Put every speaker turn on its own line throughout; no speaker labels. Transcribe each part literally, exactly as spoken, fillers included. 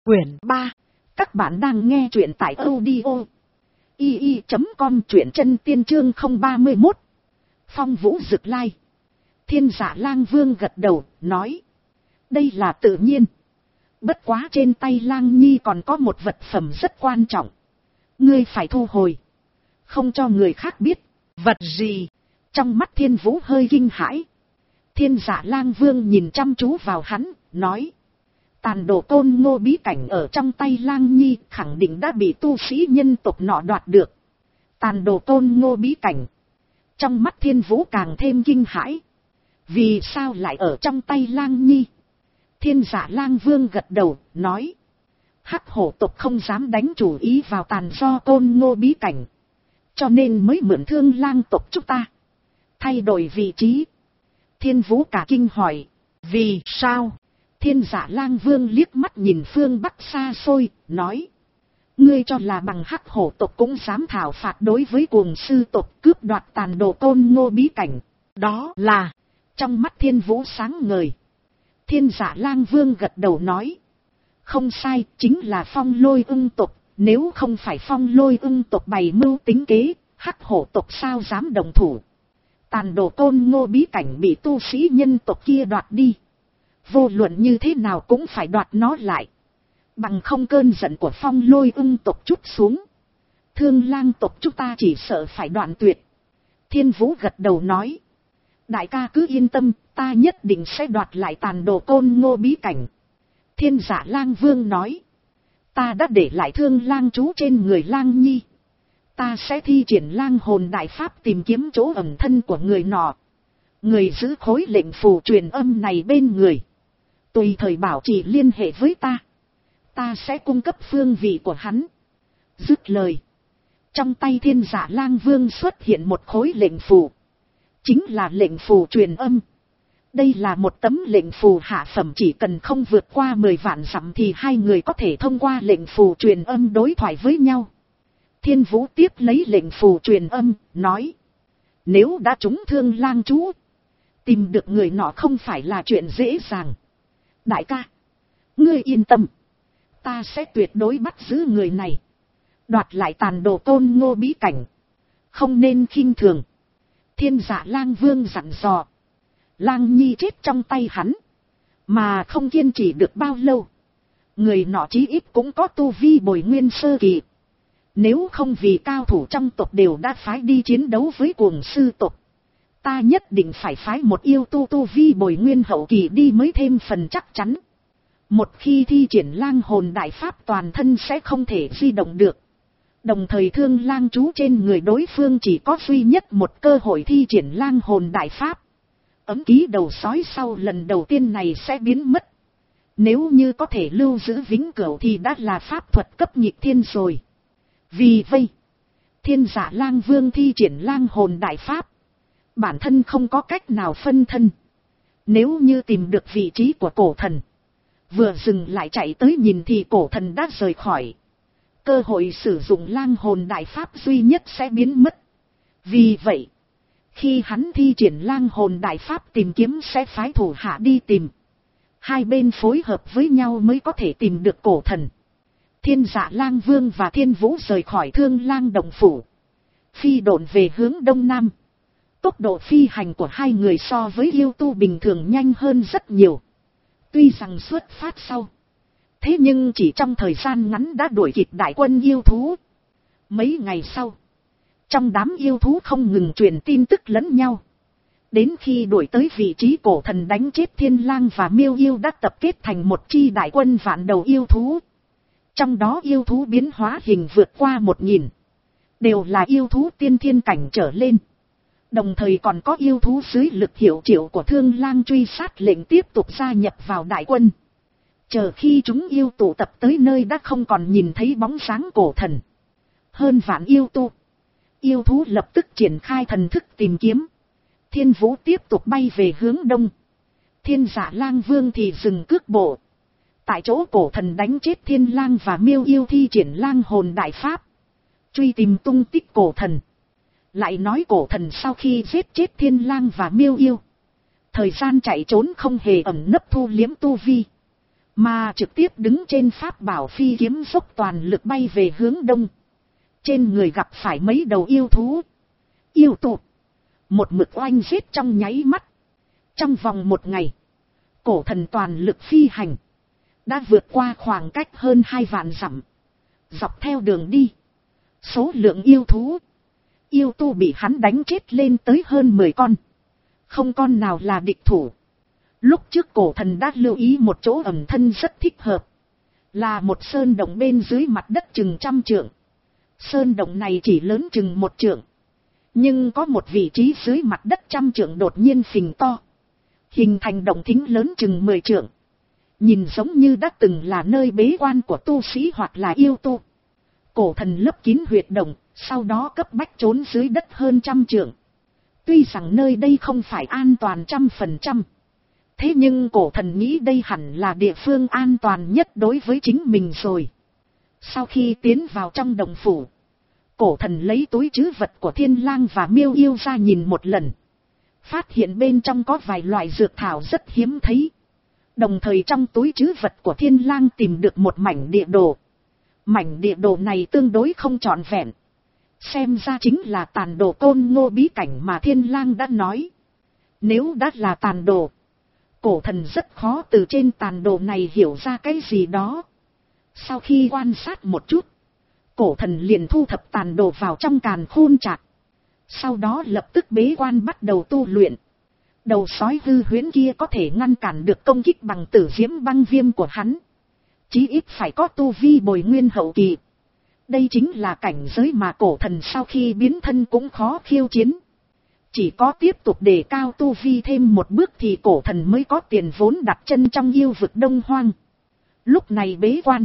Quyển ba. Các bạn đang nghe truyện tại audio i i chấm com, truyện chân tiên chương không ba mốt. Phong vũ rực lai. Thiên Dạ Lang Vương gật đầu, nói. Đây là tự nhiên. Bất quá trên tay Lang Nhi còn có một vật phẩm rất quan trọng. Ngươi phải thu hồi. Không cho người khác biết. Vật gì? Trong mắt Thiên Vũ hơi kinh hãi. Thiên Dạ Lang Vương nhìn chăm chú vào hắn, nói. Tàn đồ Côn Ngô bí cảnh ở trong tay Lang Nhi khẳng định đã bị tu sĩ nhân tộc nọ đoạt được. Tàn đồ Côn Ngô bí cảnh. Trong mắt Thiên Vũ càng thêm kinh hãi. Vì sao lại ở trong tay Lang Nhi? Thiên Dạ Lang Vương gật đầu, nói. Hắc hổ tộc không dám đánh chủ ý vào tàn do Côn Ngô bí cảnh. Cho nên mới mượn Thương Lang tộc chúng ta. Thay đổi vị trí. Thiên Vũ cả kinh hỏi. Vì sao? Thiên Dạ Lang Vương liếc mắt nhìn phương Bắc xa xôi, nói. Ngươi cho là bằng hắc hổ tộc cũng dám thảo phạt đối với cuồng sư tộc cướp đoạt tàn đồ Côn Ngô bí cảnh. Đó là. Trong mắt Thiên Vũ sáng ngời. Thiên Dạ Lang Vương gật đầu nói. Không sai, chính là Phong Lôi Ưng tộc. Nếu không phải Phong Lôi Ưng tộc bày mưu tính kế, hắc hổ tộc sao dám đồng thủ. Tàn đồ Côn Ngô bí cảnh bị tu sĩ nhân tộc kia đoạt đi. Vô luận như thế nào cũng phải đoạt nó lại. Bằng không cơn giận của Phong Lôi Ưng tộc chút xuống. Thương Lang tộc chúng ta chỉ sợ phải đoạn tuyệt. Thiên Vũ gật đầu nói. Đại ca cứ yên tâm, ta nhất định sẽ đoạt lại tàn đồ Côn Ngô bí cảnh. Thiên Dạ Lang Vương nói. Ta đã để lại Thương Lang chú trên người Lang Nhi. Ta sẽ thi triển Lang hồn đại pháp tìm kiếm chỗ ẩn thân của người nọ. Người giữ khối lệnh phù truyền âm này bên người. Tùy thời bảo trì liên hệ với ta. Ta sẽ cung cấp phương vị của hắn. Dứt lời. Trong tay Thiên Dạ Lang Vương xuất hiện một khối lệnh phù. Chính là lệnh phù truyền âm. Đây là một tấm lệnh phù hạ phẩm, chỉ cần không vượt qua mười vạn dặm thì hai người có thể thông qua lệnh phù truyền âm đối thoại với nhau. Thiên Vũ tiếp lấy lệnh phù truyền âm, nói. Nếu đã trúng Thương Lang chú, tìm được người nọ không phải là chuyện dễ dàng. Đại ca, ngươi yên tâm. Ta sẽ tuyệt đối bắt giữ người này. Đoạt lại tàn đồ Côn Ngô bí cảnh. Không nên khinh thường. Thiên Dạ Lang Vương dặn dò. Lang Nhi chết trong tay hắn. Mà không kiên trì được bao lâu. Người nọ chí ít cũng có tu vi bồi nguyên sơ kỳ. Nếu không vì cao thủ trong tộc đều đã phái đi chiến đấu với cuồng sư tộc. Ta nhất định phải phái một yêu tu tu vi bồi nguyên hậu kỳ đi mới thêm phần chắc chắn. Một khi thi triển Lang hồn đại pháp toàn thân sẽ không thể di động được. Đồng thời Thương Lang chú trên người đối phương chỉ có duy nhất một cơ hội thi triển Lang hồn đại pháp. Ấm ký đầu sói sau lần đầu tiên này sẽ biến mất. Nếu như có thể lưu giữ vĩnh cửu thì đã là pháp thuật cấp nhịp thiên rồi. Vì vậy, Thiên Dạ Lang Vương thi triển Lang hồn đại pháp. Bản thân không có cách nào phân thân. Nếu như tìm được vị trí của cổ thần, vừa dừng lại chạy tới nhìn thì cổ thần đã rời khỏi. Cơ hội sử dụng Lang hồn đại pháp duy nhất sẽ biến mất. Vì vậy, khi hắn thi triển Lang hồn đại pháp tìm kiếm sẽ phái thủ hạ đi tìm. Hai bên phối hợp với nhau mới có thể tìm được cổ thần. Thiên Dạ Lang Vương và Thiên Vũ rời khỏi Thương Lang động phủ. Phi độn về hướng đông nam. Tốc độ phi hành của hai người so với yêu tu bình thường nhanh hơn rất nhiều. Tuy rằng xuất phát sau. Thế nhưng chỉ trong thời gian ngắn đã đuổi kịp đại quân yêu thú. Mấy ngày sau. Trong đám yêu thú không ngừng truyền tin tức lẫn nhau. Đến khi đuổi tới vị trí cổ thần đánh chết Thiên Lang và Miêu Yêu đã tập kết thành một chi đại quân vạn đầu yêu thú. Trong đó yêu thú biến hóa hình vượt qua một nghìn. Đều là yêu thú tiên thiên cảnh trở lên. Đồng thời còn có yêu thú dưới lực hiệu triệu của Thương Lang truy sát lệnh tiếp tục gia nhập vào đại quân. Chờ khi chúng yêu tụ tập tới nơi đã không còn nhìn thấy bóng dáng cổ thần. Hơn vạn yêu tu. Yêu thú lập tức triển khai thần thức tìm kiếm. Thiên Vũ tiếp tục bay về hướng đông. Thiên Dạ Lang Vương thì dừng cước bộ. Tại chỗ cổ thần đánh chết Thiên Lang và Miêu Yêu thi triển Lang hồn đại pháp. Truy tìm tung tích cổ thần. Lại nói cổ thần sau khi giết chết Thiên Lang và Miêu Yêu. Thời gian chạy trốn không hề ẩn nấp thu liếm tu vi. mà trực tiếp đứng trên pháp bảo phi kiếm dốc toàn lực bay về hướng đông. Trên người gặp phải mấy đầu yêu thú, yêu tụ, một mực oanh giết trong nháy mắt. Trong vòng một ngày, cổ thần toàn lực phi hành, đã vượt qua khoảng cách hơn hai vạn dặm. Dọc theo đường đi, số lượng yêu thú, yêu tu bị hắn đánh chết lên tới hơn mười con. Không con nào là địch thủ. Lúc trước cổ thần đã lưu ý một chỗ ẩn thân rất thích hợp. Là một sơn động bên dưới mặt đất chừng trăm trượng. Sơn động này chỉ lớn chừng một trượng. Nhưng có một vị trí dưới mặt đất trăm trượng đột nhiên phình to. Hình thành động thính lớn chừng mười trượng. Nhìn giống như đã từng là nơi bế quan của tu sĩ hoặc là yêu tu. Cổ thần lấp kín huyệt động, sau đó cấp bách trốn dưới đất hơn trăm trượng. Tuy rằng nơi đây không phải an toàn trăm phần trăm. Thế nhưng cổ thần nghĩ đây hẳn là địa phương an toàn nhất đối với chính mình rồi. Sau khi tiến vào trong động phủ, cổ thần lấy túi trữ vật của Thiên Lang và Miêu Yêu ra nhìn một lần. Phát hiện bên trong có vài loại dược thảo rất hiếm thấy. Đồng thời trong túi trữ vật của Thiên Lang tìm được một mảnh địa đồ. Mảnh địa đồ này tương đối không trọn vẹn. Xem ra chính là tàn đồ Côn Ngô bí cảnh mà Thiên Lang đã nói. Nếu đã là tàn đồ, cổ thần rất khó từ trên tàn đồ này hiểu ra cái gì đó. Sau khi quan sát một chút, cổ thần liền thu thập tàn đồ vào trong càn khôn trạc. Sau đó lập tức bế quan bắt đầu tu luyện. Đầu sói hư huyễn kia có thể ngăn cản được công kích bằng tử diễm băng viêm của hắn. Chí ít phải có tu vi bồi nguyên hậu kỳ. Đây chính là cảnh giới mà cổ thần sau khi biến thân cũng khó khiêu chiến. Chỉ có tiếp tục đề cao tu vi thêm một bước thì cổ thần mới có tiền vốn đặt chân trong yêu vực Đông Hoang. Lúc này bế quan,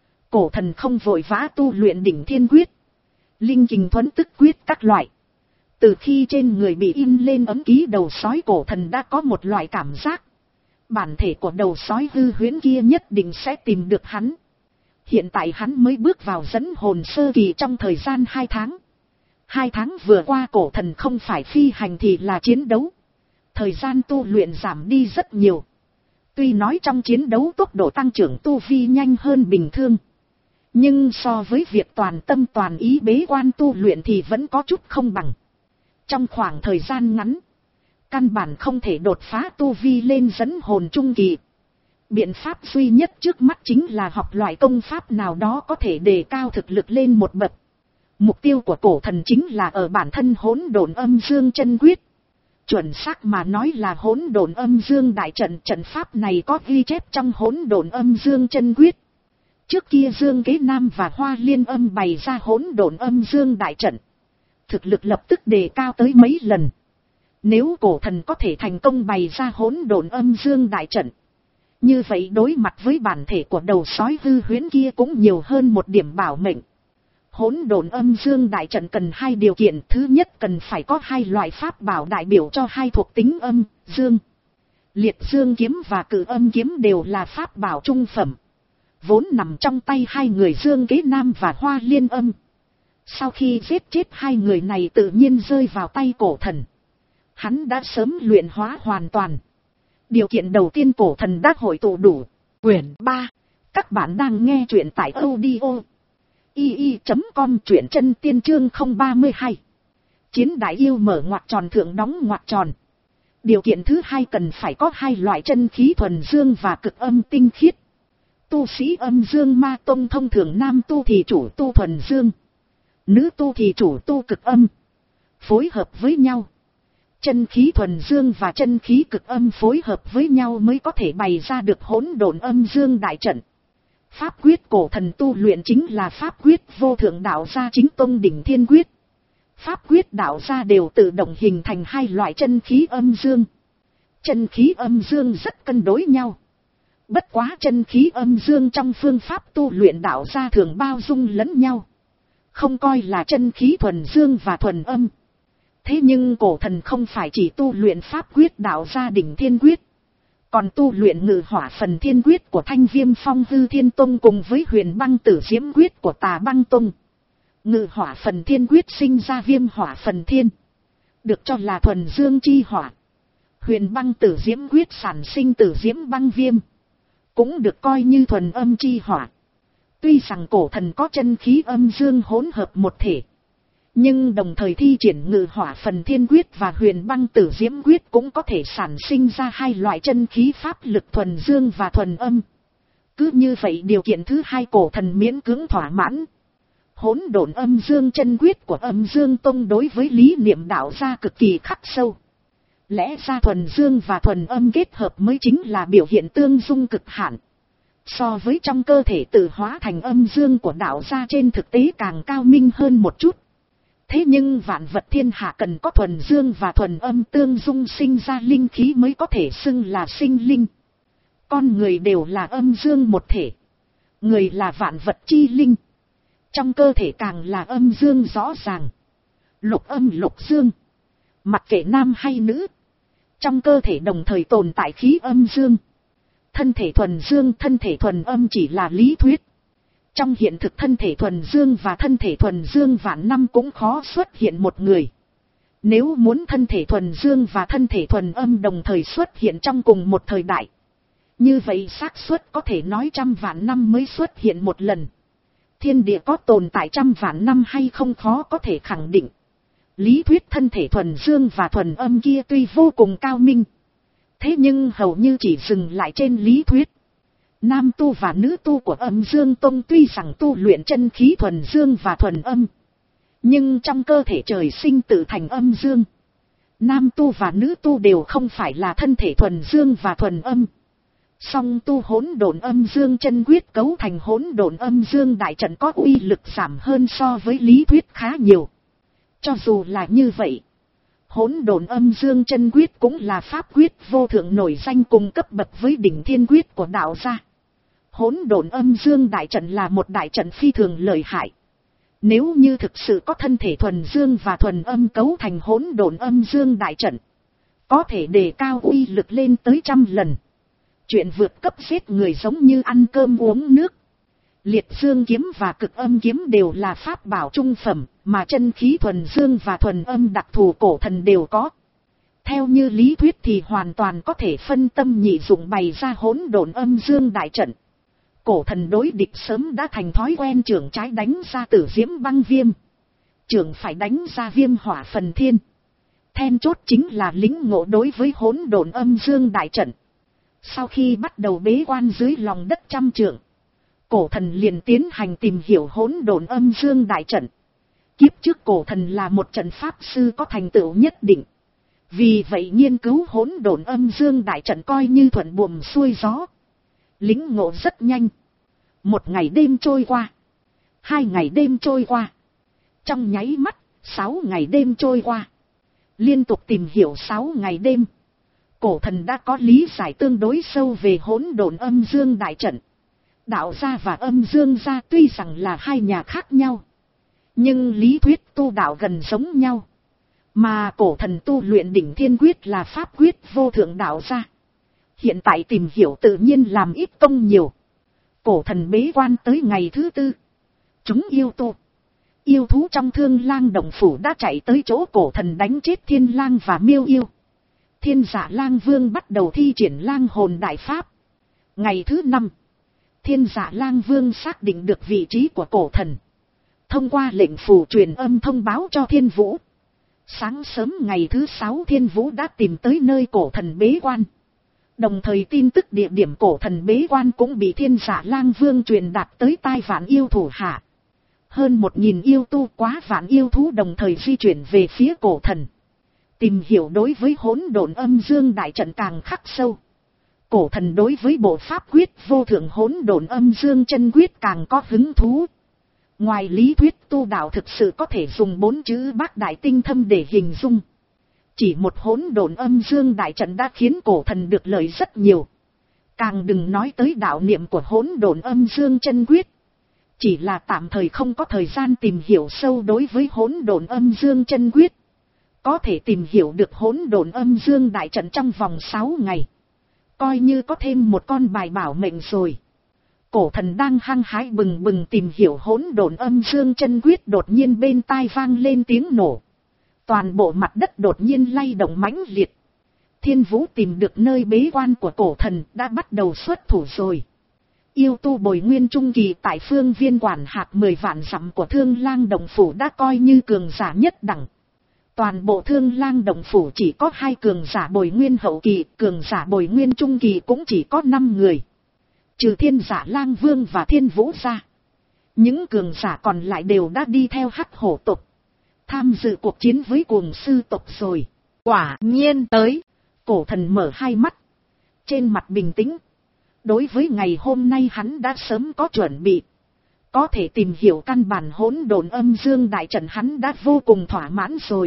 cổ thần không vội vã tu luyện đỉnh thiên quyết, linh kình thuẫn tức quyết các loại. Từ khi trên người bị in lên ấm ký đầu sói, cổ thần đã có một loại cảm giác. Bản thể của đầu sói hư huyễn kia nhất định sẽ tìm được hắn. Hiện tại hắn mới bước vào dẫn hồn sơ kỳ trong thời gian hai tháng. Hai tháng vừa qua cổ thần không phải phi hành thì là chiến đấu. Thời gian tu luyện giảm đi rất nhiều. Tuy nói trong chiến đấu tốc độ tăng trưởng tu vi nhanh hơn bình thường, nhưng so với việc toàn tâm toàn ý bế quan tu luyện thì vẫn có chút không bằng. Trong khoảng thời gian ngắn, căn bản không thể đột phá tu vi lên dẫn hồn trung kỳ. Biện pháp duy nhất trước mắt chính là học loại công pháp nào đó có thể đề cao thực lực lên một bậc. Mục tiêu của cổ thần chính là ở bản thân hỗn độn âm dương chân quyết. Chuẩn xác mà nói là hỗn độn âm dương đại trận. Trận pháp này có ghi chép trong hỗn độn âm dương chân quyết. Trước kia Dương Kế Nam và Hoa Liên Âm bày ra hỗn độn âm dương đại trận, thực lực lập tức đề cao tới mấy lần. Nếu cổ thần có thể thành công bày ra hỗn độn âm dương đại trận, như vậy đối mặt với bản thể của đầu sói hư huyễn kia cũng nhiều hơn một điểm bảo mệnh. Hỗn độn âm dương đại trận cần hai điều kiện. Thứ nhất, cần phải có hai loại pháp bảo đại biểu cho hai thuộc tính âm, dương. Liệt dương kiếm và cự âm kiếm đều là pháp bảo trung phẩm, vốn nằm trong tay hai người Dương Kế Nam và Hoa Liên Âm. Sau khi giết chết hai người này tự nhiên rơi vào tay cổ thần. Hắn đã sớm luyện hóa hoàn toàn. Điều kiện đầu tiên cổ thần đã hội tụ đủ. Quyển ba. Các bạn đang nghe truyện tại audio i i chấm com, truyện chân tiên chương không ba hai. Chiến đại yêu mở ngoặc tròn thượng đóng ngoặc tròn. Điều kiện thứ hai, cần phải có hai loại chân khí thuần dương và cực âm tinh khiết. Tu sĩ âm dương ma tông thông thường nam tu thì chủ tu thuần dương, nữ tu thì chủ tu cực âm, phối hợp với nhau. Chân khí thuần dương và chân khí cực âm phối hợp với nhau mới có thể bày ra được hỗn độn âm dương đại trận. Pháp quyết cổ thần tu luyện chính là pháp quyết vô thượng đạo gia chính tông đỉnh thiên quyết. Pháp quyết đạo gia đều tự động hình thành hai loại chân khí âm dương. Chân khí âm dương rất cân đối nhau. Bất quá chân khí âm dương trong phương pháp tu luyện đạo gia thường bao dung lẫn nhau, không coi là chân khí thuần dương và thuần âm. Thế nhưng cổ thần không phải chỉ tu luyện pháp quyết đạo gia đỉnh thiên quyết, còn tu luyện ngự hỏa phần thiên quyết của Thanh Viêm Phong Hư Thiên Tông cùng với huyền băng tử diễm quyết của Tà Băng Tông. Ngự hỏa phần thiên quyết sinh ra viêm hỏa phần thiên, được cho là thuần dương chi hỏa. Huyền băng tử diễm quyết sản sinh tử diễm băng viêm. cũng được coi như thuần âm chi hỏa. Tuy rằng cổ thần có chân khí âm dương hỗn hợp một thể, nhưng đồng thời thi triển ngự hỏa phần thiên quyết và huyền băng tử diễm quyết cũng có thể sản sinh ra hai loại chân khí pháp lực thuần dương và thuần âm. Cứ như vậy điều kiện thứ hai cổ thần miễn cưỡng thỏa mãn. Hỗn độn âm dương chân quyết của Âm Dương Tông đối với lý niệm đạo gia cực kỳ khắc sâu. Lẽ ra thuần dương và thuần âm kết hợp mới chính là biểu hiện tương dung cực hạn. So với trong cơ thể tự hóa thành âm dương của đạo gia trên thực tế càng cao minh hơn một chút. Thế nhưng vạn vật thiên hạ cần có thuần dương và thuần âm tương dung sinh ra linh khí mới có thể xưng là sinh linh. Con người đều là âm dương một thể. Người là vạn vật chi linh. Trong cơ thể càng là âm dương rõ ràng. Lục âm lục dương. Mặc kệ nam hay nữ. Trong cơ thể đồng thời tồn tại khí âm dương. Thân thể thuần dương, thân thể thuần âm chỉ là lý thuyết. Trong hiện thực thân thể thuần dương và thân thể thuần dương vạn năm cũng khó xuất hiện một người. Nếu muốn thân thể thuần dương và thân thể thuần âm đồng thời xuất hiện trong cùng một thời đại, như vậy xác suất có thể nói trăm vạn năm mới xuất hiện một lần. Thiên địa có tồn tại trăm vạn năm hay không khó có thể khẳng định. Lý thuyết thân thể thuần dương và thuần âm kia tuy vô cùng cao minh, thế nhưng hầu như chỉ dừng lại trên lý thuyết. Nam tu và nữ tu của Âm Dương Tông tuy rằng tu luyện chân khí thuần dương và thuần âm, nhưng trong cơ thể trời sinh tự thành âm dương. Nam tu và nữ tu đều không phải là thân thể thuần dương và thuần âm. Song tu hỗn độn âm dương chân quyết cấu thành hỗn độn âm dương đại trận có uy lực giảm hơn so với lý thuyết khá nhiều. Cho dù là như vậy, hỗn độn âm dương chân quyết cũng là pháp quyết vô thượng nổi danh cùng cấp bậc với đỉnh thiên quyết của đạo gia. Hỗn độn âm dương đại trận là một đại trận phi thường lợi hại. Nếu như thực sự có thân thể thuần dương và thuần âm cấu thành hỗn độn âm dương đại trận, có thể đề cao uy lực lên tới trăm lần. Chuyện vượt cấp giết người giống như ăn cơm uống nước. Liệt dương kiếm và cực âm kiếm đều là pháp bảo trung phẩm, mà chân khí thuần dương và thuần âm đặc thù cổ thần đều có. Theo như lý thuyết thì hoàn toàn có thể phân tâm nhị dụng bày ra hỗn độn âm dương đại trận. Cổ thần đối địch sớm đã thành thói quen trưởng trái đánh ra tử diễm băng viêm, trưởng phải đánh ra viêm hỏa phần thiên. Then chốt chính là lĩnh ngộ đối với hỗn độn âm dương đại trận. Sau khi bắt đầu bế quan dưới lòng đất trăm trượng, cổ thần liền tiến hành tìm hiểu hỗn độn âm dương đại trận. Kiếp trước cổ thần là một trận pháp sư có thành tựu nhất định. Vì vậy nghiên cứu hỗn độn âm dương đại trận coi như thuận buồm xuôi gió. Lĩnh ngộ rất nhanh. Một ngày đêm trôi qua. Hai ngày đêm trôi qua. Trong nháy mắt, sáu ngày đêm trôi qua. Liên tục tìm hiểu sáu ngày đêm. Cổ thần đã có lý giải tương đối sâu về hỗn độn âm dương đại trận. Đạo gia và âm dương gia tuy rằng là hai nhà khác nhau, nhưng lý thuyết tu đạo gần giống nhau. Mà cổ thần tu luyện đỉnh thiên quyết là pháp quyết vô thượng đạo gia. Hiện tại tìm hiểu tự nhiên làm ít công nhiều. Cổ thần bế quan tới ngày thứ tư. Chúng yêu tu, yêu thú trong Thương Lang Động Phủ đã chạy tới chỗ cổ thần đánh chết Thiên Lang và Miêu Yêu. Thiên Dạ Lang Vương bắt đầu thi triển lang hồn đại pháp. Ngày thứ năm, Thiên Dạ Lang Vương xác định được vị trí của cổ thần. Thông qua lệnh phù truyền âm thông báo cho Thiên Vũ. Sáng sớm ngày thứ sáu Thiên Vũ đã tìm tới nơi cổ thần bế quan. Đồng thời tin tức địa điểm cổ thần bế quan cũng bị Thiên Dạ Lang Vương truyền đạt tới tai vạn yêu thủ hạ. Hơn một nghìn yêu tu quá vạn yêu thú đồng thời di chuyển về phía cổ thần. Tìm hiểu đối với hỗn độn âm dương đại trận càng khắc sâu. Cổ thần đối với bộ pháp quyết vô thượng hỗn độn âm dương chân quyết càng có hứng thú. Ngoài lý thuyết tu đạo thực sự có thể dùng bốn chữ bác đại tinh thâm để hình dung. Chỉ một hỗn độn âm dương đại trận đã khiến cổ thần được lợi rất nhiều. Càng đừng nói tới đạo niệm của hỗn độn âm dương chân quyết. Chỉ là tạm thời không có thời gian tìm hiểu sâu đối với hỗn độn âm dương chân quyết. Có thể tìm hiểu được hỗn độn âm dương đại trận trong vòng sáu ngày. Coi như có thêm một con bài bảo mệnh rồi. Cổ thần đang hăng hái bừng bừng tìm hiểu hỗn độn âm dương chân quyết, đột nhiên bên tai vang lên tiếng nổ. Toàn bộ mặt đất đột nhiên lay động mãnh liệt. Thiên Vũ tìm được nơi bế quan của cổ thần đã bắt đầu xuất thủ rồi. Yêu tu bồi nguyên trung kỳ tại phương viên quản hạt mười vạn dặm của Thương Lang Động Phủ đã coi như cường giả nhất đẳng. Toàn bộ Thương Lang Động Phủ chỉ có hai cường giả bồi nguyên hậu kỳ, cường giả bồi nguyên trung kỳ cũng chỉ có năm người. Trừ Thiên Giả Lang Vương và Thiên Vũ ra, những cường giả còn lại đều đã đi theo Hắc Hổ tộc, tham dự cuộc chiến với Cuồng Sư tộc rồi. Quả nhiên tới. Cổ thần mở hai mắt, trên mặt bình tĩnh. Đối với ngày hôm nay hắn đã sớm có chuẩn bị. Có thể tìm hiểu căn bản hỗn độn âm dương đại trận hắn đã vô cùng thỏa mãn rồi.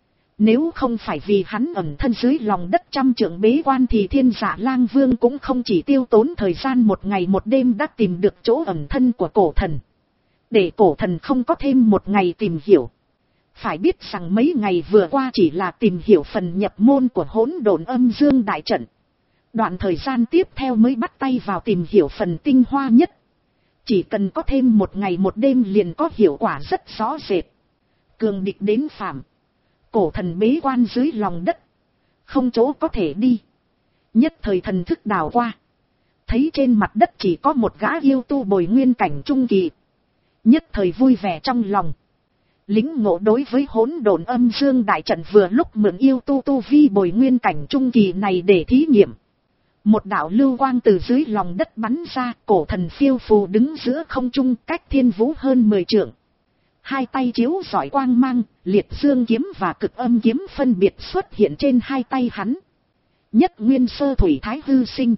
Nếu không phải vì hắn ẩn thân dưới lòng đất trăm trượng bế quan thì Thiên Giả Lang Vương cũng không chỉ tiêu tốn thời gian một ngày một đêm đã tìm được chỗ ẩn thân của cổ thần. Để cổ thần không có thêm một ngày tìm hiểu. Phải biết rằng mấy ngày vừa qua chỉ là tìm hiểu phần nhập môn của hỗn độn âm dương đại trận. Đoạn thời gian tiếp theo mới bắt tay vào tìm hiểu phần tinh hoa nhất. Chỉ cần có thêm một ngày một đêm liền có hiệu quả rất rõ rệt. Cường địch đến phạm. Cổ thần bế quan dưới lòng đất. Không chỗ có thể đi. Nhất thời thần thức đào qua. Thấy trên mặt đất chỉ có một gã yêu tu bồi nguyên cảnh trung kỳ. Nhất thời vui vẻ trong lòng. Lính ngộ đối với hỗn độn âm dương đại trận vừa lúc mượn yêu tu tu vi bồi nguyên cảnh trung kỳ này để thí nghiệm. Một đạo lưu quang từ dưới lòng đất bắn ra, cổ thần phiêu phù đứng giữa không trung cách Thiên Vũ hơn mười trượng. Hai tay chiếu rọi quang mang, liệt dương kiếm và cực âm kiếm phân biệt xuất hiện trên hai tay hắn. Nhất nguyên sơ thủy thái hư sinh.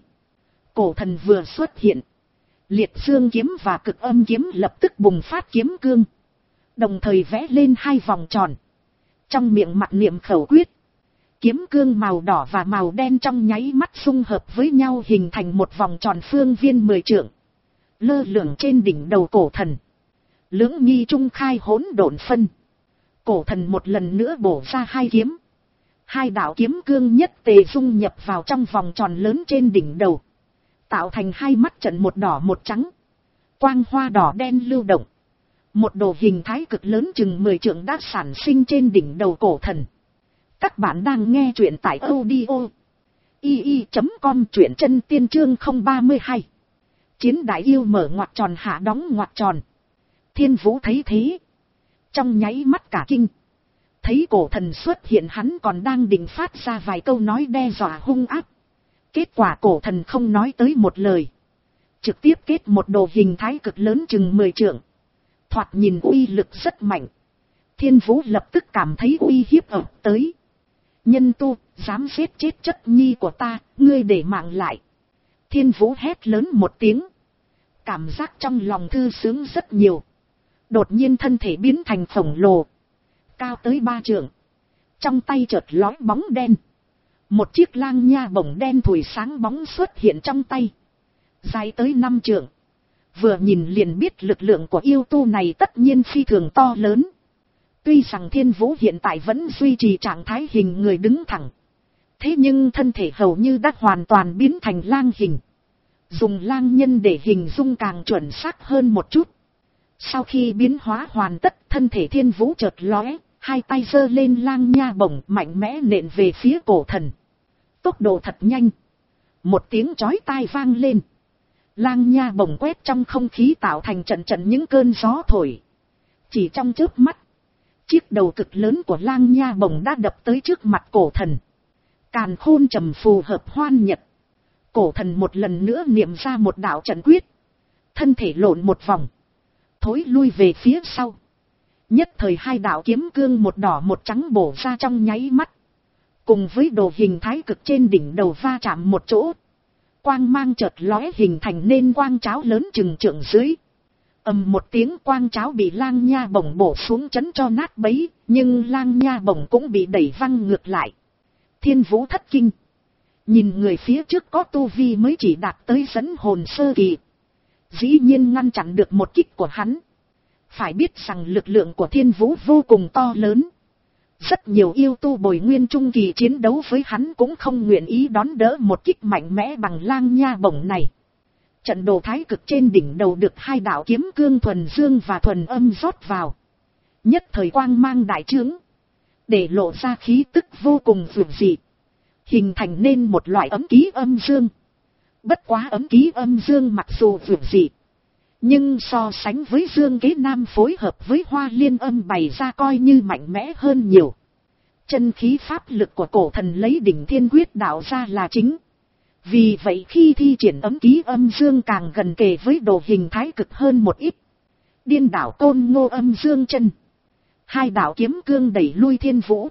Cổ thần vừa xuất hiện. Liệt dương kiếm và cực âm kiếm lập tức bùng phát kiếm cương. Đồng thời vẽ lên hai vòng tròn. Trong miệng mặc niệm khẩu quyết. Kiếm cương màu đỏ và màu đen trong nháy mắt xung hợp với nhau hình thành một vòng tròn phương viên mười trượng. Lơ lửng trên đỉnh đầu cổ thần. Lưỡng nghi trung khai hỗn độn phân. Cổ thần một lần nữa bổ ra hai kiếm. Hai đạo kiếm cương nhất tề dung nhập vào trong vòng tròn lớn trên đỉnh đầu. Tạo thành hai mắt trận một đỏ một trắng. Quang hoa đỏ đen lưu động. Một đồ hình thái cực lớn chừng mười trượng đã sản sinh trên đỉnh đầu cổ thần. Các bạn đang nghe truyện tại audio i i chấm com truyện chân tiên chương không ba hai. Chiến đại yêu mở ngoặc tròn hạ đóng ngoặc tròn. Thiên Vũ thấy thế. Trong nháy mắt cả kinh. Thấy cổ thần xuất hiện hắn còn đang định phát ra vài câu nói đe dọa hung ác. Kết quả cổ thần không nói tới một lời. Trực tiếp kết một đồ hình thái cực lớn chừng mười trượng. Thoạt nhìn uy lực rất mạnh. Thiên Vũ lập tức cảm thấy uy hiếp ập tới. Nhân tu, dám giết chết chất nhi của ta, ngươi để mạng lại. Thiên Vũ hét lớn một tiếng. Cảm giác trong lòng thư sướng rất nhiều. Đột nhiên thân thể biến thành khổng lồ. Cao tới ba trượng. Trong tay chợt lói bóng đen. Một chiếc lang nha bổng đen thùi sáng bóng xuất hiện trong tay. Dài tới năm trượng. Vừa nhìn liền biết lực lượng của yêu tu này tất nhiên phi thường to lớn. Tuy rằng Thiên Vũ hiện tại vẫn duy trì trạng thái hình người đứng thẳng. Thế nhưng thân thể hầu như đã hoàn toàn biến thành lang hình. Dùng lang nhân để hình dung càng chuẩn xác hơn một chút. Sau khi biến hóa hoàn tất, thân thể Thiên Vũ chợt lóe, hai tay giơ lên lang nha bổng mạnh mẽ nện về phía cổ thần. Tốc độ thật nhanh. Một tiếng chói tai vang lên. Lang nha bổng quét trong không khí tạo thành trận trận những cơn gió thổi. Chỉ trong chớp mắt, chiếc đầu cực lớn của lang nha bổng đã đập tới trước mặt cổ thần. Càn khôn trầm phù hợp hoan nhật. Cổ thần một lần nữa niệm ra một đạo trận quyết. Thân thể lộn một vòng. Thối lui về phía sau. Nhất thời hai đạo kiếm cương một đỏ một trắng bổ ra trong nháy mắt. Cùng với đồ hình thái cực trên đỉnh đầu va chạm một chỗ. Quang mang chợt lóe hình thành nên quang cháo lớn chừng trượng dưới. Ầm một tiếng quang cháo bị lang nha bổng bổ xuống chấn cho nát bấy. Nhưng lang nha bổng cũng bị đẩy văng ngược lại. Thiên Vũ thất kinh. Nhìn người phía trước có tu vi mới chỉ đạt tới dẫn hồn sơ kỳ. Dĩ nhiên ngăn chặn được một kích của hắn. Phải biết rằng lực lượng của Thiên Vũ vô cùng to lớn. Rất nhiều yêu tu bồi nguyên trung kỳ chiến đấu với hắn cũng không nguyện ý đón đỡ một kích mạnh mẽ bằng lang nha bổng này. Trận đồ thái cực trên đỉnh đầu được hai đạo kiếm cương thuần dương và thuần âm rót vào. Nhất thời quang mang đại trướng. Để lộ ra khí tức vô cùng vượt dị. Hình thành nên một loại ấm ký âm dương. Bất quá ấm ký âm dương mặc dù vượt dị, nhưng so sánh với dương kế nam phối hợp với hoa liên âm bày ra coi như mạnh mẽ hơn nhiều. Chân khí pháp lực của cổ thần lấy đỉnh thiên quyết đạo ra là chính. Vì vậy khi thi triển ấm ký âm dương càng gần kề với đồ hình thái cực hơn một ít. Điên đảo Côn Ngô âm dương chân. Hai đạo kiếm cương đẩy lui thiên vũ.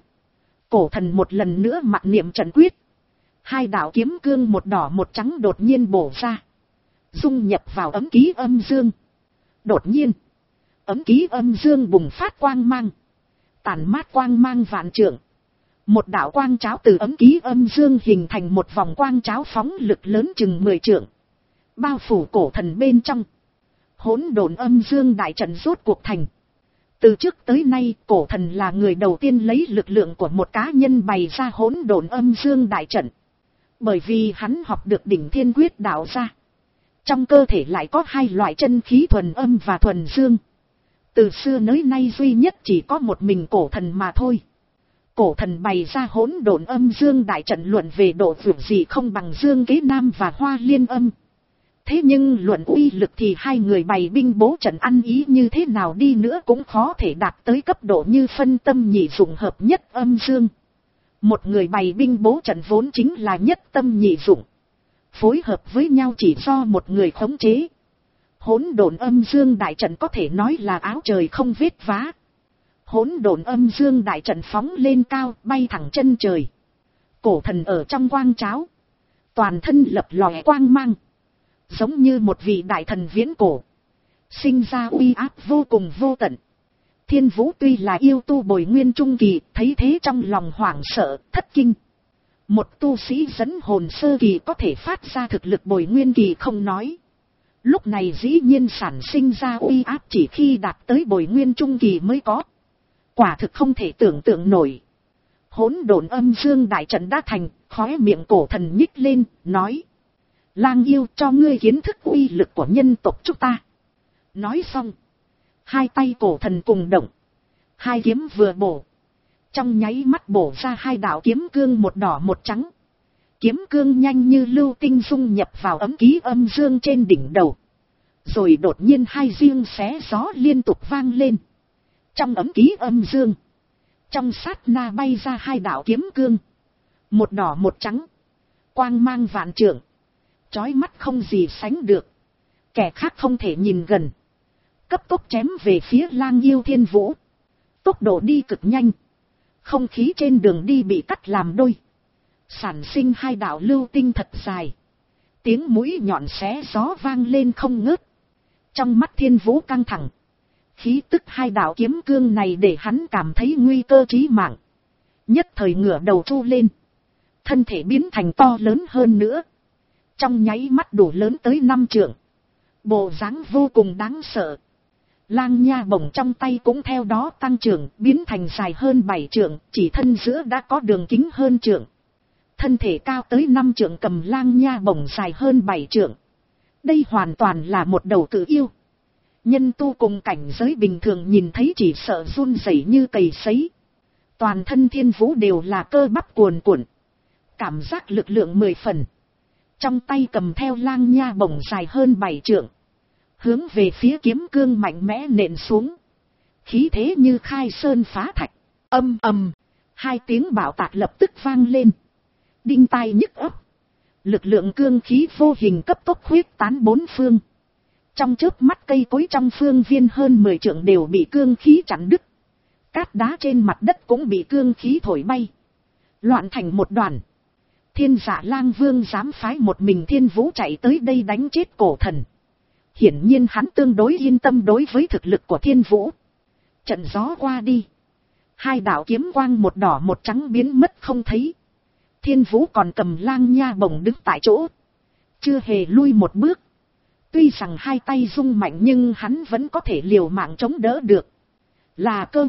Cổ thần một lần nữa mặc niệm trận quyết. Hai đạo kiếm cương một đỏ một trắng đột nhiên bổ ra. Dung nhập vào ấm ký âm dương. Đột nhiên, ấm ký âm dương bùng phát quang mang. Tàn mát quang mang vạn trượng. Một đạo quang cháo từ ấm ký âm dương hình thành một vòng quang cháo phóng lực lớn chừng mười trượng. Bao phủ cổ thần bên trong. Hỗn độn âm dương đại trận rốt cuộc thành. Từ trước tới nay, cổ thần là người đầu tiên lấy lực lượng của một cá nhân bày ra hỗn độn âm dương đại trận. Bởi vì hắn học được đỉnh thiên quyết đạo ra. Trong cơ thể lại có hai loại chân khí thuần âm và thuần dương. Từ xưa tới nay duy nhất chỉ có một mình cổ thần mà thôi. Cổ thần bày ra hỗn độn âm dương đại trận luận về độ vượt gì không bằng dương kế nam và hoa liên âm. Thế nhưng luận uy lực thì hai người bày binh bố trận ăn ý như thế nào đi nữa cũng khó thể đạt tới cấp độ như phân tâm nhị dụng hợp nhất âm dương. Một người bày binh bố trận vốn chính là nhất tâm nhị dụng. Phối hợp với nhau chỉ do một người khống chế. Hỗn độn âm dương đại trận có thể nói là áo trời không vết vá. Hỗn độn âm dương đại trận phóng lên cao, bay thẳng chân trời. Cổ thần ở trong quang cháo. Toàn thân lập lòe quang mang. Giống như một vị đại thần viễn cổ. Sinh ra uy áp vô cùng vô tận. Thiên Vũ tuy là yêu tu bồi nguyên trung kỳ, thấy thế trong lòng hoảng sợ, thất kinh. Một tu sĩ dẫn hồn sơ kỳ có thể phát ra thực lực bồi nguyên kỳ không nói. Lúc này dĩ nhiên sản sinh ra uy áp chỉ khi đạt tới bồi nguyên trung kỳ mới có. Quả thực không thể tưởng tượng nổi. Hỗn độn âm dương đại trận đã thành, khóe miệng cổ thần nhích lên, nói. Lang yêu cho ngươi kiến thức uy lực của nhân tộc chúng ta. Nói xong. Hai tay cổ thần cùng động. Hai kiếm vừa bổ. Trong nháy mắt bổ ra hai đạo kiếm cương một đỏ một trắng. Kiếm cương nhanh như lưu tinh dung nhập vào ấm ký âm dương trên đỉnh đầu. Rồi đột nhiên hai riêng xé gió liên tục vang lên. Trong ấm ký âm dương. Trong sát na bay ra hai đạo kiếm cương. Một đỏ một trắng. Quang mang vạn trượng. Chói mắt không gì sánh được. Kẻ khác không thể nhìn gần. Cấp tốc chém về phía Lang yêu Thiên Vũ. Tốc độ đi cực nhanh. Không khí trên đường đi bị cắt làm đôi. Sản sinh hai đạo lưu tinh thật dài. Tiếng mũi nhọn xé gió vang lên không ngớt. Trong mắt Thiên Vũ căng thẳng. Khí tức hai đạo kiếm cương này để hắn cảm thấy nguy cơ chí mạng. Nhất thời ngửa đầu tru lên. Thân thể biến thành to lớn hơn nữa. Trong nháy mắt đủ lớn tới năm trượng. Bộ dáng vô cùng đáng sợ. Lang nha bổng trong tay cũng theo đó tăng trưởng, biến thành dài hơn bảy trượng, chỉ thân giữa đã có đường kính hơn trượng. Thân thể cao tới năm trượng cầm lang nha bổng dài hơn bảy trượng. Đây hoàn toàn là một đầu cự yêu. Nhân tu cùng cảnh giới bình thường nhìn thấy chỉ sợ run rẩy như cầy sấy. Toàn thân Thiên Vũ đều là cơ bắp cuồn cuộn. Cảm giác lực lượng mười phần. Trong tay cầm theo lang nha bổng dài hơn bảy trượng. Hướng về phía kiếm cương mạnh mẽ nện xuống. Khí thế như khai sơn phá thạch. Âm ầm. Hai tiếng bạo tạc lập tức vang lên. Đinh tai nhức óc. Lực lượng cương khí vô hình cấp tốc huyết tán bốn phương. Trong chớp mắt cây cối trong phương viên hơn mười trượng đều bị cương khí chặn đứt. Cát đá trên mặt đất cũng bị cương khí thổi bay. Loạn thành một đoàn. Thiên Dạ Lang Vương dám phái một mình Thiên Vũ chạy tới đây đánh chết cổ thần. Hiển nhiên hắn tương đối yên tâm đối với thực lực của Thiên Vũ. Trận gió qua đi. Hai đạo kiếm quang một đỏ một trắng biến mất không thấy. Thiên Vũ còn cầm lang nha bổng đứng tại chỗ. Chưa hề lui một bước. Tuy rằng hai tay rung mạnh nhưng hắn vẫn có thể liều mạng chống đỡ được. Là cơ.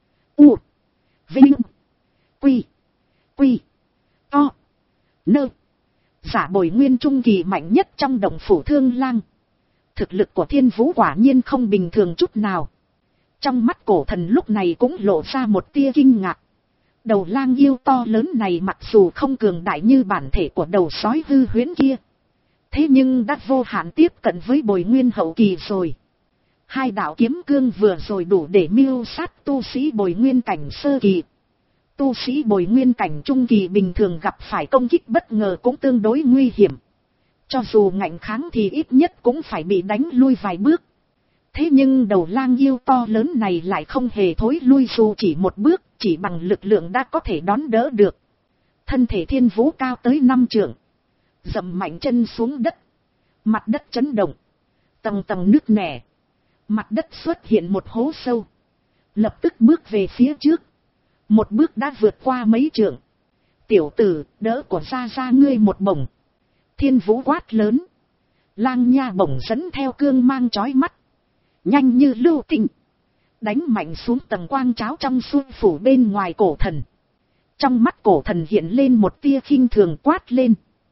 U. Vinh. Quy. Quy. To. Nơ. Giả bồi nguyên trung kỳ mạnh nhất trong động phủ Thương Lang. Thực lực của Thiên Vũ quả nhiên không bình thường chút nào. Trong mắt cổ thần lúc này cũng lộ ra một tia kinh ngạc. Đầu lang yêu to lớn này mặc dù không cường đại như bản thể của đầu sói hư huyễn kia. thế nhưng đã vô hạn tiếp cận với bồi nguyên hậu kỳ rồi. Hai đạo kiếm cương vừa rồi đủ để mưu sát tu sĩ bồi nguyên cảnh sơ kỳ. Tu sĩ bồi nguyên cảnh trung kỳ bình thường gặp phải công kích bất ngờ cũng tương đối nguy hiểm. Cho dù ngạnh kháng thì ít nhất cũng phải bị đánh lui vài bước. Thế nhưng đầu lang yêu to lớn này lại không hề thối lui dù chỉ một bước, chỉ bằng lực lượng đã có thể đón đỡ được. Thân thể Thiên Vũ cao tới năm trượng, dậm mạnh chân xuống đất. Mặt đất chấn động, tầng tầng nứt nẻ. Mặt đất xuất hiện một hố sâu. Lập tức bước về phía trước. Một bước đã vượt qua mấy trượng. Tiểu tử, đỡ của gia gia ngươi một bổng. Thiên Vũ quát lớn. Lang nha bổng dẫn theo cương mang chói mắt, nhanh như lưu tinh, đánh mạnh xuống tầng quang cháo trong suốt phủ bên ngoài cổ thần. Trong mắt cổ thần hiện lên một tia khinh thường, quát lên.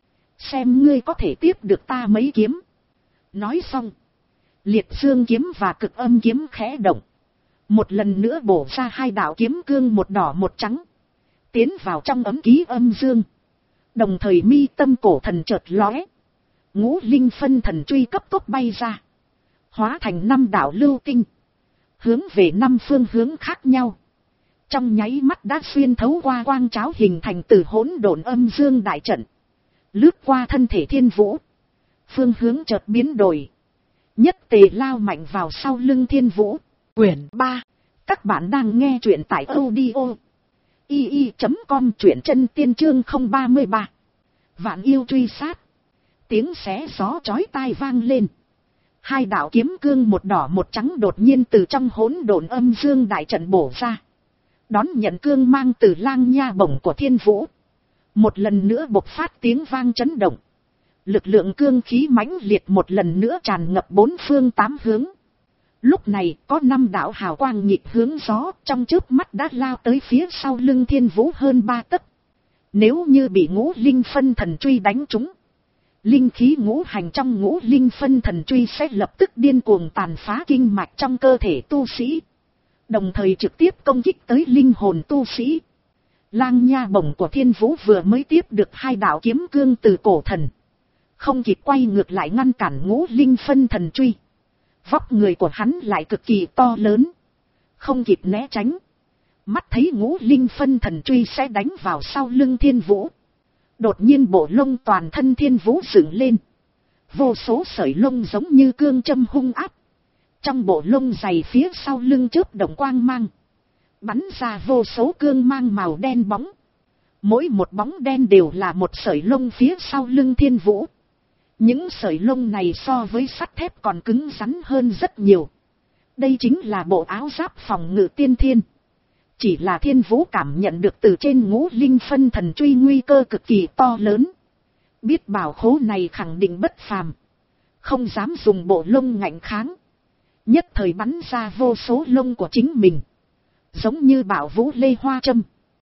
Xem ngươi có thể tiếp được ta mấy kiếm. Nói xong, liệt dương kiếm và cực âm kiếm khẽ động. Một lần nữa bổ ra hai đạo kiếm cương một đỏ một trắng. Tiến vào trong ấm ký âm dương. Đồng thời mi tâm cổ thần chợt lóe. Ngũ linh phân thần truy cấp tốc bay ra. Hóa thành năm đạo lưu tinh. Hướng về năm phương hướng khác nhau. Trong nháy mắt đã xuyên thấu qua quang cháo hình thành từ hỗn độn âm dương đại trận. Lướt qua thân thể Thiên Vũ. Phương hướng chợt biến đổi. Nhất tề lao mạnh vào sau lưng Thiên Vũ. Quyển ba. Các bạn đang nghe truyện tại audio i i chấm com, truyện chân tiên chương không ba ba. Vạn yêu truy sát. Tiếng xé gió chói tai vang lên. Hai đạo kiếm cương một đỏ một trắng đột nhiên từ trong hỗn độn âm dương đại trận bổ ra. Đón nhận cương mang từ lang nha bổng của Thiên Vũ. Một lần nữa bộc phát tiếng vang chấn động. Lực lượng cương khí mãnh liệt một lần nữa tràn ngập bốn phương tám hướng. Lúc này có năm đạo hào quang nhịp hướng gió trong chớp mắt đã lao tới phía sau lưng Thiên Vũ hơn ba tấc. Nếu như bị ngũ linh phân thần truy đánh trúng, linh khí ngũ hành trong ngũ linh phân thần truy sẽ lập tức điên cuồng tàn phá kinh mạch trong cơ thể tu sĩ. Đồng thời trực tiếp công kích tới linh hồn tu sĩ. Lang nha bổng của Thiên Vũ vừa mới tiếp được hai đạo kiếm cương từ cổ thần. Không kịp quay ngược lại ngăn cản ngũ linh phân thần truy. Vóc người của hắn lại cực kỳ to lớn. Không kịp né tránh. Mắt thấy ngũ linh phân thần truy sẽ đánh vào sau lưng Thiên Vũ. Đột nhiên bộ lông toàn thân Thiên Vũ dựng lên. Vô số sợi lông giống như cương châm hung áp. Trong bộ lông dày phía sau lưng chớp động quang mang. Bắn ra vô số cương mang màu đen bóng. Mỗi một bóng đen đều là một sợi lông phía sau lưng Thiên Vũ. Những sợi lông này so với sắt thép còn cứng rắn hơn rất nhiều. Đây chính là bộ áo giáp phòng ngự tiên thiên. Chỉ là Thiên Vũ cảm nhận được từ trên ngũ linh phân thần truy nguy cơ cực kỳ to lớn. Biết bảo khố này khẳng định bất phàm. Không dám dùng bộ lông ngạnh kháng. Nhất thời bắn ra vô số lông của chính mình. Giống như bảo vũ lê hoa châm.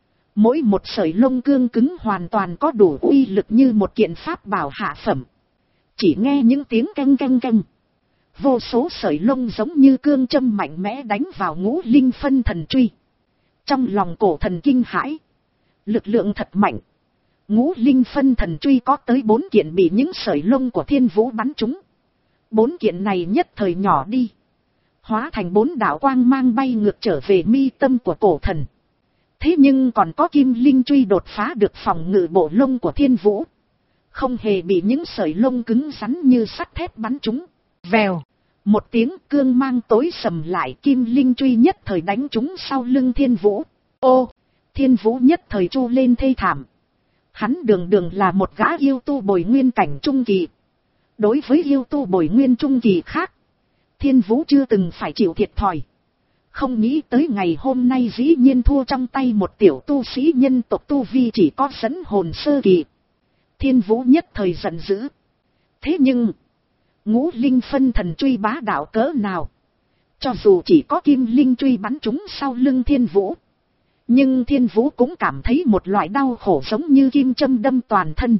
Mỗi một sợi lông cương cứng hoàn toàn có đủ uy lực như một kiện pháp bảo hạ phẩm. Chỉ nghe những tiếng canh canh canh. Vô số sợi lông giống như cương châm mạnh mẽ đánh vào ngũ linh phân thần truy. Trong lòng cổ thần kinh hãi. Lực lượng thật mạnh. Ngũ linh phân thần truy có tới bốn kiện bị những sợi lông của Thiên Vũ bắn trúng. Bốn kiện này nhất thời nhỏ đi. Hóa thành bốn đạo quang mang bay ngược trở về mi tâm của cổ thần. Thế nhưng còn có kim linh truy đột phá được phòng ngự bộ lông của Thiên Vũ. Không hề bị những sợi lông cứng rắn như sắt thép bắn trúng. Vèo. Một tiếng cương mang tối sầm lại, kim linh truy nhất thời đánh trúng sau lưng Thiên Vũ. Ô! Thiên Vũ nhất thời chu lên thê thảm. Hắn đường đường là một gã yêu tu bồi nguyên cảnh trung kỳ. Đối với yêu tu bồi nguyên trung kỳ khác, Thiên Vũ chưa từng phải chịu thiệt thòi. Không nghĩ tới ngày hôm nay dĩ nhiên thua trong tay một tiểu tu sĩ nhân tộc tu vi chỉ có dẫn hồn sơ kỳ. Thiên Vũ nhất thời giận dữ. Thế nhưng, ngũ linh phân thần truy bá đạo cỡ nào? Cho dù chỉ có kim linh truy bắn trúng sau lưng Thiên Vũ, nhưng Thiên Vũ cũng cảm thấy một loại đau khổ giống như kim châm đâm toàn thân.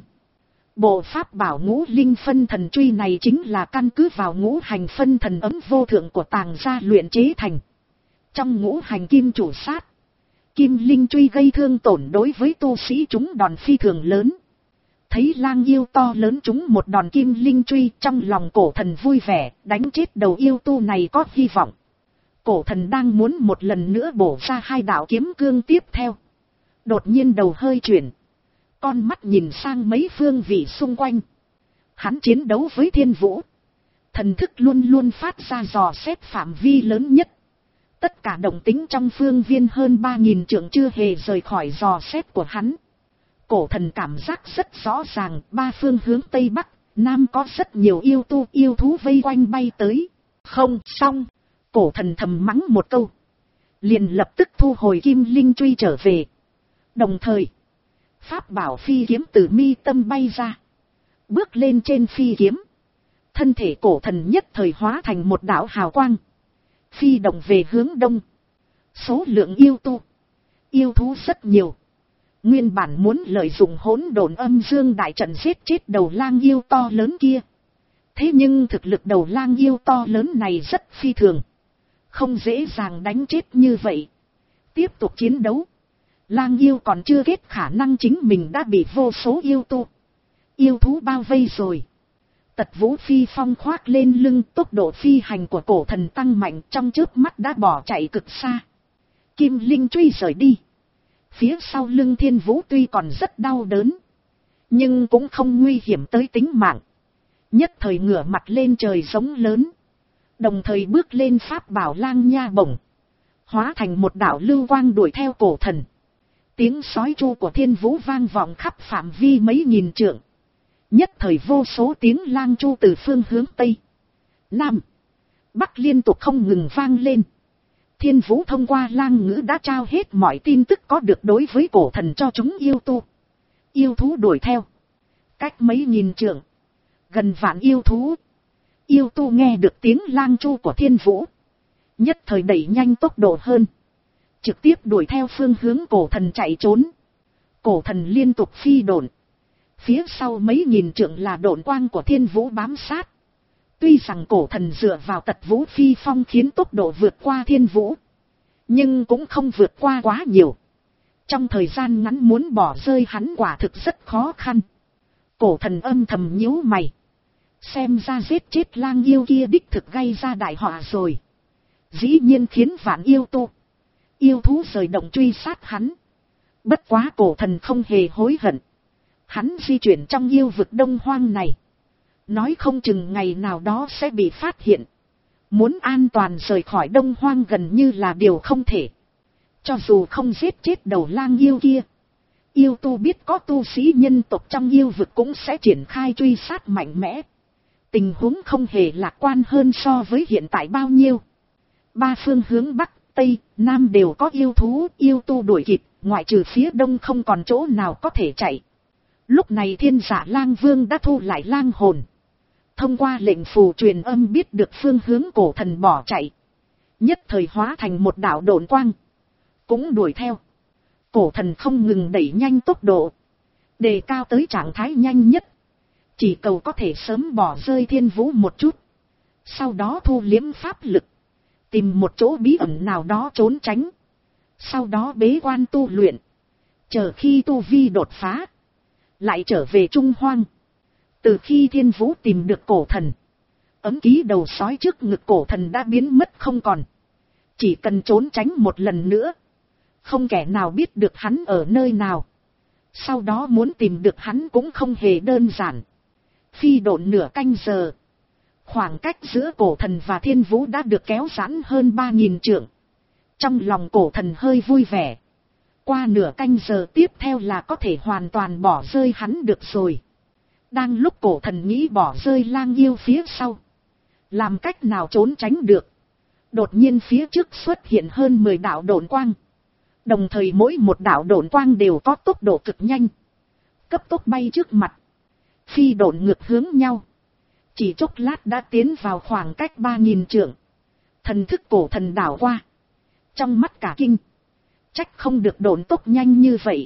Bộ pháp bảo ngũ linh phân thần truy này chính là căn cứ vào ngũ hành phân thần ấm vô thượng của Tàng gia luyện chế thành. Trong ngũ hành kim chủ sát, kim linh truy gây thương tổn đối với tu sĩ chúng đòn phi thường lớn. Thấy lang yêu to lớn trúng một đòn kim linh truy, trong lòng cổ thần vui vẻ, đánh chết đầu yêu tu này có hy vọng. Cổ thần đang muốn một lần nữa bổ ra hai đạo kiếm cương tiếp theo. Đột nhiên đầu hơi chuyển. Con mắt nhìn sang mấy phương vị xung quanh. Hắn chiến đấu với thiên vũ. Thần thức luôn luôn phát ra dò xét phạm vi lớn nhất. Tất cả động tính trong phương viên hơn ba nghìn trượng chưa hề rời khỏi dò xét của hắn. Cổ thần cảm giác rất rõ ràng, ba phương hướng Tây Bắc, Nam có rất nhiều yêu tu yêu thú vây quanh bay tới. Không xong, cổ thần thầm mắng một câu. Liền lập tức thu hồi kim linh truy trở về. Đồng thời, pháp bảo phi kiếm từ mi tâm bay ra. Bước lên trên phi kiếm. Thân thể cổ thần nhất thời hóa thành một đạo hào quang. Phi động về hướng đông. Số lượng yêu tu, yêu thú rất nhiều. Nguyên bản muốn lợi dụng hỗn độn âm dương đại trận giết chết đầu lang yêu to lớn kia. Thế nhưng thực lực đầu lang yêu to lớn này rất phi thường. Không dễ dàng đánh chết như vậy. Tiếp tục chiến đấu. Lang yêu còn chưa kết khả năng chính mình đã bị vô số yêu tu, yêu thú bao vây rồi. Tật vũ phi phong khoác lên lưng, tốc độ phi hành của cổ thần tăng mạnh, trong chớp mắt đã bỏ chạy cực xa. Kim linh truy rời đi. Phía sau lưng thiên vũ tuy còn rất đau đớn, nhưng cũng không nguy hiểm tới tính mạng. Nhất thời ngửa mặt lên trời giống lớn. Đồng thời bước lên pháp bảo lang nha bổng. Hóa thành một đạo lưu quang đuổi theo cổ thần. Tiếng sói tru của thiên vũ vang vọng khắp phạm vi mấy nghìn trượng. Nhất thời vô số tiếng lang tru từ phương hướng Tây, Nam, Bắc liên tục không ngừng vang lên. Thiên vũ thông qua lang ngữ đã trao hết mọi tin tức có được đối với cổ thần cho chúng yêu tu, yêu thú đuổi theo. Cách mấy nghìn trượng, gần vạn yêu thú, yêu tu nghe được tiếng lang tru của thiên vũ. Nhất thời đẩy nhanh tốc độ hơn. Trực tiếp đuổi theo phương hướng cổ thần chạy trốn. Cổ thần liên tục phi độn. Phía sau mấy nghìn trượng là độn quang của thiên vũ bám sát. Tuy rằng cổ thần dựa vào tật vũ phi phong khiến tốc độ vượt qua thiên vũ, nhưng cũng không vượt qua quá nhiều. Trong thời gian ngắn muốn bỏ rơi hắn quả thực rất khó khăn. Cổ thần âm thầm nhíu mày. Xem ra giết chết lang yêu kia đích thực gây ra đại họa rồi. Dĩ nhiên khiến vạn yêu tu, yêu thú rời động truy sát hắn. Bất quá cổ thần không hề hối hận. Hắn di chuyển trong yêu vực đông hoang này, nói không chừng ngày nào đó sẽ bị phát hiện. Muốn an toàn rời khỏi đông hoang gần như là điều không thể. Cho dù không giết chết đầu lang yêu kia, yêu tu biết có tu sĩ nhân tộc trong yêu vực cũng sẽ triển khai truy sát mạnh mẽ. Tình huống không hề lạc quan hơn so với hiện tại bao nhiêu. Ba phương hướng Bắc, Tây, Nam đều có yêu thú, yêu tu đuổi kịp, ngoại trừ phía đông không còn chỗ nào có thể chạy. Lúc này Thiên Giả Lang Vương đã thu lại lang hồn. Thông qua lệnh phù truyền âm biết được phương hướng cổ thần bỏ chạy. Nhất thời hóa thành một đạo độn quang. Cũng đuổi theo. Cổ thần không ngừng đẩy nhanh tốc độ. Đề cao tới trạng thái nhanh nhất. Chỉ cầu có thể sớm bỏ rơi thiên vũ một chút. Sau đó thu liếm pháp lực. Tìm một chỗ bí ẩn nào đó trốn tránh. Sau đó bế quan tu luyện. Chờ khi tu vi đột phá, lại trở về Trung Hoang. Từ khi thiên vũ tìm được cổ thần, ấm ký đầu sói trước ngực cổ thần đã biến mất không còn. Chỉ cần trốn tránh một lần nữa, không kẻ nào biết được hắn ở nơi nào. Sau đó muốn tìm được hắn cũng không hề đơn giản. Phi độn nửa canh giờ, khoảng cách giữa cổ thần và thiên vũ đã được kéo giãn hơn ba nghìn trượng. Trong lòng cổ thần hơi vui vẻ. Qua nửa canh giờ tiếp theo là có thể hoàn toàn bỏ rơi hắn được rồi. Đang lúc cổ thần nghĩ bỏ rơi lang yêu phía sau, làm cách nào trốn tránh được, đột nhiên phía trước xuất hiện hơn mười đạo độn quang. Đồng thời mỗi một đạo độn quang đều có tốc độ cực nhanh, cấp tốc bay trước mặt, phi độn ngược hướng nhau. Chỉ chốc lát đã tiến vào khoảng cách ba nghìn trượng. Thần thức cổ thần đảo qua, trong mắt cả kinh. Trách không được độn tốc nhanh như vậy.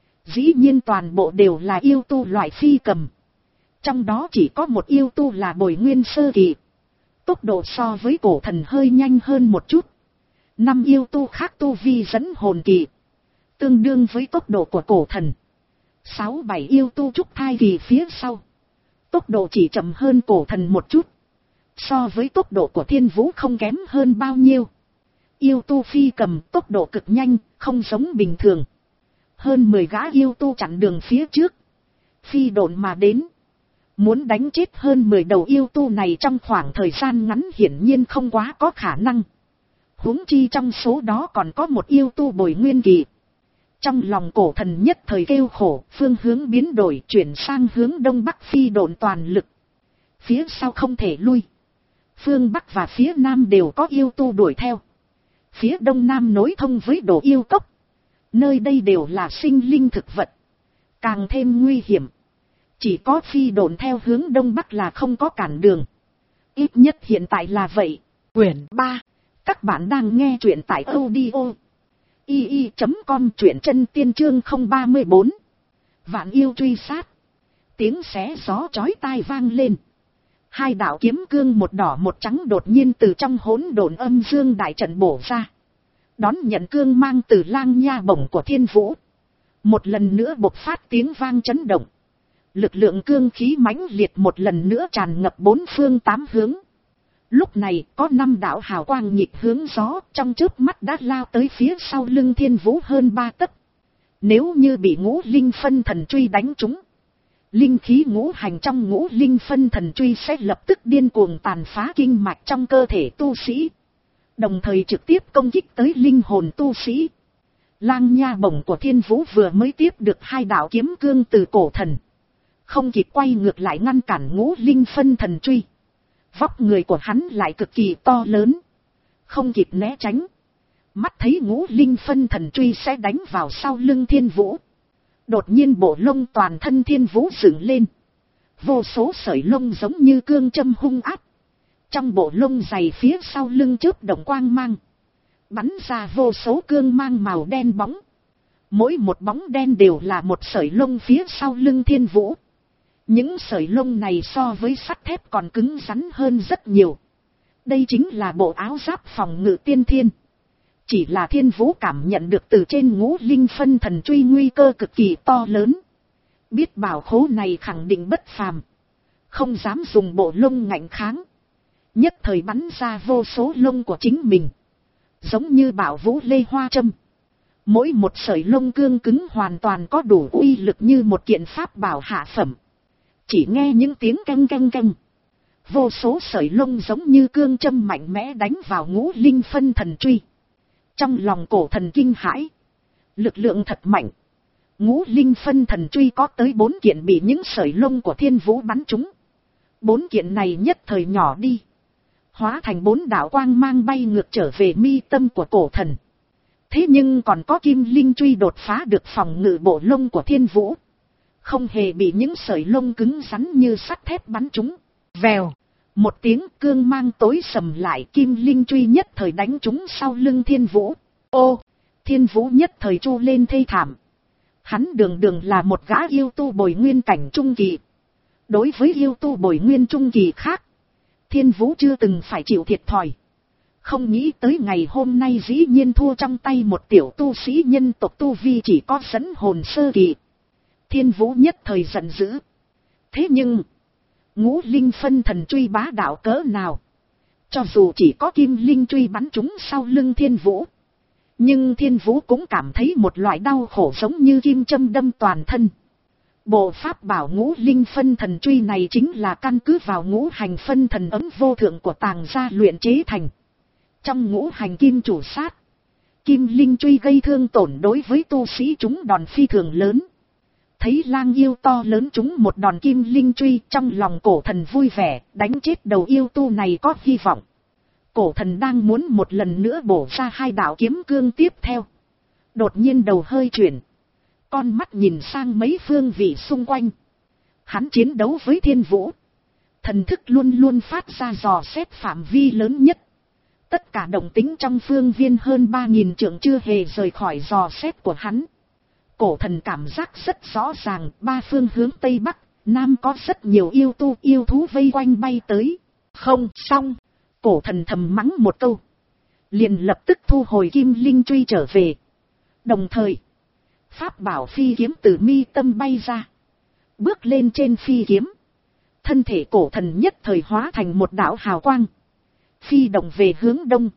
Dĩ nhiên toàn bộ đều là yêu tu loại phi cầm. Trong đó chỉ có một yêu tu là bồi nguyên sơ kỳ. Tốc độ so với cổ thần hơi nhanh hơn một chút. Năm yêu tu khác tu vi dẫn hồn kỳ, tương đương với tốc độ của cổ thần. Sáu bảy yêu tu trúc thai kỳ phía sau. Tốc độ chỉ chậm hơn cổ thần một chút. So với tốc độ của thiên vũ không kém hơn bao nhiêu. Yêu tu phi cầm tốc độ cực nhanh, không giống bình thường. Hơn mười gã yêu tu chặn đường phía trước. Phi độn mà đến. Muốn đánh chết hơn mười đầu yêu tu này trong khoảng thời gian ngắn hiển nhiên không quá có khả năng. Huống chi trong số đó còn có một yêu tu bồi nguyên kỳ. Trong lòng cổ thần nhất thời kêu khổ, phương hướng biến đổi chuyển sang hướng đông bắc phi độn toàn lực. Phía sau không thể lui. Phương bắc và phía nam đều có yêu tu đuổi theo. Phía đông nam nối thông với đồ yêu cốc. Nơi đây đều là sinh linh thực vật. Càng thêm nguy hiểm. Chỉ có phi độn theo hướng đông bắc là không có cản đường. Ít nhất hiện tại là vậy. Quyển ba. Các bạn đang nghe truyện tại audio i i chấm com, truyện chân tiên chương không ba mươi bốn. Vạn yêu truy sát. Tiếng xé gió chói tai vang lên. Hai đạo kiếm cương một đỏ một trắng đột nhiên từ trong hỗn độn âm dương đại trận bổ ra. Đón nhận cương mang từ lang nha bổng của thiên vũ. Một lần nữa bộc phát tiếng vang chấn động. Lực lượng cương khí mãnh liệt một lần nữa tràn ngập bốn phương tám hướng. Lúc này có năm đạo hào quang nhịp hướng gió trong chớp mắt đã lao tới phía sau lưng thiên vũ hơn ba tấc. Nếu như bị ngũ linh phân thần truy đánh trúng, linh khí ngũ hành trong ngũ linh phân thần truy sẽ lập tức điên cuồng tàn phá kinh mạch trong cơ thể tu sĩ. Đồng thời trực tiếp công kích tới linh hồn tu sĩ. Lang nha bổng của thiên vũ vừa mới tiếp được hai đạo kiếm cương từ cổ thần. Không kịp quay ngược lại ngăn cản ngũ linh phân thần truy. Vóc người của hắn lại cực kỳ to lớn. Không kịp né tránh. Mắt thấy ngũ linh phân thần truy sẽ đánh vào sau lưng thiên vũ. Đột nhiên bộ lông toàn thân thiên vũ dựng lên. Vô số sợi lông giống như cương châm hung ác. Trong bộ lông dày phía sau lưng chớp động quang mang. Bắn ra vô số cương mang màu đen bóng. Mỗi một bóng đen đều là một sợi lông phía sau lưng thiên vũ. Những sợi lông này so với sắt thép còn cứng rắn hơn rất nhiều. Đây chính là bộ áo giáp phòng ngự tiên thiên. Chỉ là thiên vũ cảm nhận được từ trên ngũ linh phân thần truy nguy cơ cực kỳ to lớn. Biết bảo khố này khẳng định bất phàm. Không dám dùng bộ lông ngạnh kháng. Nhất thời bắn ra vô số lông của chính mình. Giống như bảo vũ lê hoa châm. Mỗi một sợi lông cương cứng hoàn toàn có đủ uy lực như một kiện pháp bảo hạ phẩm. Chỉ nghe những tiếng canh canh canh. Vô số sợi lông giống như cương châm mạnh mẽ đánh vào ngũ linh phân thần truy. Trong lòng cổ thần kinh hãi. Lực lượng thật mạnh. Ngũ linh phân thần truy có tới bốn kiện bị những sợi lông của thiên vũ bắn trúng. Bốn kiện này nhất thời nhỏ đi. Hóa thành bốn đạo quang mang bay ngược trở về mi tâm của cổ thần. Thế nhưng còn có kim linh truy đột phá được phòng ngự bộ lông của thiên vũ. Không hề bị những sợi lông cứng rắn như sắt thép bắn trúng. Vèo. Một tiếng cương mang tối sầm lại, kim linh truy nhất thời đánh trúng sau lưng thiên vũ. Ô! Thiên vũ nhất thời chu lên thê thảm. Hắn đường đường là một gã yêu tu bồi nguyên cảnh trung kỳ. Đối với yêu tu bồi nguyên trung kỳ khác, thiên vũ chưa từng phải chịu thiệt thòi. Không nghĩ tới ngày hôm nay dĩ nhiên thua trong tay một tiểu tu sĩ nhân tộc tu vi chỉ có dẫn hồn sơ kỳ. Thiên vũ nhất thời giận dữ. Thế nhưng, ngũ linh phân thần truy bá đạo cỡ nào? Cho dù chỉ có kim linh truy bắn trúng sau lưng thiên vũ, nhưng thiên vũ cũng cảm thấy một loại đau khổ giống như kim châm đâm toàn thân. Bộ pháp bảo ngũ linh phân thần truy này chính là căn cứ vào ngũ hành phân thần ấm vô thượng của Tàng gia luyện chế thành. Trong ngũ hành kim chủ sát, kim linh truy gây thương tổn đối với tu sĩ chúng đòn phi thường lớn. Thấy lang yêu to lớn chúng một đòn kim linh truy, trong lòng cổ thần vui vẻ, đánh chết đầu yêu tu này có hy vọng. Cổ thần đang muốn một lần nữa bổ ra hai đạo kiếm cương tiếp theo. Đột nhiên đầu hơi chuyển. Con mắt nhìn sang mấy phương vị xung quanh. Hắn chiến đấu với thiên vũ. Thần thức luôn luôn phát ra dò xét phạm vi lớn nhất. Tất cả động tính trong phương viên hơn ba nghìn trượng chưa hề rời khỏi dò xét của hắn. Cổ thần cảm giác rất rõ ràng, ba phương hướng Tây Bắc, Nam có rất nhiều yêu tu yêu thú vây quanh bay tới. Không xong, cổ thần thầm mắng một câu. Liền lập tức thu hồi kim linh truy trở về. Đồng thời, Pháp bảo phi kiếm từ mi tâm bay ra. Bước lên trên phi kiếm. Thân thể cổ thần nhất thời hóa thành một đạo hào quang. Phi động về hướng đông.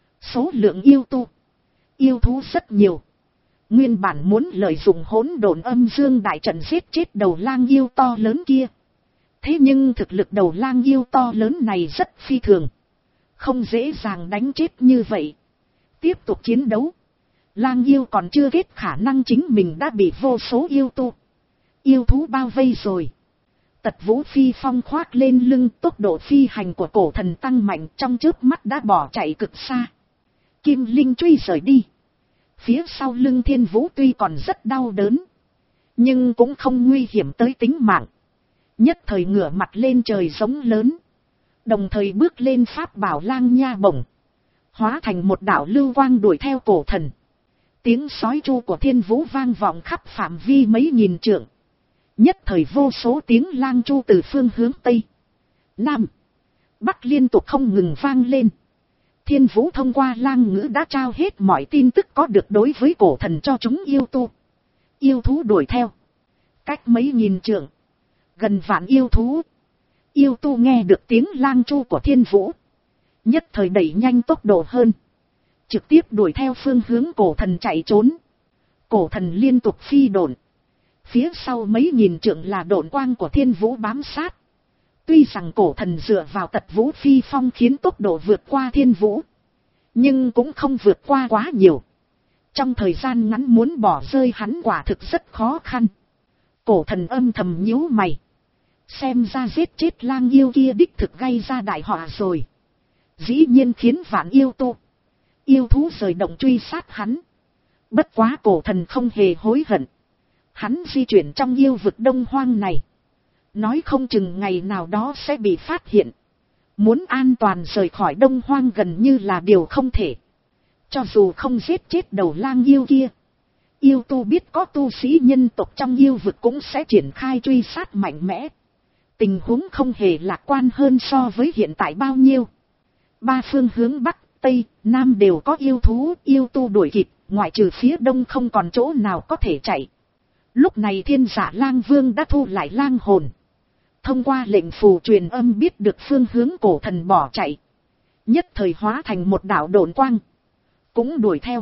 Số lượng yêu tu, yêu thú rất nhiều. Nguyên bản muốn lợi dụng hỗn độn âm dương đại trận giết chết đầu lang yêu to lớn kia. Thế nhưng thực lực đầu lang yêu to lớn này rất phi thường. Không dễ dàng đánh chết như vậy. Tiếp tục chiến đấu. Lang yêu còn chưa kết, khả năng chính mình đã bị vô số yêu tu, yêu thú bao vây rồi. Tật Vũ phi phong khoác lên lưng, tốc độ phi hành của cổ thần tăng mạnh, trong chớp mắt đã bỏ chạy cực xa. Kim Linh truy rời đi. Phía sau lưng Thiên Vũ tuy còn rất đau đớn, nhưng cũng không nguy hiểm tới tính mạng. Nhất thời ngửa mặt lên trời giống lớn. Đồng thời bước lên pháp bảo lang nha bổng. Hóa thành một đạo lưu quang đuổi theo cổ thần. Tiếng sói chu của Thiên Vũ vang vọng khắp phạm vi mấy nghìn trượng. Nhất thời vô số tiếng lang chu từ phương hướng Tây, Nam, Bắc liên tục không ngừng vang lên. Thiên Vũ thông qua lang ngữ đã trao hết mọi tin tức có được đối với cổ thần cho chúng yêu tu, yêu thú đuổi theo. Cách mấy nghìn trượng, gần vạn yêu thú, yêu tu nghe được tiếng lang chu của Thiên Vũ. Nhất thời đẩy nhanh tốc độ hơn. Trực tiếp đuổi theo phương hướng cổ thần chạy trốn. Cổ thần liên tục phi độn. Phía sau mấy nghìn trượng là độn quang của Thiên Vũ bám sát. Tuy rằng cổ thần dựa vào Tật Vũ phi phong khiến tốc độ vượt qua Thiên Vũ, nhưng cũng không vượt qua quá nhiều. Trong thời gian ngắn muốn bỏ rơi hắn quả thực rất khó khăn. Cổ thần âm thầm nhíu mày. Xem ra giết chết lang yêu kia đích thực gây ra đại họa rồi. Dĩ nhiên khiến vạn yêu tu, yêu thú rời động truy sát hắn. Bất quá cổ thần không hề hối hận. Hắn di chuyển trong yêu vực Đông Hoang này, nói không chừng ngày nào đó sẽ bị phát hiện. Muốn an toàn rời khỏi Đông Hoang gần như là điều không thể. Cho dù không giết chết đầu lang yêu kia, yêu tu biết có tu sĩ nhân tộc trong yêu vực cũng sẽ triển khai truy sát mạnh mẽ. Tình huống không hề lạc quan hơn so với hiện tại bao nhiêu. Ba phương hướng Bắc, Tây, Nam đều có yêu thú, yêu tu đuổi kịp, ngoại trừ phía Đông không còn chỗ nào có thể chạy. Lúc này Thiên Giả Lang Vương đã thu lại lang hồn. Thông qua lệnh phù truyền âm biết được phương hướng cổ thần bỏ chạy. Nhất thời hóa thành một đạo độn quang. Cũng đuổi theo.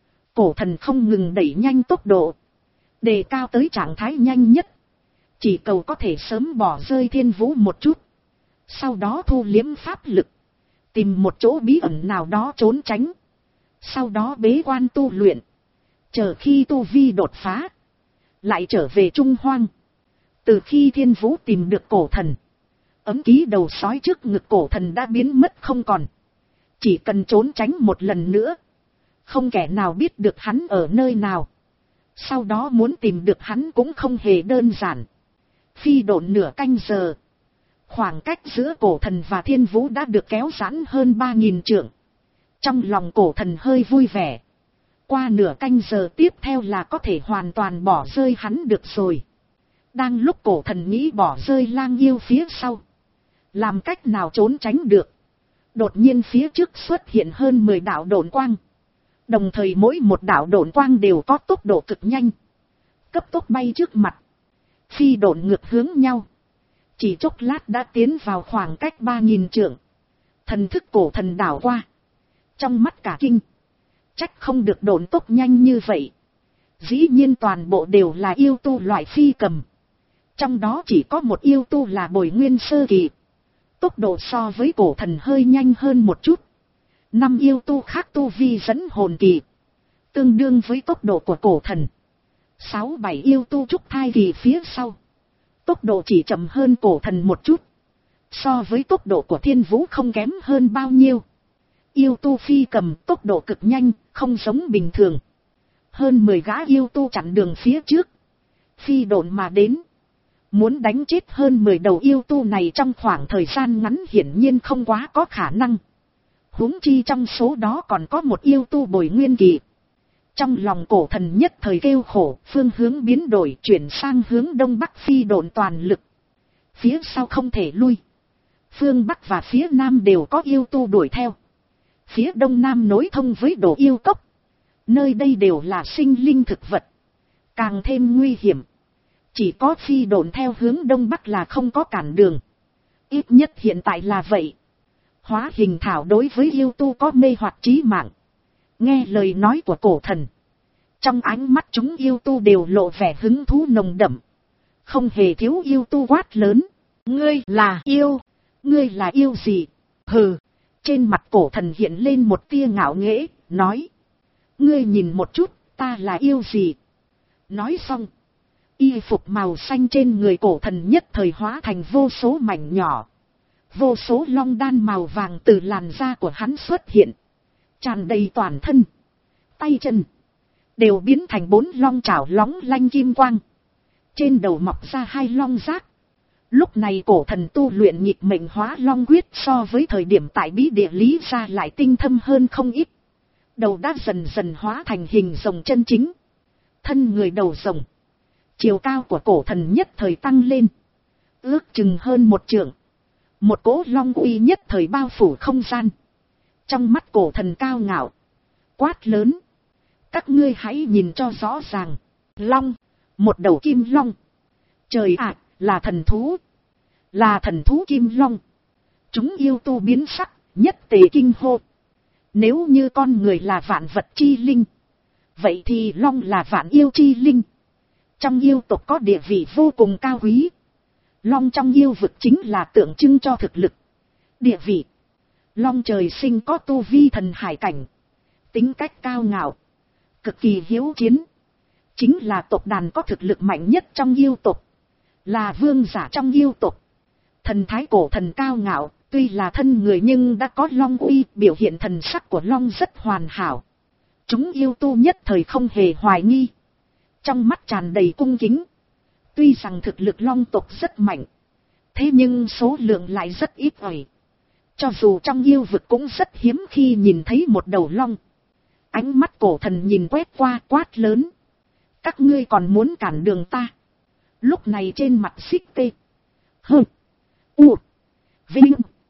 Cổ thần không ngừng đẩy nhanh tốc độ. Đề cao tới trạng thái nhanh nhất. Chỉ cầu có thể sớm bỏ rơi Thiên Vũ một chút. Sau đó thu liếm pháp lực. Tìm một chỗ bí ẩn nào đó trốn tránh. Sau đó bế quan tu luyện. Chờ khi tu vi đột phá, lại trở về Trung Hoang. Từ khi Thiên Vũ tìm được cổ thần, ấm ký đầu sói trước ngực cổ thần đã biến mất không còn. Chỉ cần trốn tránh một lần nữa, không kẻ nào biết được hắn ở nơi nào. Sau đó muốn tìm được hắn cũng không hề đơn giản. Phi độn nửa canh giờ, khoảng cách giữa cổ thần và Thiên Vũ đã được kéo giãn hơn ba nghìn trượng. Trong lòng cổ thần hơi vui vẻ. Qua nửa canh giờ tiếp theo là có thể hoàn toàn bỏ rơi hắn được rồi. Đang lúc cổ thần nghĩ bỏ rơi lang yêu phía sau, làm cách nào trốn tránh được, đột nhiên phía trước xuất hiện hơn mười đạo độn quang. Đồng thời mỗi một đạo độn quang đều có tốc độ cực nhanh, cấp tốc bay trước mặt, phi độn ngược hướng nhau. Chỉ chốc lát đã tiến vào khoảng cách ba nghìn trượng. Thần thức cổ thần đảo qua, trong mắt cả kinh. Trách không được độn tốc nhanh như vậy. Dĩ nhiên toàn bộ đều là yêu tu loại phi cầm. Trong đó chỉ có một yêu tu là bồi nguyên sơ kỳ. Tốc độ so với cổ thần hơi nhanh hơn một chút. Năm yêu tu khác tu vi dẫn hồn kỳ, tương đương với tốc độ của cổ thần. Sáu bảy yêu tu trúc thai kỳ phía sau, tốc độ chỉ chậm hơn cổ thần một chút. So với tốc độ của Thiên Vũ không kém hơn bao nhiêu. Yêu tu phi cầm tốc độ cực nhanh, không giống bình thường. Hơn mười gã yêu tu chặn đường phía trước, phi độn mà đến. Muốn đánh chết hơn mười đầu yêu tu này trong khoảng thời gian ngắn hiển nhiên không quá có khả năng. Huống chi trong số đó còn có một yêu tu bồi nguyên kỳ. Trong lòng cổ thần nhất thời kêu khổ, phương hướng biến đổi chuyển sang hướng đông bắc phi độn toàn lực. Phía sau không thể lui. Phương bắc và phía nam đều có yêu tu đuổi theo. Phía đông nam nối thông với đồ yêu cốc. Nơi đây đều là sinh linh thực vật. càng thêm nguy hiểm. Chỉ có phi độn theo hướng đông bắc là không có cản đường. Ít nhất hiện tại là vậy. Hóa hình thảo đối với yêu tu có mê hoặc trí mạng. Nghe lời nói của cổ thần. Trong ánh mắt chúng yêu tu đều lộ vẻ hứng thú nồng đậm. Không hề thiếu yêu tu quát lớn. Ngươi là yêu. Ngươi là yêu gì? Hừ. Trên mặt cổ thần hiện lên một tia ngạo nghễ, nói. Ngươi nhìn một chút, ta là yêu gì? Nói xong. Y phục màu xanh trên người cổ thần nhất thời hóa thành vô số mảnh nhỏ. Vô số long đan màu vàng từ làn da của hắn xuất hiện. Tràn đầy toàn thân. Tay chân. Đều biến thành bốn long chảo lóng lanh kim quang. Trên đầu mọc ra hai long giác. Lúc này cổ thần tu luyện nhịp mệnh hóa long quyết so với thời điểm tại bí địa lý ra lại tinh thâm hơn không ít. Đầu đã dần dần hóa thành hình rồng chân chính. Thân người đầu rồng. Chiều cao của cổ thần nhất thời tăng lên. Ước chừng hơn một trượng. Một cỗ long uy nhất thời bao phủ không gian. Trong mắt cổ thần cao ngạo. Quát lớn. Các ngươi hãy nhìn cho rõ ràng. Long. Một đầu kim long. Trời ạ, là thần thú. Là thần thú kim long. Chúng yêu tu biến sắc, nhất tề kinh hô. Nếu như con người là vạn vật chi linh. Vậy thì long là vạn yêu chi linh. Trong yêu tộc có địa vị vô cùng cao quý. Long trong yêu vực chính là tượng trưng cho thực lực. Địa vị. Long trời sinh có tu vi thần hải cảnh. Tính cách cao ngạo. Cực kỳ hiếu chiến. Chính là tộc đàn có thực lực mạnh nhất trong yêu tộc. Là vương giả trong yêu tộc. Thần thái cổ thần cao ngạo. Tuy là thân người nhưng đã có long uy. Biểu hiện thần sắc của long rất hoàn hảo. Chúng yêu tu nhất thời không hề hoài nghi. Trong mắt tràn đầy cung kính. Tuy rằng thực lực long tộc rất mạnh. Thế nhưng số lượng lại rất ít ỏi. Cho dù trong yêu vực cũng rất hiếm khi nhìn thấy một đầu long. Ánh mắt cổ thần nhìn quét qua quát lớn. Các ngươi còn muốn cản đường ta. Lúc này trên mặt xích tê. Hơ. U. Vinh.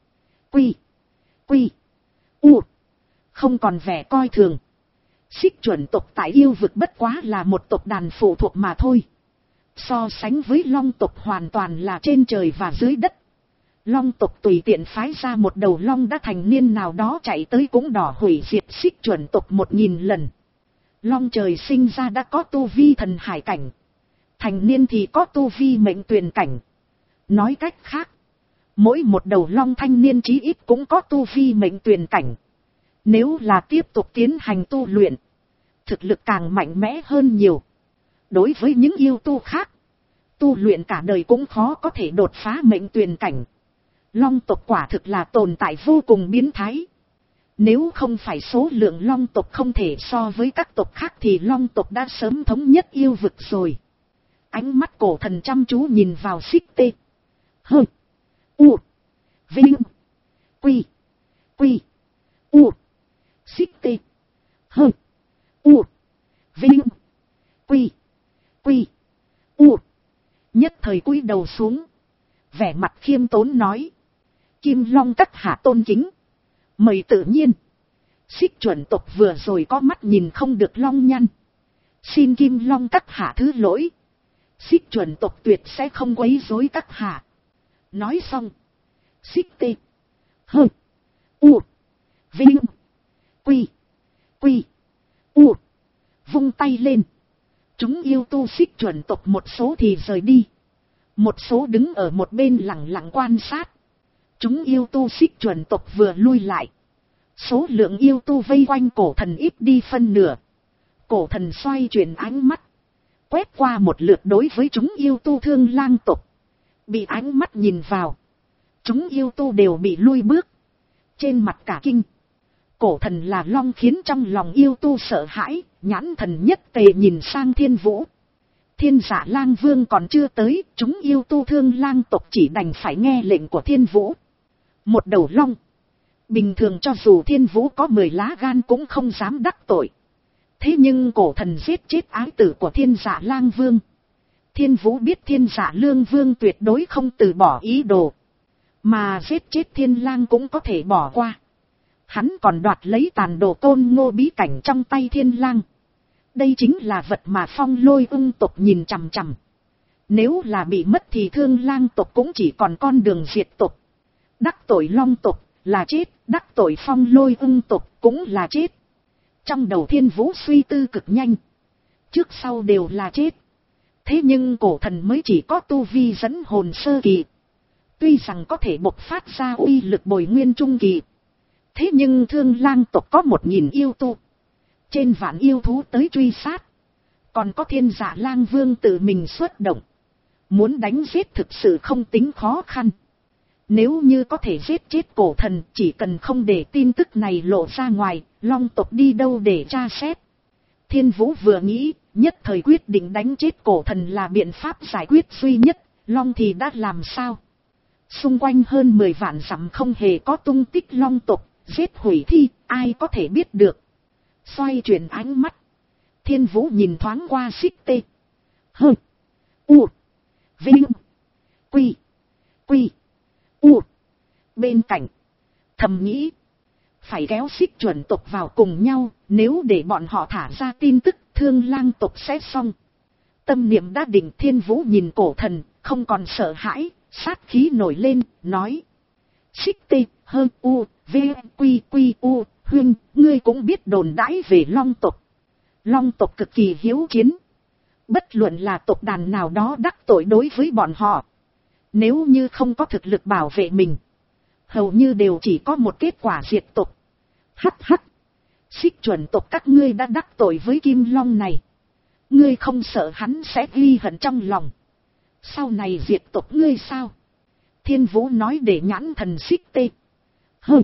Quy. Quy. U. Không còn vẻ coi thường. Xích chuẩn tộc tại yêu vực bất quá là một tộc đàn phụ thuộc mà thôi. So sánh với long tộc hoàn toàn là trên trời và dưới đất. Long tộc tùy tiện phái ra một đầu long đã thành niên nào đó chạy tới cũng đỏ hủy diệt xích chuẩn tộc một nghìn lần. Long trời sinh ra đã có tu vi thần hải cảnh. Thành niên thì có tu vi mệnh tuyền cảnh. Nói cách khác. Mỗi một đầu long thanh niên chí ít cũng có tu vi mệnh tuyền cảnh. Nếu là tiếp tục tiến hành tu luyện. Thực lực càng mạnh mẽ hơn nhiều. Đối với những yêu tu khác. Tu luyện cả đời cũng khó có thể đột phá mệnh tuyền cảnh. Long tộc quả thực là tồn tại vô cùng biến thái. Nếu không phải số lượng long tộc không thể so với các tộc khác thì long tộc đã sớm thống nhất yêu vực rồi. Ánh mắt cổ thần chăm chú nhìn vào xích tê. Hơ. U. Vinh. Quy. Quy. U. Xích tê. Hơ. U. Vinh. Quy. Quy. U. Nhất thời cúi đầu xuống. Vẻ mặt khiêm tốn nói. Kim long các hạ tôn kính. Mời tự nhiên. Xích chuẩn tộc vừa rồi có mắt nhìn không được long nhăn. Xin kim long các hạ thứ lỗi. Xích chuẩn tộc tuyệt sẽ không quấy rối các hạ. Nói xong. Xích tê. Hơ. U. Vinh. Quy. Quy. U. Vung tay lên. Chúng yêu tu xích chuẩn tộc một số thì rời đi. Một số đứng ở một bên lặng lặng quan sát. Chúng yêu tu xích chuẩn tộc vừa lui lại. Số lượng yêu tu vây quanh cổ thần ít đi phân nửa. Cổ thần xoay chuyển ánh mắt. Quét qua một lượt đối với chúng yêu tu thương lang tộc. Bị ánh mắt nhìn vào. Chúng yêu tu đều bị lui bước. Trên mặt cả kinh. Cổ thần là long khiến trong lòng yêu tu sợ hãi. Nhãn thần nhất tề nhìn sang thiên vũ. Thiên giả lang vương còn chưa tới. Chúng yêu tu thương lang tộc chỉ đành phải nghe lệnh của thiên vũ. Một đầu long. Bình thường cho dù thiên vũ có mười lá gan cũng không dám đắc tội. Thế nhưng cổ thần giết chết ái tử của thiên giả lang vương. Thiên vũ biết thiên giả lương vương tuyệt đối không từ bỏ ý đồ. Mà giết chết thiên lang cũng có thể bỏ qua. Hắn còn đoạt lấy tàn đồ côn ngô bí cảnh trong tay thiên lang. Đây chính là vật mà Phong Lôi ưng tộc nhìn chằm chằm. Nếu là bị mất thì Thương Lang tộc cũng chỉ còn con đường diệt tộc. Đắc tội Long tộc là chết, đắc tội Phong Lôi ưng tộc cũng là chết. Trong đầu Thiên Vũ suy tư cực nhanh. Trước sau đều là chết. Thế nhưng cổ thần mới chỉ có tu vi dẫn hồn sơ kỳ. Tuy rằng có thể bộc phát ra uy lực bồi nguyên trung kỳ. Thế nhưng Thương Lang tộc có một nghìn yêu tu. Trên vạn yêu thú tới truy sát. Còn có Thiên Dạ Lang Vương tự mình xuất động. Muốn đánh giết thực sự không tính khó khăn. Nếu như có thể giết chết cổ thần, chỉ cần không để tin tức này lộ ra ngoài, Long tộc đi đâu để tra xét. Thiên Vũ vừa nghĩ, nhất thời quyết định đánh chết cổ thần là biện pháp giải quyết duy nhất. Long thì đã làm sao? Xung quanh hơn mười vạn dặm không hề có tung tích Long tộc, giết hủy thi, ai có thể biết được. Xoay chuyển ánh mắt, Thiên Vũ nhìn thoáng qua Xích Tê, Hơ, U, Vinh, Quy, Quy, U. Bên cạnh, thầm nghĩ, phải kéo Xích Chuẩn tộc vào cùng nhau, nếu để bọn họ thả ra tin tức, Thương Lang tộc sẽ xong. Tâm niệm đã định, Thiên Vũ nhìn cổ thần, không còn sợ hãi, sát khí nổi lên, nói. Xích Tê, Hơ, U, V, Quy, Quy, U, Huynh, ngươi cũng biết đồn đãi về Long tộc. Long tộc cực kỳ hiếu chiến. Bất luận là tộc đàn nào đó đắc tội đối với bọn họ. Nếu như không có thực lực bảo vệ mình, hầu như đều chỉ có một kết quả diệt tộc. Hắc hắc. Xích Chuẩn tộc các ngươi đã đắc tội với Kim Long này. Ngươi không sợ hắn sẽ ghi hận trong lòng. Sau này diệt tộc ngươi sao? Thiên Vũ nói để nhãn thần Xích Tê, Hơ,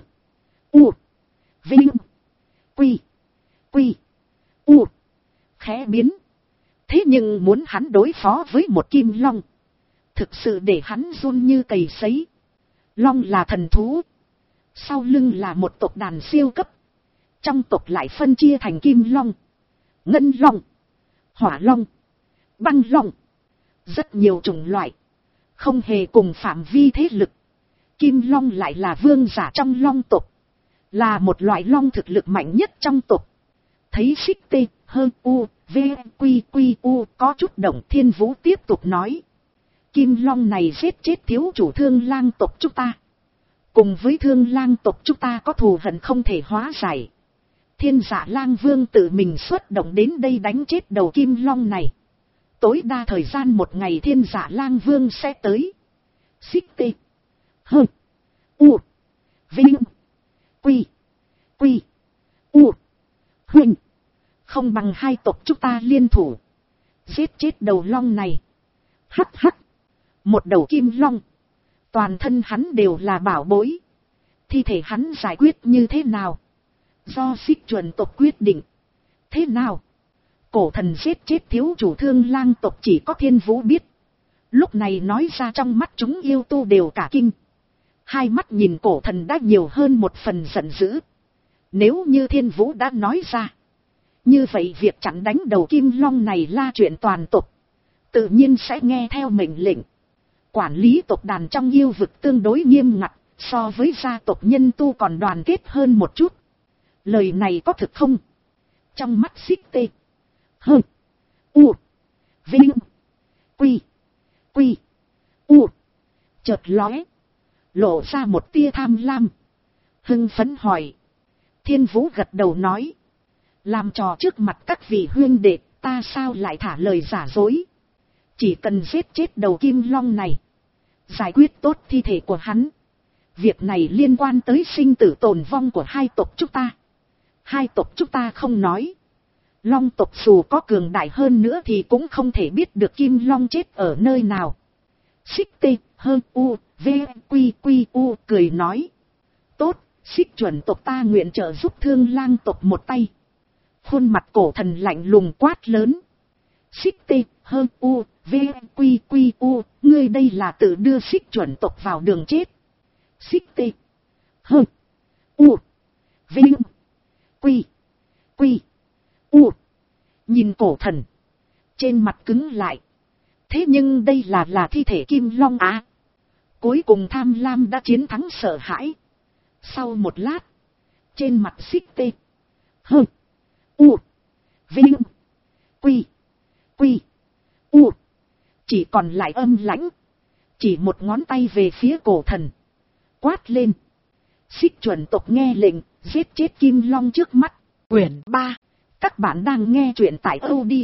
U, Vinh, Quy, Quy, U, khẽ biến. Thế nhưng muốn hắn đối phó với một Kim Long, thực sự để hắn run như cầy sấy. Long là thần thú, sau lưng là một tộc đàn siêu cấp. Trong tộc lại phân chia thành Kim Long, Ngân Long, Hỏa Long, Băng Long. Rất nhiều chủng loại, không hề cùng phạm vi thế lực. Kim Long lại là vương giả trong Long tộc, là một loại long thực lực mạnh nhất trong tộc. Thấy Xích Tê, Hơ, U, V, Quy, Quy, U có chút động, Thiên Vũ tiếp tục nói. Kim Long này giết chết thiếu chủ Thương Lang tộc chúng ta. Cùng với Thương Lang tộc chúng ta có thù hận không thể hóa giải. Thiên Dạ Lang Vương tự mình xuất động đến đây đánh chết đầu Kim Long này. Tối đa thời gian một ngày Thiên Dạ Lang Vương sẽ tới. Xích Tê, Hơ, U, Vinh, Quy, Quy, U, Huynh, không bằng hai tộc chúng ta liên thủ giết chết đầu long này. Hắc hắc. Một đầu Kim Long, toàn thân hắn đều là bảo bối. Thi thể hắn giải quyết như thế nào, do Xích Chuẩn tộc quyết định. Thế nào? Cổ thần giết chết thiếu chủ Thương Lang tộc chỉ có Thiên Vũ biết. Lúc này nói ra trong mắt chúng yêu tu đều cả kinh. Hai mắt nhìn cổ thần đã nhiều hơn một phần giận dữ. Nếu như Thiên Vũ đã nói ra, như vậy việc chặn đánh đầu Kim Long này là chuyện toàn tộc, tự nhiên sẽ nghe theo mệnh lệnh. Quản lý tộc đàn trong yêu vực tương đối nghiêm ngặt, so với gia tộc nhân tu còn đoàn kết hơn một chút. Lời này có thực không? Trong mắt Xích Tê, Hơ, U, Vinh, Quy, Quy, U chợt lóe, lộ ra một tia tham lam. Hưng phấn hỏi. Thiên Vũ gật đầu nói. Làm trò trước mặt các vị huynh đệ, ta sao lại thả lời giả dối. Chỉ cần giết chết đầu Kim Long này, giải quyết tốt thi thể của hắn, việc này liên quan tới sinh tử tồn vong của hai tộc chúng ta. Hai tộc chúng ta không nói, Long tộc dù có cường đại hơn nữa thì cũng không thể biết được Kim Long chết ở nơi nào. Xích Tê, Hơ, U, V, Quy, Quy, U cười nói. Tốt, Xích Chuẩn tộc ta nguyện trợ giúp Thương Lang tộc một tay. Khuôn mặt cổ thần lạnh lùng quát lớn. Xích Tê, Hơ, U, V, Quy, Quy, U, ngươi đây là tự đưa Xích Chuẩn tộc vào đường chết. Xích Tê, Hơ, U, Vinh, Quy, Quy, U nhìn cổ thần, trên mặt cứng lại. Thế nhưng đây là là thi thể Kim Long á. Cuối cùng tham lam đã chiến thắng sợ hãi. Sau một lát, trên mặt Xích Tê, Hơ, U, Vinh, Quy. Quy. U. Chỉ còn lại âm lãnh. Chỉ một ngón tay về phía cổ thần. Quát lên. Xích chuẩn tộc nghe lệnh, giết chết Kim Long trước mắt. Quyển ba. Các bạn đang nghe truyện tại audio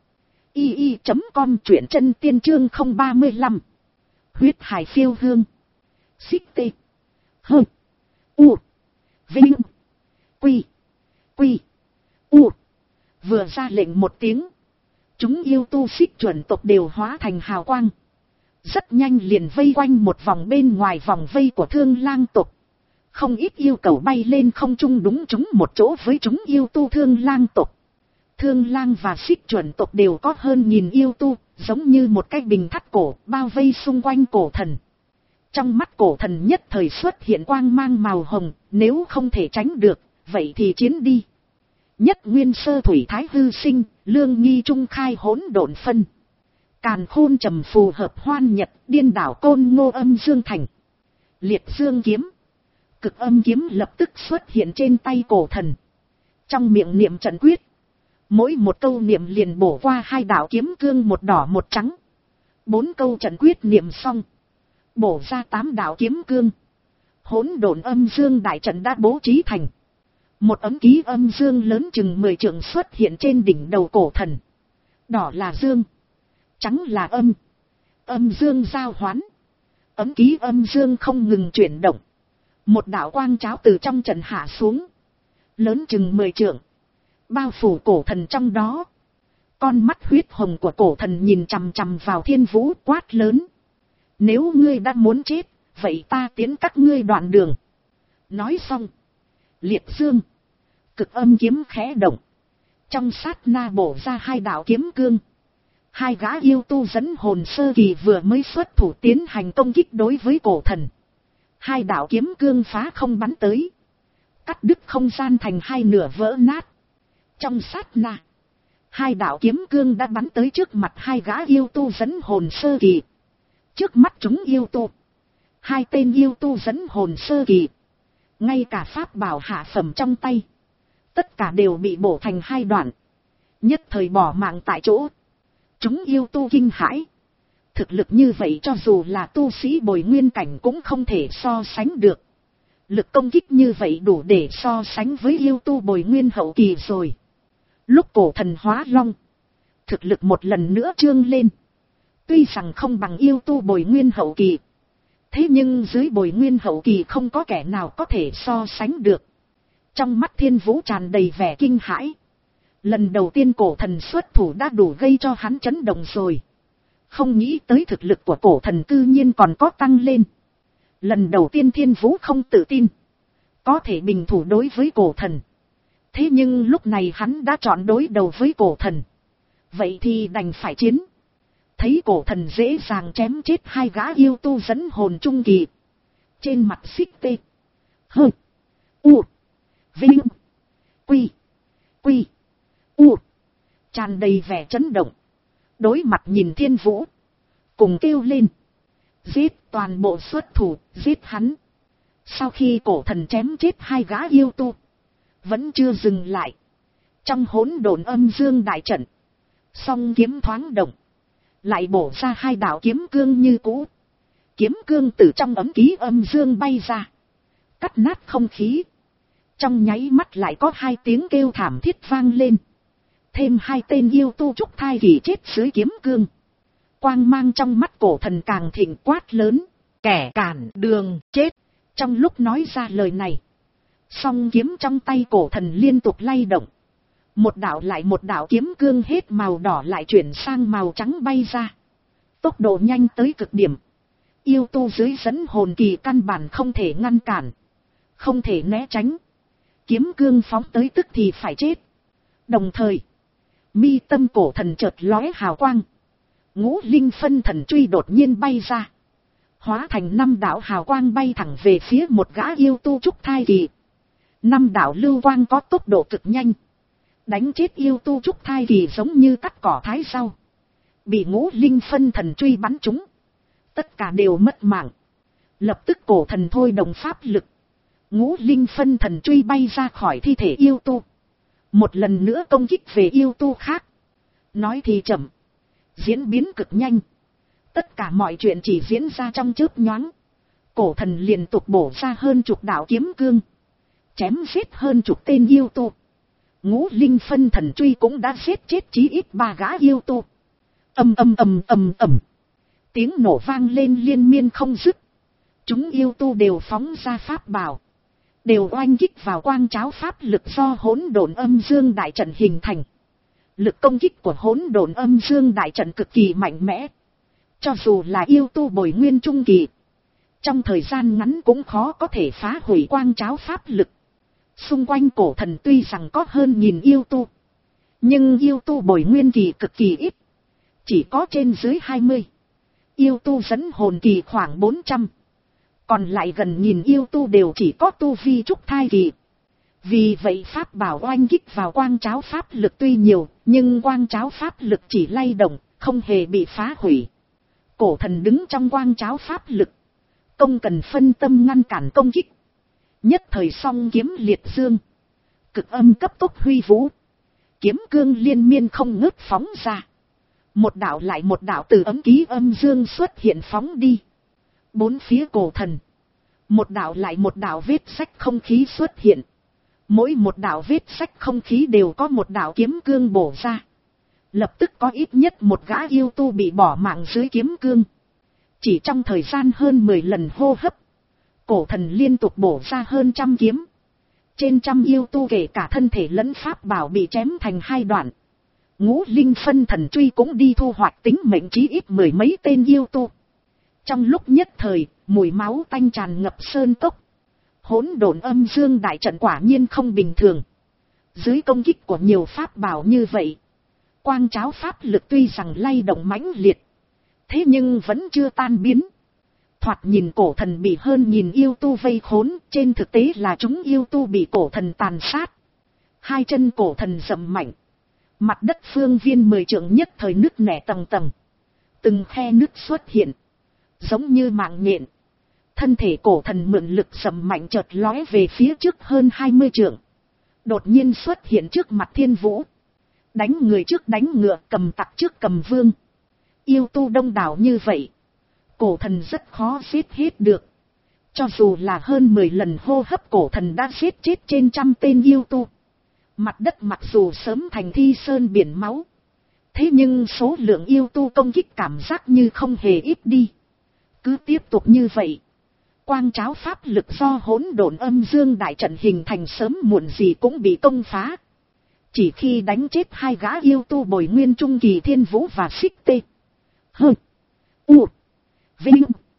i i chấm com, truyện chân tiên chương không ba lăm. Huyết hải phiêu hương. Xích tê. Hơ. U. Vinh. Quy. Quy. U. Vừa ra lệnh một tiếng. Chúng yêu tu xích chuẩn tộc đều hóa thành hào quang. Rất nhanh liền vây quanh một vòng bên ngoài vòng vây của Thương Lang tộc. Không ít yêu cầu bay lên không trung đúng chúng một chỗ với chúng yêu tu Thương Lang tộc. Thương Lang và xích chuẩn tộc đều có hơn nghìn yêu tu, giống như một cái bình thắt cổ bao vây xung quanh cổ thần. Trong mắt cổ thần nhất thời xuất hiện quang mang màu hồng, nếu không thể tránh được, vậy thì chiến đi. Nhất nguyên sơ thủy thái hư sinh, lương nghi trung khai hỗn độn phân. Càn khôn trầm phù hợp hoan nhật, điên đảo côn ngô âm dương thành. Liệt dương kiếm. Cực âm kiếm lập tức xuất hiện trên tay cổ thần. Trong miệng niệm trận quyết. Mỗi một câu niệm liền bổ qua hai đạo kiếm cương một đỏ một trắng. Bốn câu trận quyết niệm xong. Bổ ra tám đạo kiếm cương. Hỗn độn âm dương đại trận đã bố trí thành. Một ấm ký âm dương lớn chừng mười trượng xuất hiện trên đỉnh đầu cổ thần. Đỏ là dương. Trắng là âm. Âm dương giao hoán. Ấm ký âm dương không ngừng chuyển động. Một đạo quang cháo từ trong trận hạ xuống. Lớn chừng mười trượng. Bao phủ cổ thần trong đó. Con mắt huyết hồng của cổ thần nhìn chằm chằm vào Thiên Vũ quát lớn. Nếu ngươi đã muốn chết, vậy ta tiến các ngươi đoạn đường. Nói xong. Liệt dương. Cực âm kiếm khẽ động. Trong sát na bổ ra hai đạo kiếm cương. Hai gã yêu tu dẫn hồn sơ kỳ vừa mới xuất thủ tiến hành công kích đối với cổ thần. Hai đạo kiếm cương phá không bắn tới. Cắt đứt không gian thành hai nửa vỡ nát. Trong sát na. Hai đạo kiếm cương đã bắn tới trước mặt hai gã yêu tu dẫn hồn sơ kỳ. Trước mắt chúng yêu tu. Hai tên yêu tu dẫn hồn sơ kỳ. Ngay cả pháp bảo hạ phẩm trong tay. Tất cả đều bị bổ thành hai đoạn. Nhất thời bỏ mạng tại chỗ. Chúng yêu tu kinh hãi. Thực lực như vậy cho dù là tu sĩ bồi nguyên cảnh cũng không thể so sánh được. Lực công kích như vậy đủ để so sánh với yêu tu bồi nguyên hậu kỳ rồi. Lúc cổ thần hóa long. Thực lực một lần nữa trương lên. Tuy rằng không bằng yêu tu bồi nguyên hậu kỳ. Thế nhưng dưới bồi nguyên hậu kỳ không có kẻ nào có thể so sánh được. Trong mắt Thiên Vũ tràn đầy vẻ kinh hãi. Lần đầu tiên cổ thần xuất thủ đã đủ gây cho hắn chấn động rồi. Không nghĩ tới thực lực của cổ thần cư nhiên còn có tăng lên. Lần đầu tiên Thiên Vũ không tự tin. Có thể bình thủ đối với cổ thần. Thế nhưng lúc này hắn đã chọn đối đầu với cổ thần. Vậy thì đành phải chiến. Thấy cổ thần dễ dàng chém chết hai gã yêu tu dẫn hồn trung kỳ. Trên mặt xích tê. Hơ. U. Vinh. Quy. Quy. U. Tràn đầy vẻ chấn động. Đối mặt nhìn Thiên Vũ. Cùng kêu lên. Giết toàn bộ xuất thủ, giết hắn. Sau khi cổ thần chém chết hai gã yêu tu. Vẫn chưa dừng lại. Trong hỗn độn âm dương đại trận. Song kiếm thoáng động. Lại bổ ra hai đạo kiếm cương như cũ. Kiếm cương từ trong ấm ký âm dương bay ra. Cắt nát không khí. Trong nháy mắt lại có hai tiếng kêu thảm thiết vang lên. Thêm hai tên yêu tu trúc thai kỳ chết dưới kiếm cương. Quang mang trong mắt cổ thần càng thịnh quát lớn. Kẻ cản đường chết. Trong lúc nói ra lời này. Song kiếm trong tay cổ thần liên tục lay động. Một đạo lại một đạo kiếm cương hết màu đỏ lại chuyển sang màu trắng bay ra. Tốc độ nhanh tới cực điểm. Yêu tu dưới dẫn hồn kỳ căn bản không thể ngăn cản. Không thể né tránh. Kiếm cương phóng tới tức thì phải chết. Đồng thời. Mi tâm cổ thần chợt lóe hào quang. Ngũ linh phân thần truy đột nhiên bay ra. Hóa thành năm đạo hào quang bay thẳng về phía một gã yêu tu trúc thai kỳ. Năm đạo lưu quang có tốc độ cực nhanh. Đánh chết yêu tu trúc thai kỳ giống như cắt cỏ thái rau. Bị ngũ linh phân thần truy bắn trúng. Tất cả đều mất mạng. Lập tức cổ thần thôi đồng pháp lực. Ngũ linh phân thần truy bay ra khỏi thi thể yêu tu. Một lần nữa công kích về yêu tu khác. Nói thì chậm, diễn biến cực nhanh. Tất cả mọi chuyện chỉ diễn ra trong chớp nhoáng. Cổ thần liên tục bổ ra hơn chục đạo kiếm cương, chém giết hơn chục tên yêu tu. Ngũ linh phân thần truy cũng đã giết chết chí ít ba gã yêu tu. Ầm ầm ầm ầm ầm, tiếng nổ vang lên liên miên không dứt. Chúng yêu tu đều phóng ra pháp bảo, đều oanh kích vào quang cháo pháp lực do hỗn độn âm dương đại trận hình thành. Lực công kích của hỗn độn âm dương đại trận cực kỳ mạnh mẽ. Cho dù là yêu tu bồi nguyên trung kỳ, trong thời gian ngắn cũng khó có thể phá hủy quang cháo pháp lực. Xung quanh cổ thần tuy rằng có hơn nghìn yêu tu, nhưng yêu tu bồi nguyên kỳ cực kỳ ít, chỉ có trên dưới hai mươi. Yêu tu dẫn hồn kỳ khoảng bốn trăm. Còn lại gần nghìn yêu tu đều chỉ có tu vi trúc thai kỳ. Vì vậy pháp bảo oanh kích vào quang cháo pháp lực tuy nhiều, nhưng quang cháo pháp lực chỉ lay động, không hề bị phá hủy. Cổ thần đứng trong quang cháo pháp lực, công cần phân tâm ngăn cản công kích. Nhất thời song kiếm liệt dương, cực âm cấp tốc huy vũ, kiếm cương liên miên không ngớt phóng ra. Một đạo lại một đạo từ ấm ký âm dương xuất hiện phóng đi. Bốn phía cổ thần, một đạo lại một đạo vết sách không khí xuất hiện. Mỗi một đạo vết sách không khí đều có một đạo kiếm cương bổ ra. Lập tức có ít nhất một gã yêu tu bị bỏ mạng dưới kiếm cương. Chỉ trong thời gian hơn mười lần hô hấp, cổ thần liên tục bổ ra hơn trăm kiếm. Trên trăm yêu tu kể cả thân thể lẫn pháp bảo bị chém thành hai đoạn. Ngũ linh phân thần truy cũng đi thu hoạch tính mệnh chí ít mười mấy tên yêu tu. Trong lúc nhất thời, mùi máu tanh tràn ngập sơn cốc. Hỗn độn âm dương đại trận quả nhiên không bình thường. Dưới công kích của nhiều pháp bảo như vậy, quang cháo pháp lực tuy rằng lay động mãnh liệt, thế nhưng vẫn chưa tan biến. Thoạt nhìn cổ thần bị hơn nghìn yêu tu vây khốn, trên thực tế là chúng yêu tu bị cổ thần tàn sát. Hai chân cổ thần dậm mạnh, mặt đất phương viên mười trượng nhất thời nứt nẻ tầng tầng. Từng khe nứt xuất hiện, giống như mạng nhện. Thân thể cổ thần mượn lực dậm mạnh chợt lóe về phía trước hơn hai mươi trượng. Đột nhiên xuất hiện trước mặt Thiên Vũ. Đánh người trước đánh ngựa, cầm tặc trước cầm vương. Yêu tu đông đảo như vậy, cổ thần rất khó giết hết được. Cho dù là hơn mười lần hô hấp cổ thần đã giết chết trên trăm tên yêu tu. Mặt đất mặc dù sớm thành thi sơn biển máu, thế nhưng số lượng yêu tu công kích cảm giác như không hề ít đi. Cứ tiếp tục như vậy, quang cháo pháp lực do hỗn độn âm dương đại trận hình thành sớm muộn gì cũng bị công phá. Chỉ khi đánh chết hai gã yêu tu bồi nguyên trung kỳ Thiên Vũ và Xích Tê, Hơ, U, Vinh,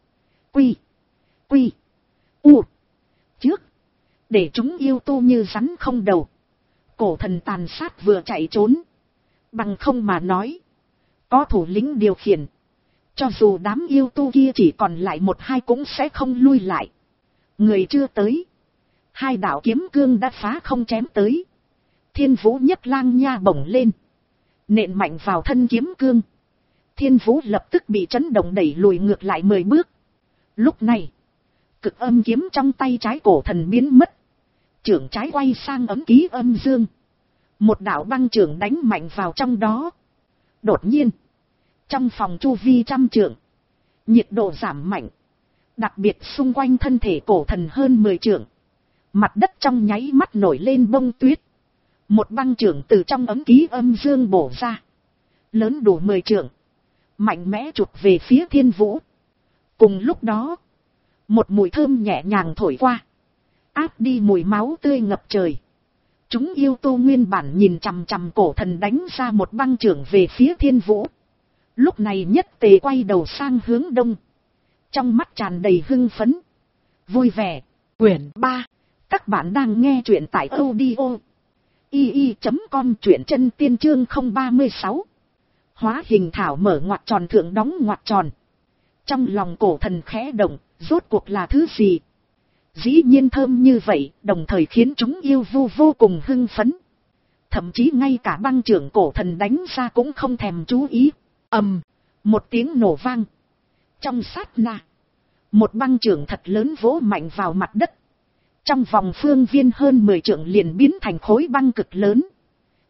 Quy, Quy, U, trước, để chúng yêu tu như rắn không đầu, cổ thần tàn sát vừa chạy trốn. Bằng không mà nói, có thủ lĩnh điều khiển, cho dù đám yêu tu kia chỉ còn lại một hai cũng sẽ không lui lại. Người chưa tới, hai đạo kiếm cương đã phá không chém tới. Thiên Vũ nhất lang nha bổng lên, nện mạnh vào thân kiếm cương. Thiên Vũ lập tức bị chấn động đẩy lùi ngược lại mười bước. Lúc này, cực âm kiếm trong tay trái cổ thần biến mất. Chưởng trái quay sang ấm ký âm dương. Một đạo băng chưởng đánh mạnh vào trong đó. Đột nhiên, trong phòng chu vi trăm trượng, nhiệt độ giảm mạnh. Đặc biệt xung quanh thân thể cổ thần hơn mười trượng, mặt đất trong nháy mắt nổi lên bông tuyết. Một băng chưởng từ trong ấm ký âm dương bổ ra, lớn đủ mười trượng, mạnh mẽ chụp về phía Thiên Vũ. Cùng lúc đó, một mùi thơm nhẹ nhàng thổi qua, áp đi mùi máu tươi ngập trời. Chúng yêu tu nguyên bản nhìn chằm chằm cổ thần đánh ra một băng chưởng về phía Thiên Vũ. Lúc này nhất tề quay đầu sang hướng đông, trong mắt tràn đầy hưng phấn, vui vẻ. Quyển ba, các bạn đang nghe truyện tại audio i i chấm com, truyện chân tiên chương không ba mươi sáu. Hóa hình thảo mở ngoặc tròn thượng đóng ngoặc tròn. Trong lòng cổ thần khẽ động, rốt cuộc là thứ gì? Dĩ nhiên thơm như vậy, đồng thời khiến chúng yêu vu vô cùng hưng phấn. Thậm chí ngay cả băng trưởng cổ thần đánh ra cũng không thèm chú ý. Ầm, một tiếng nổ vang. Trong sát na, một băng trưởng thật lớn vỗ mạnh vào mặt đất. Trong vòng phương viên hơn mười trượng liền biến thành khối băng cực lớn.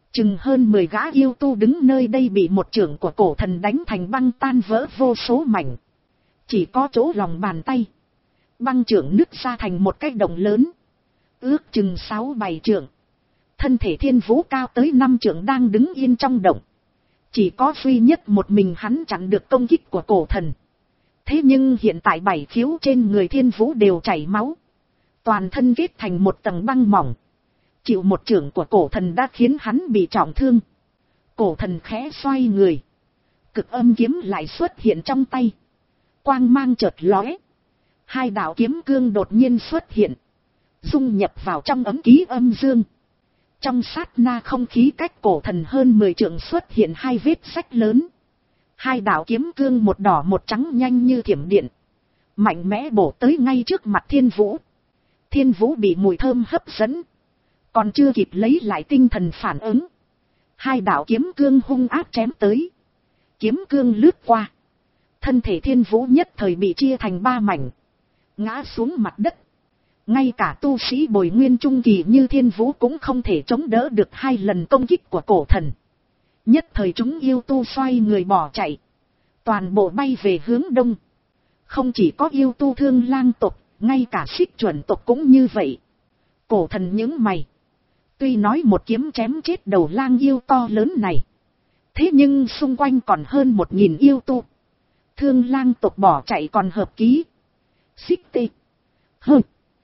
Chừng hơn mười gã yêu tu đứng nơi đây bị một chưởng của cổ thần đánh thành băng tan vỡ vô số mảnh. Chỉ có chỗ lòng bàn tay, băng chưởng nứt ra thành một cái động lớn, ước chừng sáu bảy trượng. Thân thể Thiên Vũ cao tới năm trượng đang đứng yên trong động. Chỉ có duy nhất một mình hắn chặn được công kích của cổ thần. Thế nhưng hiện tại bảy khiếu trên người Thiên Vũ đều chảy máu, toàn thân kết thành một tầng băng mỏng. Chịu một chưởng của cổ thần đã khiến hắn bị trọng thương. Cổ thần khẽ xoay người, cực âm kiếm lại xuất hiện trong tay. Quang mang chợt lóe, hai đạo kiếm cương đột nhiên xuất hiện, dung nhập vào trong ấm ký âm dương. Trong sát na không khí cách cổ thần hơn mười trượng xuất hiện hai vết rách lớn. Hai đạo kiếm cương một đỏ một trắng nhanh như thiểm điện, mạnh mẽ bổ tới ngay trước mặt Thiên Vũ. Thiên Vũ bị mùi thơm hấp dẫn, còn chưa kịp lấy lại tinh thần phản ứng, hai đạo kiếm cương hung ác chém tới. Kiếm cương lướt qua, thân thể Thiên Vũ nhất thời bị chia thành ba mảnh, ngã xuống mặt đất. Ngay cả tu sĩ bồi nguyên trung kỳ như Thiên Vũ cũng không thể chống đỡ được hai lần công kích của cổ thần. Nhất thời chúng yêu tu xoay người bỏ chạy, toàn bộ bay về hướng đông. Không chỉ có yêu tu Thương Lang tộc, ngay cả Xích Chuẩn tộc cũng như vậy. Cổ thần nhướng mày, tuy nói một kiếm chém chết đầu lang yêu to lớn này, thế nhưng xung quanh còn hơn một nghìn yêu tu. Thương Lang tộc bỏ chạy còn hợp ký. Xích tê hơ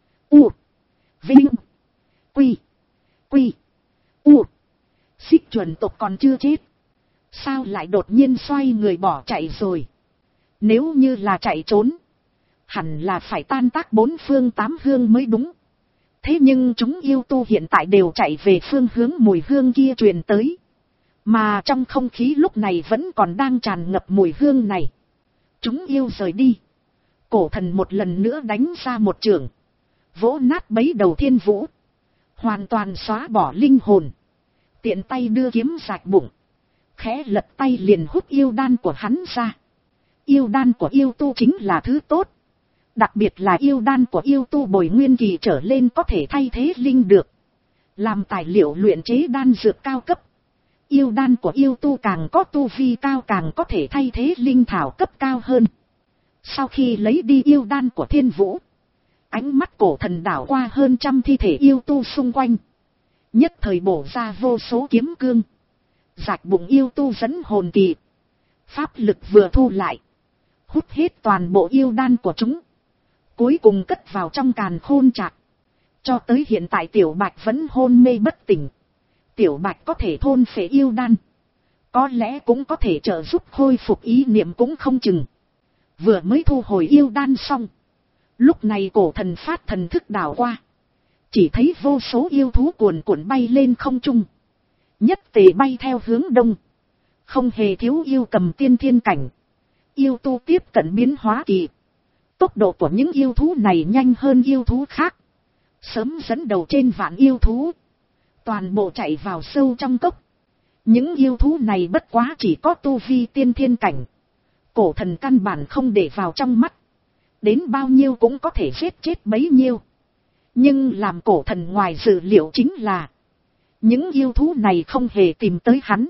u vinh quy quy u. Xích Chuẩn tộc còn chưa chết, sao lại đột nhiên xoay người bỏ chạy rồi? Nếu như là chạy trốn, hẳn là phải tan tác bốn phương tám hướng mới đúng. Thế nhưng chúng yêu tu hiện tại đều chạy về phương hướng mùi hương kia truyền tới, mà trong không khí lúc này vẫn còn đang tràn ngập mùi hương này. Chúng yêu rời đi, cổ thần một lần nữa đánh ra một chưởng, vỗ nát bấy đầu Thiên Vũ, hoàn toàn xóa bỏ linh hồn. Tiện tay đưa kiếm rạch bụng, khẽ lật tay liền hút yêu đan của hắn ra. Yêu đan của yêu tu chính là thứ tốt, đặc biệt là yêu đan của yêu tu bồi nguyên kỳ trở lên có thể thay thế linh được, làm tài liệu luyện chế đan dược cao cấp. Yêu đan của yêu tu càng có tu vi cao càng có thể thay thế linh thảo cấp cao hơn. Sau khi lấy đi yêu đan của Thiên Vũ, ánh mắt cổ thần đảo qua hơn trăm thi thể yêu tu xung quanh, nhất thời bổ ra vô số kiếm cương, rạch bụng yêu tu dẫn hồn kỳ. Pháp lực vừa thu lại, hút hết toàn bộ yêu đan của chúng, cuối cùng cất vào trong càn khôn trạc. Cho tới hiện tại Tiểu Bạch vẫn hôn mê bất tỉnh. Tiểu Bạch có thể thôn phệ yêu đan, có lẽ cũng có thể trợ giúp khôi phục ý niệm cũng không chừng. Vừa mới thu hồi yêu đan xong, lúc này cổ thần phát thần thức đảo qua, chỉ thấy vô số yêu thú cuồn cuộn bay lên không trung, nhất tề bay theo hướng đông. Không hề thiếu yêu cầm tiên thiên cảnh, yêu tu tiếp cận biến hóa kỳ. Tốc độ của những yêu thú này nhanh hơn yêu thú khác, sớm dẫn đầu trên vạn yêu thú, toàn bộ chạy vào sâu trong cốc. Những yêu thú này bất quá chỉ có tu vi tiên thiên cảnh, cổ thần căn bản không để vào trong mắt, đến bao nhiêu cũng có thể giết chết bấy nhiêu. Nhưng làm cổ thần ngoài dự liệu chính là, những yêu thú này không hề tìm tới hắn,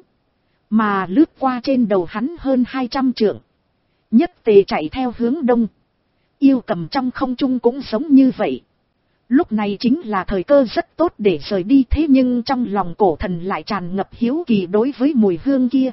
mà lướt qua trên đầu hắn hơn hai trăm trượng, nhất tề chạy theo hướng đông. Yêu cầm trong không trung cũng giống như vậy. Lúc này chính là thời cơ rất tốt để rời đi, thế nhưng trong lòng cổ thần lại tràn ngập hiếu kỳ đối với mùi hương kia.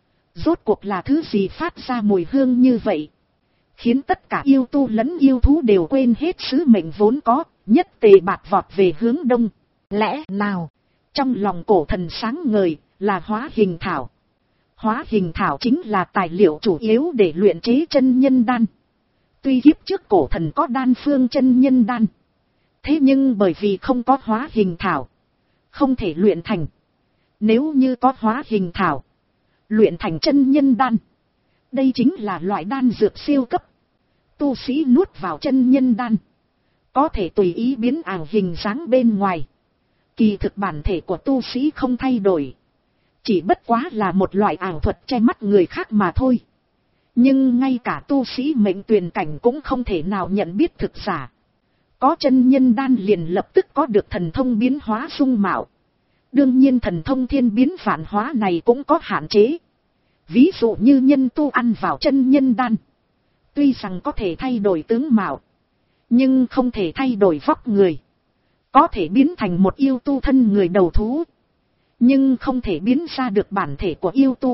Rốt cuộc là thứ gì phát ra mùi hương như vậy, khiến tất cả yêu tu lẫn yêu thú đều quên hết sứ mệnh vốn có, nhất tề bạt vọt về hướng đông. Lẽ nào, trong lòng cổ thần sáng ngời, là hóa hình thảo. Hóa hình thảo chính là tài liệu chủ yếu để luyện chế chân nhân đan. Tuy kiếp trước cổ thần có đan phương chân nhân đan, thế nhưng bởi vì không có hóa hình thảo, không thể luyện thành. Nếu như có hóa hình thảo, luyện thành chân nhân đan, đây chính là loại đan dược siêu cấp. Tu sĩ nuốt vào chân nhân đan, có thể tùy ý biến ảo hình dáng bên ngoài. Kỳ thực bản thể của tu sĩ không thay đổi, chỉ bất quá là một loại ảo thuật che mắt người khác mà thôi. Nhưng ngay cả tu sĩ mệnh tuyền cảnh cũng không thể nào nhận biết thực giả. Có chân nhân đan liền lập tức có được thần thông biến hóa dung mạo, Đương nhiên thần thông thiên biến vạn hóa này cũng có hạn chế. Ví dụ như nhân tu ăn vào chân nhân đan. Tuy rằng có thể thay đổi tướng mạo, nhưng không thể thay đổi vóc người. Có thể biến thành một yêu tu thân người đầu thú, nhưng không thể biến ra được bản thể của yêu tu.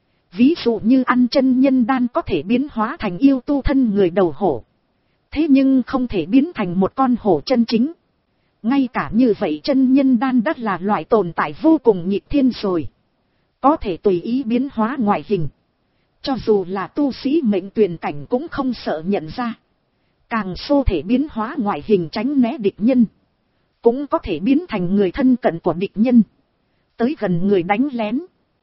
Ví dụ như ăn chân nhân đan có thể biến hóa thành yêu tu thân người đầu hổ. Thế nhưng không thể biến thành một con hổ chân chính. Ngay cả như vậy chân nhân đan đã là loại tồn tại vô cùng nghịch thiên rồi. Có thể tùy ý biến hóa ngoại hình. Cho dù là tu sĩ mệnh tuyển cảnh cũng không sợ nhận ra. Càng xô thể biến hóa ngoại hình tránh né địch nhân. Cũng có thể biến thành người thân cận của địch nhân. Tới gần người đánh lén.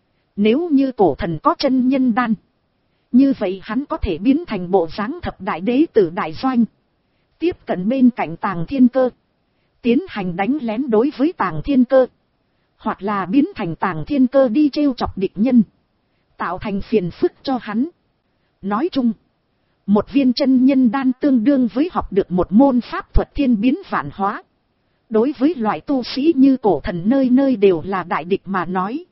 Nếu như cổ thần có chân nhân đan, như vậy hắn có thể biến thành bộ dáng thập đại đế tử đại doanh. Tiếp cận bên cạnh Tàng Thiên Cơ. Tiến hành đánh lén đối với Tàng Thiên Cơ. Hoặc là biến thành Tàng Thiên Cơ đi trêu chọc địch nhân. Tạo thành phiền phức cho hắn. Nói chung, một viên chân nhân đan tương đương với học được một môn pháp thuật thiên biến vạn hóa. Đối với loại tu sĩ như cổ thần nơi nơi đều là đại địch mà nói.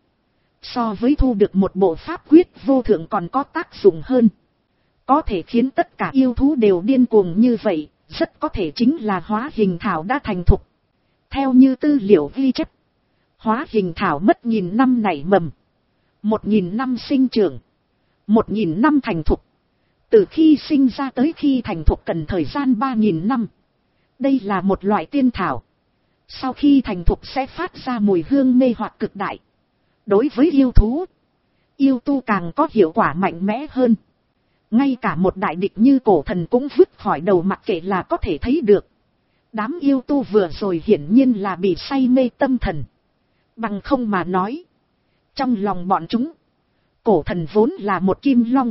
So với thu được một bộ pháp quyết vô thượng còn có tác dụng hơn. Có thể khiến tất cả yêu thú đều điên cuồng như vậy, rất có thể chính là hóa hình thảo đã thành thục. Theo như tư liệu ghi chép, hóa hình thảo mất nghìn năm nảy mầm, một nghìn năm sinh trưởng, một nghìn năm thành thục. Từ khi sinh ra tới khi thành thục cần thời gian ba nghìn năm. Đây là một loại tiên thảo. Sau khi thành thục sẽ phát ra mùi hương mê hoặc cực đại. Đối với yêu thú, yêu tu càng có hiệu quả mạnh mẽ hơn. Ngay cả một đại địch như cổ thần cũng vứt khỏi đầu mặc kệ là có thể thấy được. Đám yêu tu vừa rồi hiển nhiên là bị say mê tâm thần. Bằng không mà nói, trong lòng bọn chúng, cổ thần vốn là một kim long.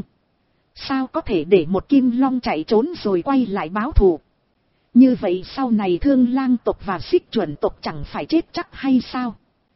Sao có thể để một kim long chạy trốn rồi quay lại báo thù? Như vậy sau này Thương Lang tộc và Xích Chuẩn tộc chẳng phải chết chắc hay sao?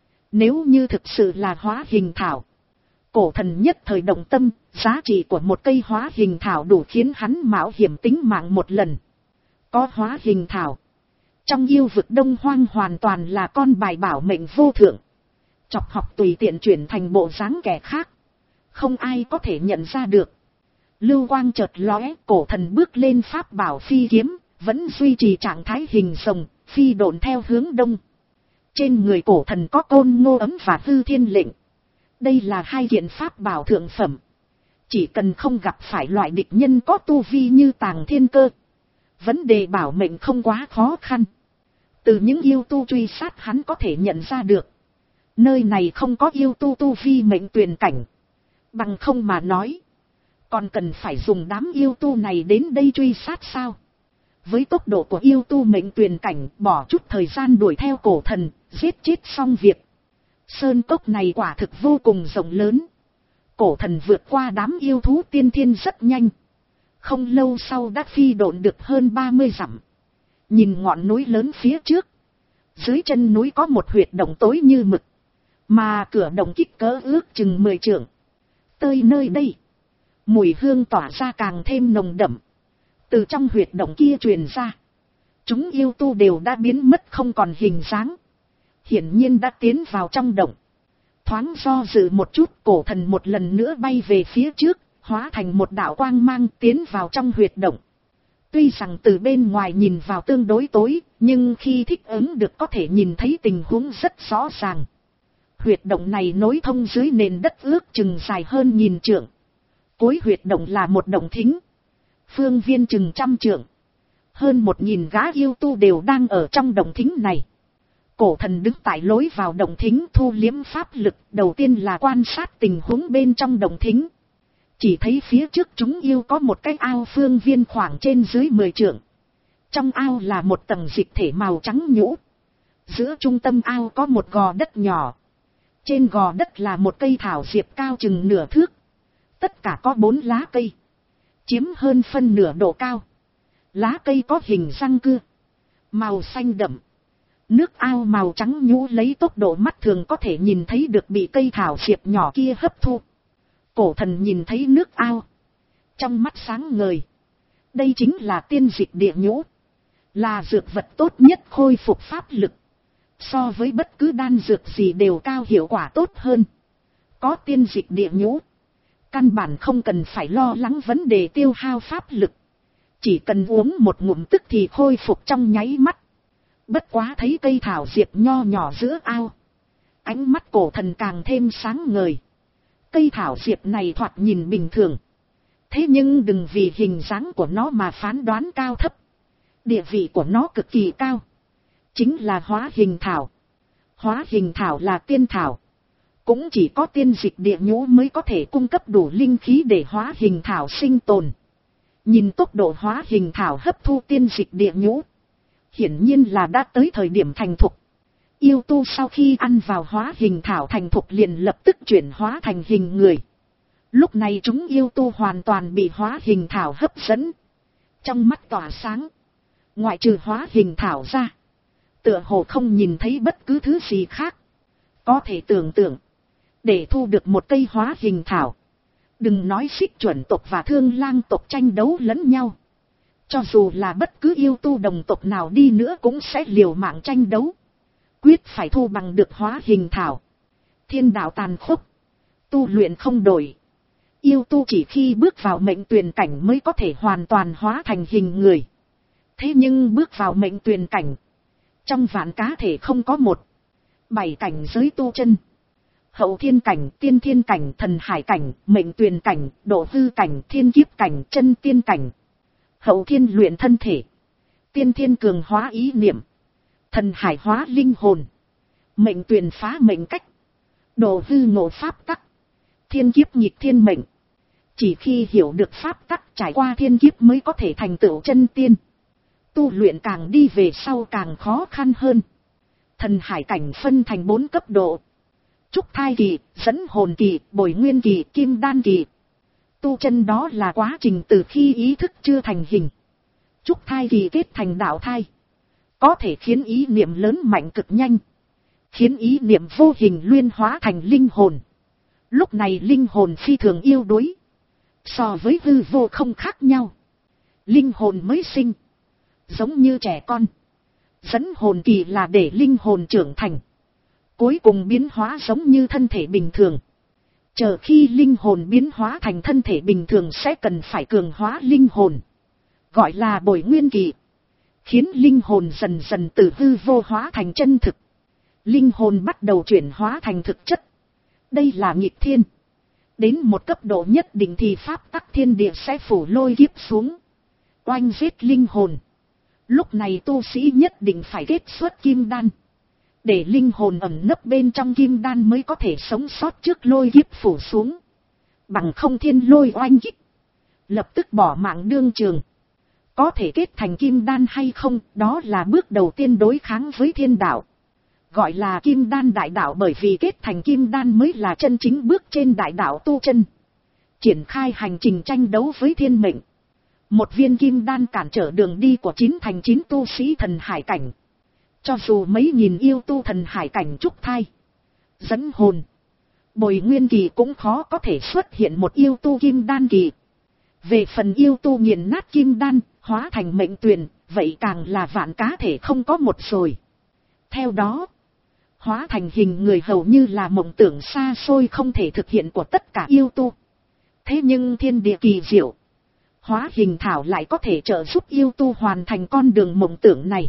Nếu như thực sự là hóa hình thảo, cổ thần nhất thời động tâm, giá trị của một cây hóa hình thảo đủ khiến hắn mạo hiểm tính mạng một lần. Có hóa hình thảo, trong yêu vực Đông Hoang hoàn toàn là con bài bảo mệnh vô thượng. Chọc học tùy tiện chuyển thành bộ dáng kẻ khác, không ai có thể nhận ra được. Lưu quang chợt lóe, cổ thần bước lên pháp bảo phi kiếm, vẫn duy trì trạng thái hình rồng, phi độn theo hướng đông. Trên người cổ thần có côn ngô ấm và hư thiên lệnh. Đây là hai kiện pháp bảo thượng phẩm. Chỉ cần không gặp phải loại địch nhân có tu vi như Tàng Thiên Cơ, vấn đề bảo mệnh không quá khó khăn. Từ những yêu tu truy sát hắn có thể nhận ra được, nơi này không có yêu tu tu vi mệnh tuyển cảnh. Bằng không mà nói, còn cần phải dùng đám yêu tu này đến đây truy sát sao? Với tốc độ của yêu tu mệnh tuyển cảnh, bỏ chút thời gian đuổi theo cổ thần, giết chết xong việc. Sơn cốc này quả thực vô cùng rộng lớn. Cổ thần vượt qua đám yêu thú tiên thiên rất nhanh. Không lâu sau đã phi độn được hơn ba mươi dặm. Nhìn ngọn núi lớn phía trước. Dưới chân núi có một huyệt động tối như mực. Mà cửa động kích cỡ ước chừng mười trượng. Tới nơi đây, mùi hương tỏa ra càng thêm nồng đậm. Từ trong huyệt động kia truyền ra, chúng yêu tu đều đã biến mất không còn hình dáng. Hiển nhiên đã tiến vào trong động. Thoáng do dự một chút, cổ thần một lần nữa bay về phía trước, hóa thành một đạo quang mang tiến vào trong huyệt động. Tuy rằng từ bên ngoài nhìn vào tương đối tối, nhưng khi thích ứng được có thể nhìn thấy tình huống rất rõ ràng. Huyệt động này nối thông dưới nền đất ước chừng dài hơn nghìn trượng. Cuối huyệt động là một động thính. Phương viên chừng trăm trượng. Hơn một nghìn gã yêu tu đều đang ở trong động thính này. Cổ thần đứng tại lối vào động thính thu liếm pháp lực, đầu tiên là quan sát tình huống bên trong động thính. Chỉ thấy phía trước chúng yêu có một cái ao phương viên khoảng trên dưới mười trượng. Trong ao là một tầng dịch thể màu trắng nhũ. Giữa trung tâm ao có một gò đất nhỏ. Trên gò đất là một cây thảo diệp cao chừng nửa thước. Tất cả có bốn lá cây, chiếm hơn phân nửa độ cao. Lá cây có hình răng cưa, màu xanh đậm. Nước ao màu trắng nhũ lấy tốc độ mắt thường có thể nhìn thấy được bị cây thảo diệp nhỏ kia hấp thu. Cổ thần nhìn thấy nước ao, trong mắt sáng ngời. Đây chính là tiên dịch địa nhũ, là dược vật tốt nhất khôi phục pháp lực. so với bất cứ đan dược gì đều cao hiệu quả tốt hơn. Có tiên dịch địa nhũ, căn bản không cần phải lo lắng vấn đề tiêu hao pháp lực, chỉ cần uống một ngụm tức thì khôi phục trong nháy mắt. Bất quá thấy cây thảo diệp nho nhỏ giữa ao, ánh mắt cổ thần càng thêm sáng ngời. Cây thảo diệp này thoạt nhìn bình thường, thế nhưng đừng vì hình dáng của nó mà phán đoán cao thấp. Địa vị của nó cực kỳ cao, chính là hóa hình thảo. Hóa hình thảo là tiên thảo, cũng chỉ có tiên dịch địa nhũ mới có thể cung cấp đủ linh khí để hóa hình thảo sinh tồn. Nhìn tốc độ hóa hình thảo hấp thu tiên dịch địa nhũ, hiển nhiên là đã tới thời điểm thành thục. Yêu tu sau khi ăn vào hóa hình thảo thành thục liền lập tức chuyển hóa thành hình người. Lúc này chúng yêu tu hoàn toàn bị hóa hình thảo hấp dẫn, trong mắt tỏa sáng. Ngoại trừ hóa hình thảo ra, tựa hồ không nhìn thấy bất cứ thứ gì khác. Có thể tưởng tượng, để thu được một cây hóa hình thảo, đừng nói xích chuẩn tộc và thương lang tộc tranh đấu lẫn nhau, cho dù là bất cứ yêu tu đồng tộc nào đi nữa cũng sẽ liều mạng tranh đấu, quyết phải thu bằng được hóa hình thảo. Thiên đạo tàn khốc, tu luyện không đổi. Yêu tu chỉ khi bước vào mệnh tuyền cảnh mới có thể hoàn toàn hóa thành hình người. Thế nhưng bước vào mệnh tuyền cảnh, trong vạn cá thể không có một. Bảy cảnh giới tu chân: hậu thiên cảnh, tiên thiên cảnh, thần hải cảnh, mệnh tuyền cảnh, độ hư cảnh, thiên kiếp cảnh, chân tiên cảnh. Hậu thiên luyện thân thể, tiên thiên cường hóa ý niệm, thần hải hóa linh hồn, mệnh tuyền phá mệnh cách, độ hư ngộ pháp tắc, thiên kiếp nhịp thiên mệnh. Chỉ khi hiểu được pháp tắc trải qua thiên kiếp mới có thể thành tựu chân tiên. Tu luyện càng đi về sau càng khó khăn hơn. Thần hải cảnh phân thành bốn cấp độ: trúc thai kỳ, dẫn hồn kỳ, bồi nguyên kỳ, kim đan kỳ. Tu chân đó là quá trình từ khi ý thức chưa thành hình. Trúc thai kỳ kết thành đạo thai, có thể khiến ý niệm lớn mạnh cực nhanh, khiến ý niệm vô hình luyện hóa thành linh hồn. Lúc này linh hồn phi thường yếu đuối, so với hư vô không khác nhau. Linh hồn mới sinh, giống như trẻ con. Dẫn hồn kỳ là để linh hồn trưởng thành, cuối cùng biến hóa giống như thân thể bình thường. Chờ khi linh hồn biến hóa thành thân thể bình thường sẽ cần phải cường hóa linh hồn, gọi là bồi nguyên kỳ, khiến linh hồn dần dần từ hư vô hóa thành chân thực. Linh hồn bắt đầu chuyển hóa thành thực chất. Đây là nghịch thiên. Đến một cấp độ nhất định thì pháp tắc thiên địa sẽ phủ lôi kiếp xuống, oanh giết linh hồn. Lúc này tu sĩ nhất định phải kết xuất kim đan, để linh hồn ẩn nấp bên trong kim đan mới có thể sống sót trước lôi kiếp phủ xuống. Bằng không thiên lôi oanh kích, lập tức bỏ mạng đương trường. Có thể kết thành kim đan hay không, đó là bước đầu tiên đối kháng với thiên đạo. Gọi là kim đan đại đạo bởi vì kết thành kim đan mới là chân chính bước trên đại đạo tu chân, triển khai hành trình tranh đấu với thiên mệnh. Một viên kim đan cản trở đường đi của chín thành chín tu sĩ thần hải cảnh. Cho dù mấy nghìn yêu tu thần hải cảnh trúc thai, dẫn hồn, bồi nguyên kỳ cũng khó có thể xuất hiện một yêu tu kim đan kỳ. Về phần yêu tu nghiền nát kim đan, hóa thành mệnh tuyền, vậy càng là vạn cá thể không có một rồi. Theo đó, hóa thành hình người hầu như là mộng tưởng xa xôi không thể thực hiện của tất cả yêu tu. Thế nhưng thiên địa kỳ diệu, hóa hình thảo lại có thể trợ giúp yêu tu hoàn thành con đường mộng tưởng này.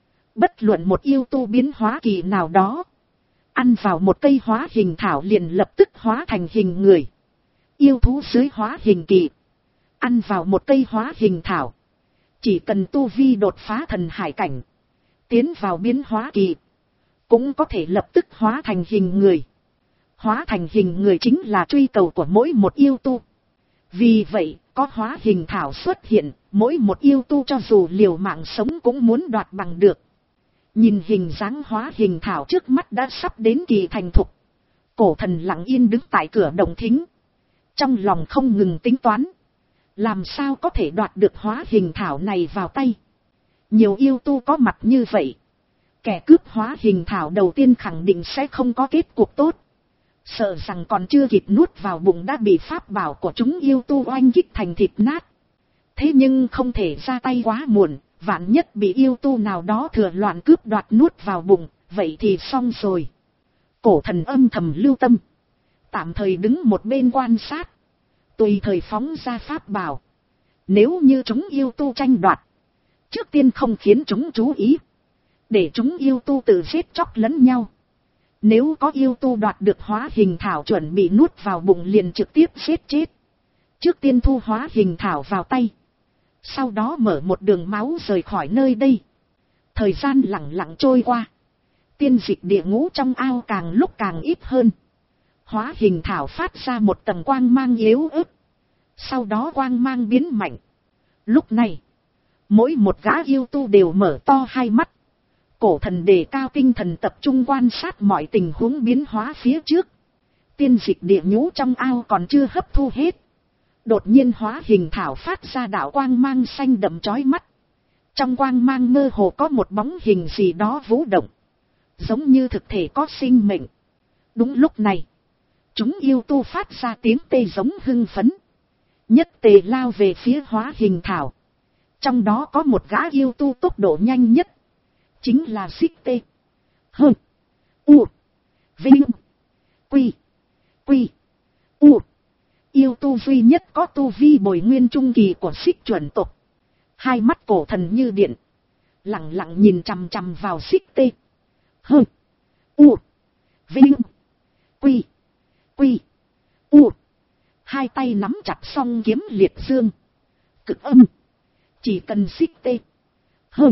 Bất luận một yêu tu biến hóa kỳ nào đó, ăn vào một cây hóa hình thảo liền lập tức hóa thành hình người. Yêu thú dưới hóa hình kỳ, ăn vào một cây hóa hình thảo, chỉ cần tu vi đột phá thần hải cảnh, tiến vào biến hóa kỳ, cũng có thể lập tức hóa thành hình người. Hóa thành hình người chính là truy cầu của mỗi một yêu tu. Vì vậy, có hóa hình thảo xuất hiện, mỗi một yêu tu cho dù liều mạng sống cũng muốn đoạt bằng được. Nhìn hình dáng hóa hình thảo trước mắt đã sắp đến kỳ thành thục, cổ thần lặng yên đứng tại cửa động thính, trong lòng không ngừng tính toán, làm sao có thể đoạt được hóa hình thảo này vào tay. Nhiều yêu tu có mặt như vậy, kẻ cướp hóa hình thảo đầu tiên khẳng định sẽ không có kết cục tốt, sợ rằng còn chưa kịp nuốt vào bụng đã bị pháp bảo của chúng yêu tu oanh kích thành thịt nát. Thế nhưng không thể ra tay quá muộn, vạn nhất bị yêu tu nào đó thừa loạn cướp đoạt nuốt vào bụng, Vậy thì xong rồi. Cổ thần âm thầm lưu tâm. Tạm thời đứng một bên quan sát. Tùy thời phóng ra pháp bảo. Nếu như chúng yêu tu tranh đoạt. Trước tiên không khiến chúng chú ý. Để chúng yêu tu tự giết chóc lẫn nhau. Nếu có yêu tu đoạt được hóa hình thảo chuẩn bị nuốt vào bụng liền trực tiếp giết chết. Trước tiên thu hóa hình thảo vào tay. Sau đó mở một đường máu rời khỏi nơi đây. Thời gian lặng lặng trôi qua. Tiên dịch địa ngũ trong ao càng lúc càng ít hơn. Hóa hình thảo phát ra một tầng quang mang yếu ớt. Sau đó quang mang biến mạnh. Lúc này, mỗi một gã yêu tu đều mở to hai mắt. Cổ thần đề cao tinh thần tập trung quan sát mọi tình huống biến hóa phía trước. Tiên dịch địa ngũ trong ao còn chưa hấp thu hết. Đột nhiên hóa hình thảo phát ra đạo quang mang xanh đậm chói mắt. Trong quang mang mơ hồ có một bóng hình gì đó vũ động. Giống như thực thể có sinh mệnh. Đúng lúc này, chúng yêu tu phát ra tiếng tê giống hưng phấn. Nhất tề lao về phía hóa hình thảo. Trong đó có một gã yêu tu tốc độ nhanh nhất. Chính là Xích Tê. Hơ. U. Vinh. Quy. Quy. U. Yêu tu duy nhất có tu vi bồi nguyên trung kỳ của Xích chuẩn tộc. Hai mắt cổ thần như điện. Lặng lặng nhìn chằm chằm vào Xích Tê. Hơ. U. Vinh. Quy. Quy. U. Hai tay nắm chặt song kiếm liệt dương. Cực âm. Chỉ cần Xích Tê. Hơ.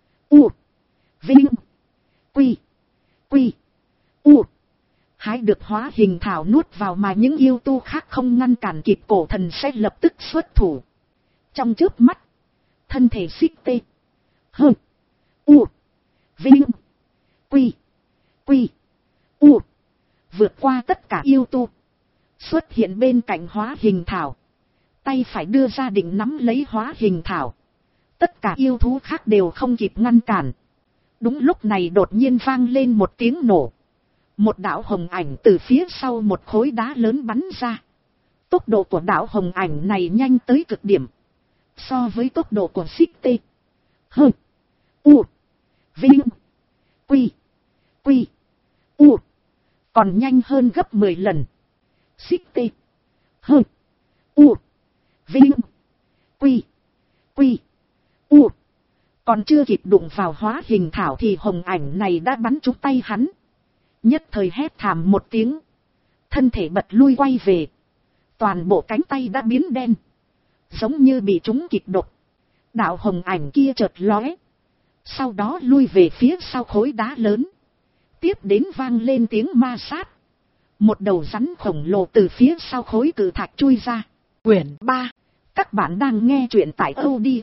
U. Vinh. Quy. Quy. U. Hái được hóa hình thảo nuốt vào mà những yêu tu khác không ngăn cản kịp, cổ thần sẽ lập tức xuất thủ. Trong chớp mắt, thân thể Xích Tê. Hơ. U. Vinh. Quy. Quy. U. Vượt qua tất cả yêu tu. Xuất hiện bên cạnh hóa hình thảo. Tay phải đưa ra định nắm lấy hóa hình thảo. Tất cả yêu thú khác đều không kịp ngăn cản. Đúng lúc này đột nhiên vang lên một tiếng nổ. Một đạo hồng ảnh từ phía sau một khối đá lớn bắn ra. Tốc độ của đạo hồng ảnh này nhanh tới cực điểm. So với tốc độ của Xích Tê. Hơ. U. Vinh. Quy. Quy. U. Còn nhanh hơn gấp mười lần. Xích Tê. Hơ. U. Vinh. Quy. Quy. U. Còn chưa kịp đụng vào hóa hình thảo thì hồng ảnh này đã bắn trúng tay hắn. Nhất thời hét thảm một tiếng. Thân thể bật lui quay về. Toàn bộ cánh tay đã biến đen. Giống như bị trúng kịch độc. Đạo hồng ảnh kia chợt lóe. Sau đó lui về phía sau khối đá lớn. Tiếp đến vang lên tiếng ma sát. Một đầu rắn khổng lồ từ phía sau khối cự thạch chui ra. Quyển ba. Các bạn đang nghe truyện tại audio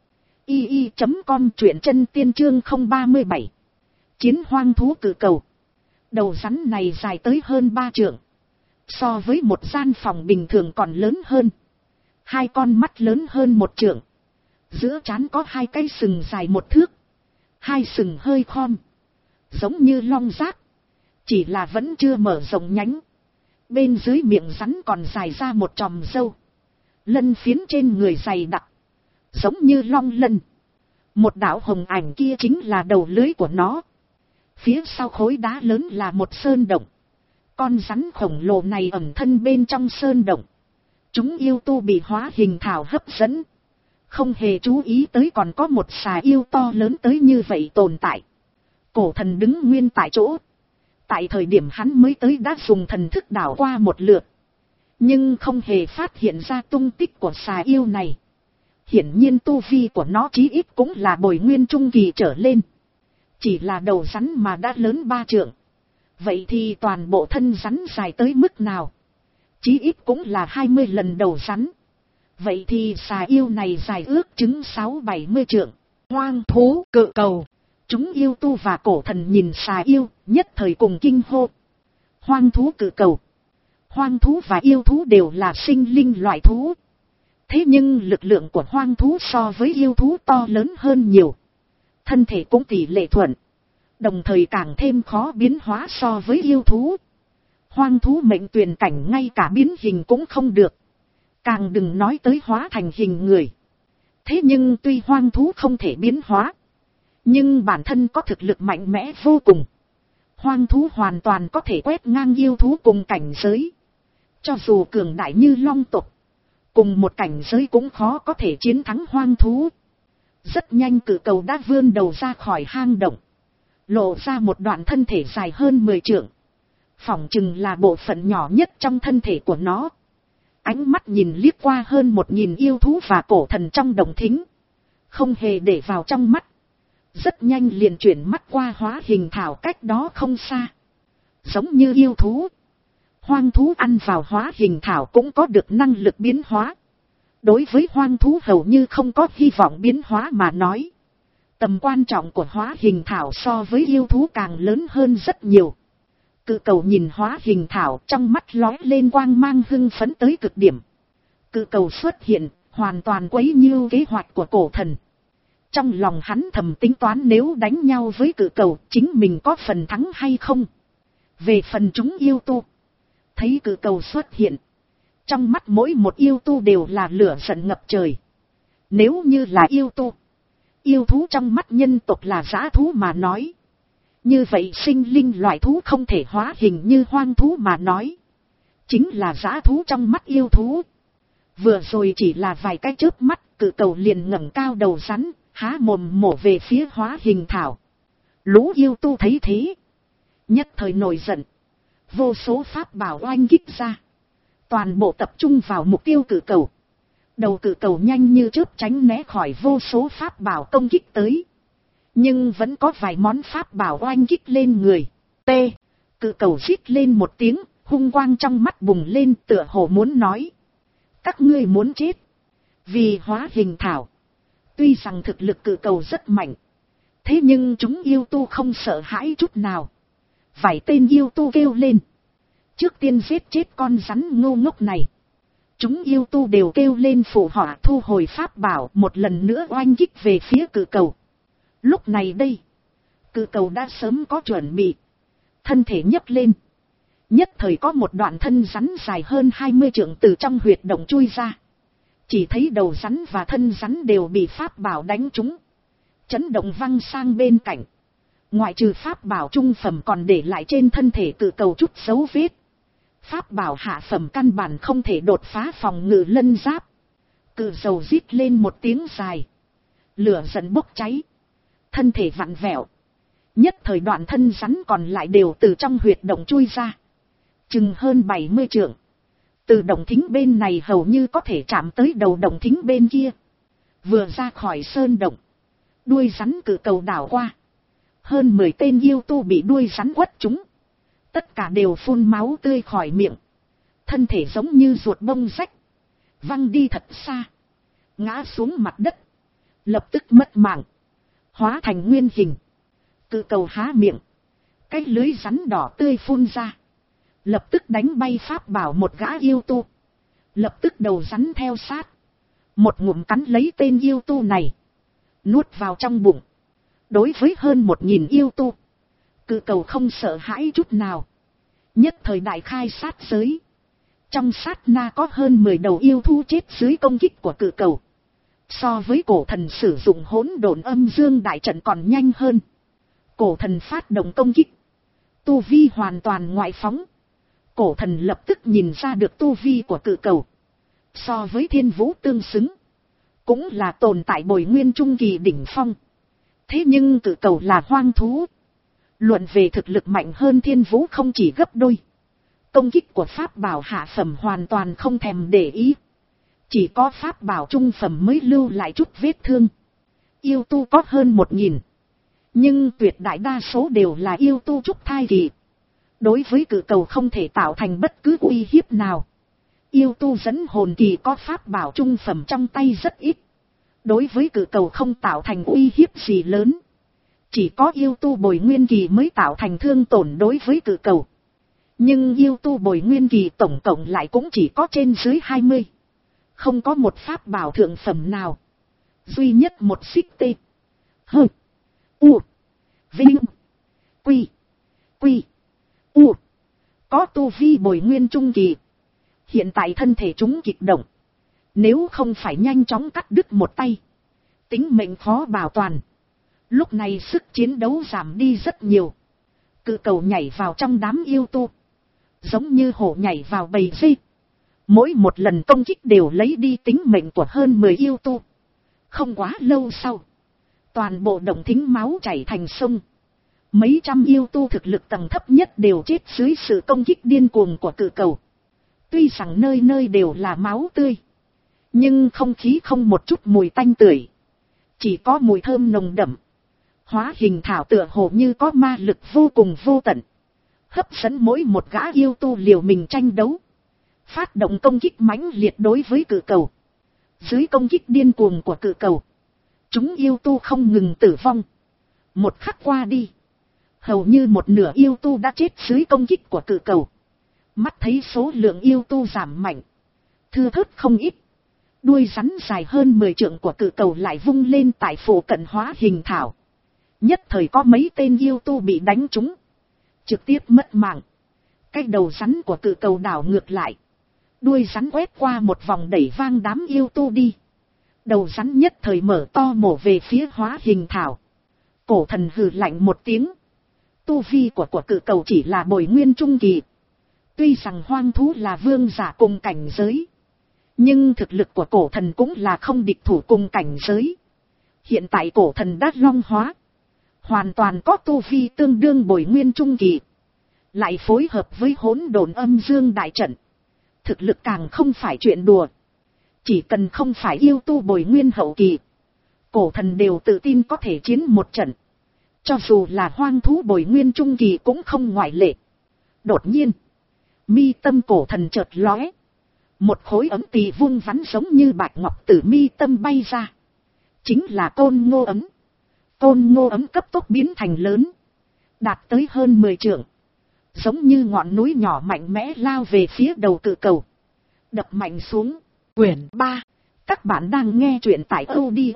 i i chấm com, truyện chân tiên chương không ba mươi bảy. Chiến hoang thú cự cầu. Đầu rắn này dài tới hơn ba trượng. So với một gian phòng bình thường còn lớn hơn. Hai con mắt lớn hơn một trượng. Giữa trán có hai cái sừng dài một thước. Hai sừng hơi khom. Giống như long giác. Chỉ là vẫn chưa mở rộng nhánh. Bên dưới miệng rắn còn dài ra một chòm râu. Lân phiến trên người dày đặc. Giống như long lân. Một đạo hồng ảnh kia chính là đầu lưới của nó. Phía sau khối đá lớn là một sơn động. Con rắn khổng lồ này ẩn thân bên trong sơn động. Chúng yêu tu bị hóa hình thảo hấp dẫn. Không hề chú ý tới còn có một xà yêu to lớn tới như vậy tồn tại. Cổ thần đứng nguyên tại chỗ. Tại thời điểm hắn mới tới đã dùng thần thức đảo qua một lượt. Nhưng không hề phát hiện ra tung tích của xà yêu này. Hiển nhiên tu vi của nó chí ít cũng là bồi nguyên trung kỳ trở lên. Chỉ là đầu rắn mà đã lớn ba trượng. Vậy thì toàn bộ thân rắn dài tới mức nào? Chí ít cũng là hai mươi lần đầu rắn. Vậy thì xà yêu này dài ước chứng sáu bảy mươi trượng. Hoang thú cự cầu. Chúng yêu tu và cổ thần nhìn xà yêu, nhất thời cùng kinh hô. Hoang thú cự cầu. Hoang thú và yêu thú đều là sinh linh loại thú. Thế nhưng lực lượng của hoang thú so với yêu thú to lớn hơn nhiều. Thân thể cũng tỷ lệ thuận. Đồng thời càng thêm khó biến hóa so với yêu thú. Hoang thú mệnh tuyển cảnh ngay cả biến hình cũng không được. Càng đừng nói tới hóa thành hình người. Thế nhưng tuy hoang thú không thể biến hóa. Nhưng bản thân có thực lực mạnh mẽ vô cùng. Hoang thú hoàn toàn có thể quét ngang yêu thú cùng cảnh giới. Cho dù cường đại như long tộc, cùng một cảnh giới cũng khó có thể chiến thắng hoang thú. Rất nhanh cự cầu đã vươn đầu ra khỏi hang động, lộ ra một đoạn thân thể dài hơn mười trượng. Phỏng chừng là bộ phận nhỏ nhất trong thân thể của nó. Ánh mắt nhìn liếc qua hơn một nghìn yêu thú và cổ thần trong đồng thính, không hề để vào trong mắt. Rất nhanh liền chuyển mắt qua hóa hình thảo cách đó không xa. Giống như yêu thú, hoang thú ăn vào hóa hình thảo cũng có được năng lực biến hóa. Đối với hoang thú hầu như không có hy vọng biến hóa mà nói, tầm quan trọng của hóa hình thảo so với yêu thú càng lớn hơn rất nhiều. Cự cầu nhìn hóa hình thảo, trong mắt lóe lên quang mang hưng phấn tới cực điểm. Cự cầu xuất hiện, hoàn toàn quấy nhiêu kế hoạch của cổ thần. Trong lòng hắn thầm tính toán nếu đánh nhau với cự cầu, chính mình có phần thắng hay không. Về phần chúng yêu tu, thấy cự cầu xuất hiện, trong mắt mỗi một yêu tu đều là lửa giận ngập trời. Nếu như là yêu tu, yêu thú trong mắt nhân tộc là dã thú mà nói, như vậy sinh linh loại thú không thể hóa hình như hoang thú mà nói, chính là dã thú trong mắt yêu thú. Vừa rồi chỉ là vài cái chớp mắt, cự cầu liền ngẩng cao đầu rắn, há mồm mổ về phía hóa hình thảo. Lũ yêu tu thấy thế, nhất thời nổi giận, vô số pháp bảo oanh kích ra, toàn bộ tập trung vào mục tiêu cự cầu. Đầu cự cầu nhanh như chớp tránh né khỏi vô số pháp bảo công kích tới, nhưng vẫn có vài món pháp bảo oanh kích lên người. T. Cự cầu rít lên một tiếng, hung quang trong mắt bùng lên, tựa hồ muốn nói: các ngươi muốn chết. Vì hóa hình thảo, tuy rằng thực lực cự cầu rất mạnh, thế nhưng chúng yêu tu không sợ hãi chút nào. Vài tên yêu tu kêu lên: trước tiên giết chết con rắn ngô ngốc này. Chúng yêu tu đều kêu lên phụ họa, thu hồi pháp bảo, một lần nữa oanh kích về phía cự cầu. Lúc này đây, cự cầu đã sớm có chuẩn bị, thân thể nhấc lên, nhất thời có một đoạn thân rắn dài hơn hai mươi trượng từ trong huyệt động chui ra. Chỉ thấy đầu rắn và thân rắn đều bị pháp bảo đánh trúng, chấn động văng sang bên cạnh. Ngoại trừ pháp bảo trung phẩm còn để lại trên thân thể cự cầu chút dấu vết. Pháp bảo hạ phẩm căn bản không thể đột phá phòng ngự lân giáp. Cự dầu rít lên một tiếng dài, lửa giận bốc cháy, thân thể vặn vẹo. Nhất thời đoạn thân rắn còn lại đều từ trong huyệt động chui ra, chừng hơn bảy mươi trượng. Từ động thính bên này hầu như có thể chạm tới đầu động thính bên kia. Vừa ra khỏi sơn động, đuôi rắn cự cầu đảo qua, hơn mười tên yêu tu bị đuôi rắn quất trúng, tất cả đều phun máu tươi khỏi miệng, thân thể giống như ruột bông rách, văng đi thật xa, ngã xuống mặt đất, lập tức mất mạng, hóa thành nguyên hình. Cự cầu há miệng, cái lưới rắn đỏ tươi phun ra, lập tức đánh bay pháp bảo một gã yêu tu, lập tức đầu rắn theo sát, một ngụm cắn lấy tên yêu tu này, nuốt vào trong bụng. Đối với hơn một nghìn yêu tu, cự cầu không sợ hãi chút nào, nhất thời đại khai sát giới. Trong sát na có hơn mười đầu yêu thú chết dưới công kích của cự cầu. So với cổ thần sử dụng hỗn độn âm dương đại trận còn nhanh hơn. Cổ thần phát động công kích, tu vi hoàn toàn ngoại phóng. Cổ thần lập tức nhìn ra được tu vi của cự cầu, so với thiên vũ tương xứng, cũng là tồn tại bồi nguyên trung kỳ đỉnh phong. Thế nhưng cự cầu là hoang thú, luận về thực lực mạnh hơn thiên vũ không chỉ gấp đôi. Công kích của pháp bảo hạ phẩm hoàn toàn không thèm để ý, chỉ có pháp bảo trung phẩm mới lưu lại chút vết thương. Yêu tu có hơn một nghìn, nhưng tuyệt đại đa số đều là yêu tu trúc thai kỳ, đối với cự cầu không thể tạo thành bất cứ uy hiếp nào. Yêu tu dẫn hồn kỳ có pháp bảo trung phẩm trong tay rất ít, đối với cự cầu không tạo thành uy hiếp gì lớn. Chỉ có yêu tu bồi nguyên kỳ mới tạo thành thương tổn đối với cự cầu. Nhưng yêu tu bồi nguyên kỳ tổng cộng lại cũng chỉ có trên dưới hai mươi. Không có một pháp bảo thượng phẩm nào. Duy nhất một xích tê. Hơ. U. Vinh. Quy. Quy. U. Có tu vi bồi nguyên trung kỳ. Hiện tại thân thể chúng kịch động, nếu không phải nhanh chóng cắt đứt một tay, tính mệnh khó bảo toàn. Lúc này sức chiến đấu giảm đi rất nhiều. Cự cầu nhảy vào trong đám yêu tu, giống như hổ nhảy vào bầy dê. Mỗi một lần công kích đều lấy đi tính mệnh của hơn mười yêu tu. Không quá lâu sau, toàn bộ động thính máu chảy thành sông. Mấy trăm yêu tu thực lực tầng thấp nhất đều chết dưới sự công kích điên cuồng của cự cầu. Tuy rằng nơi nơi đều là máu tươi, nhưng không khí không một chút mùi tanh tưởi, chỉ có mùi thơm nồng đậm. Hóa hình thảo tựa hồ như có ma lực vô cùng vô tận, hấp dẫn mỗi một gã yêu tu liều mình tranh đấu, phát động công kích mãnh liệt đối với cự cầu. Dưới công kích điên cuồng của cự cầu, chúng yêu tu không ngừng tử vong. Một khắc qua đi, hầu như một nửa yêu tu đã chết dưới công kích của cự cầu. Mắt thấy số lượng yêu tu giảm mạnh, thưa thớt không ít. Đuôi rắn dài hơn mười trượng của cự cầu lại vung lên tại phủ cận hóa hình thảo. Nhất thời có mấy tên yêu tu bị đánh trúng, trực tiếp mất mạng. Cái đầu rắn của cự cầu đảo ngược lại, đuôi rắn quét qua một vòng đẩy vang đám yêu tu đi. Đầu rắn nhất thời mở to mổ về phía hóa hình thảo. Cổ thần hừ lạnh một tiếng. Tu vi của của cự cầu chỉ là bồi nguyên trung kỳ. Tuy rằng hoang thú là vương giả cùng cảnh giới, nhưng thực lực của cổ thần cũng là không địch thủ cùng cảnh giới. Hiện tại cổ thần đã long hóa, hoàn toàn có tu vi tương đương bồi nguyên trung kỳ, lại phối hợp với hỗn độn âm dương đại trận, thực lực càng không phải chuyện đùa. Chỉ cần không phải yêu tu bồi nguyên hậu kỳ, cổ thần đều tự tin có thể chiến một trận. Cho dù là hoang thú bồi nguyên trung kỳ cũng không ngoại lệ. Đột nhiên, mi tâm cổ thần chợt lóe, một khối ấm tỳ vung vắn giống như bạch ngọc từ mi tâm bay ra. Chính là côn ngô ấm. Côn ngô ấm cấp tốc biến thành lớn, đạt tới hơn mười trượng, giống như ngọn núi nhỏ mạnh mẽ lao về phía đầu cự cầu, đập mạnh xuống. Quyển ba, các bạn đang nghe truyện tại audio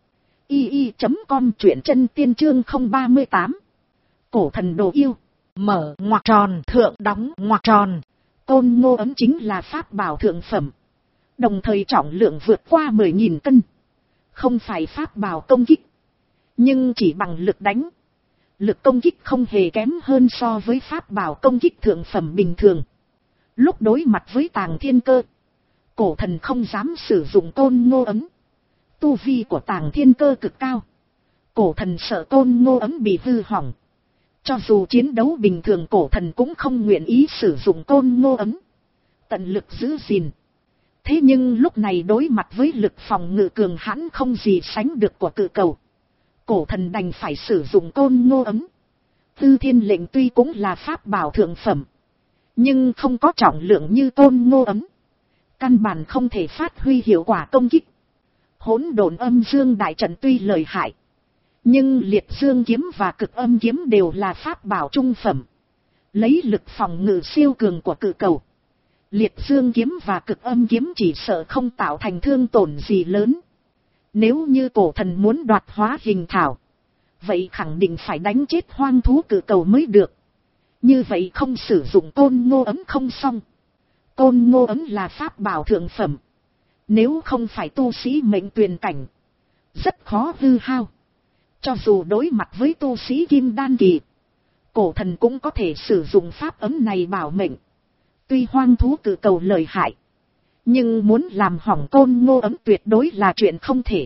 i i chấm com, truyện chân tiên chương không ba mươi tám. Cổ thần đồ yêu, mở ngoặc tròn, thượng đóng ngoặc tròn. Côn ngô ấm chính là pháp bảo thượng phẩm, đồng thời trọng lượng vượt qua mười nghìn cân. Không phải pháp bảo công kích, nhưng chỉ bằng lực đánh, lực công kích không hề kém hơn so với pháp bảo công kích thượng phẩm bình thường. Lúc đối mặt với Tàng Thiên Cơ, cổ thần không dám sử dụng côn ngô ấm. Tu vi của Tàng Thiên Cơ cực cao, cổ thần sợ côn ngô ấm bị hư hỏng. Cho dù chiến đấu bình thường, cổ thần cũng không nguyện ý sử dụng côn ngô ấm, tận lực giữ gìn. Thế nhưng lúc này đối mặt với lực phòng ngự cường hãn không gì sánh được của cự cầu, cổ thần đành phải sử dụng côn ngô ấm. Tư Thiên Lệnh tuy cũng là pháp bảo thượng phẩm, nhưng không có trọng lượng như côn ngô ấm, căn bản không thể phát huy hiệu quả công kích. Hỗn độn âm dương đại trận tuy lợi hại, nhưng liệt dương kiếm và cực âm kiếm đều là pháp bảo trung phẩm. Lấy lực phòng ngự siêu cường của cự cầu, liệt dương kiếm và cực âm kiếm chỉ sợ không tạo thành thương tổn gì lớn. Nếu như cổ thần muốn đoạt hóa hình thảo, vậy khẳng định phải đánh chết hoang thú cự cầu mới được. Như vậy không sử dụng côn ngô ấm không xong. Côn ngô ấm là pháp bảo thượng phẩm, nếu không phải tu sĩ mệnh tuyền cảnh, rất khó hư hao. Cho dù đối mặt với tu sĩ kim đan kỳ, cổ thần cũng có thể sử dụng pháp ấm này bảo mệnh. Tuy hoang thú cự cầu lợi hại, nhưng muốn làm hỏng côn ngô ấm tuyệt đối là chuyện không thể.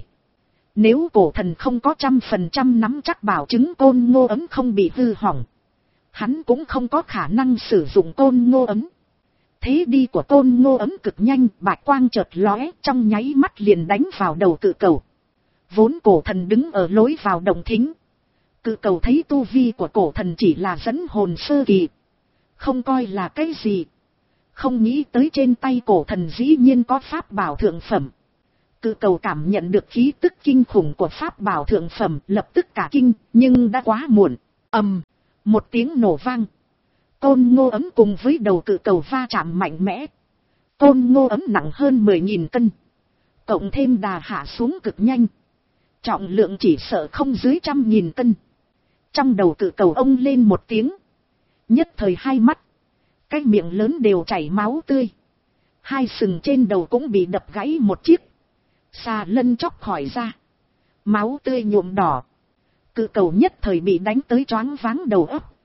Nếu cổ thần không có trăm phần trăm nắm chắc bảo chứng côn ngô ấm không bị hư hỏng, hắn cũng không có khả năng sử dụng côn ngô ấm. Thế đi của côn ngô ấm cực nhanh, bạch quang chợt lóe, trong nháy mắt liền đánh vào đầu cự cầu. Vốn cổ thần đứng ở lối vào động thính, cự cầu thấy tu vi của cổ thần chỉ là dẫn hồn sơ kỳ, không coi là cái gì. Không nghĩ tới trên tay cổ thần dĩ nhiên có pháp bảo thượng phẩm. Cự cầu cảm nhận được khí tức kinh khủng của pháp bảo thượng phẩm, lập tức cả kinh, nhưng đã quá muộn. Ầm, một tiếng nổ vang, côn ngô ấm cùng với đầu cự cầu va chạm mạnh mẽ. Côn ngô ấm nặng hơn mười nghìn cân, cộng thêm đà hạ xuống cực nhanh, trọng lượng chỉ sợ không dưới trăm nghìn cân. Trong đầu cự cầu ông lên một tiếng, nhất thời hai mắt, cái miệng lớn đều chảy máu tươi, hai sừng trên đầu cũng bị đập gãy một chiếc, xà lân chóc khỏi ra, máu tươi nhuộm đỏ. Cự cầu nhất thời bị đánh tới choáng váng đầu óc,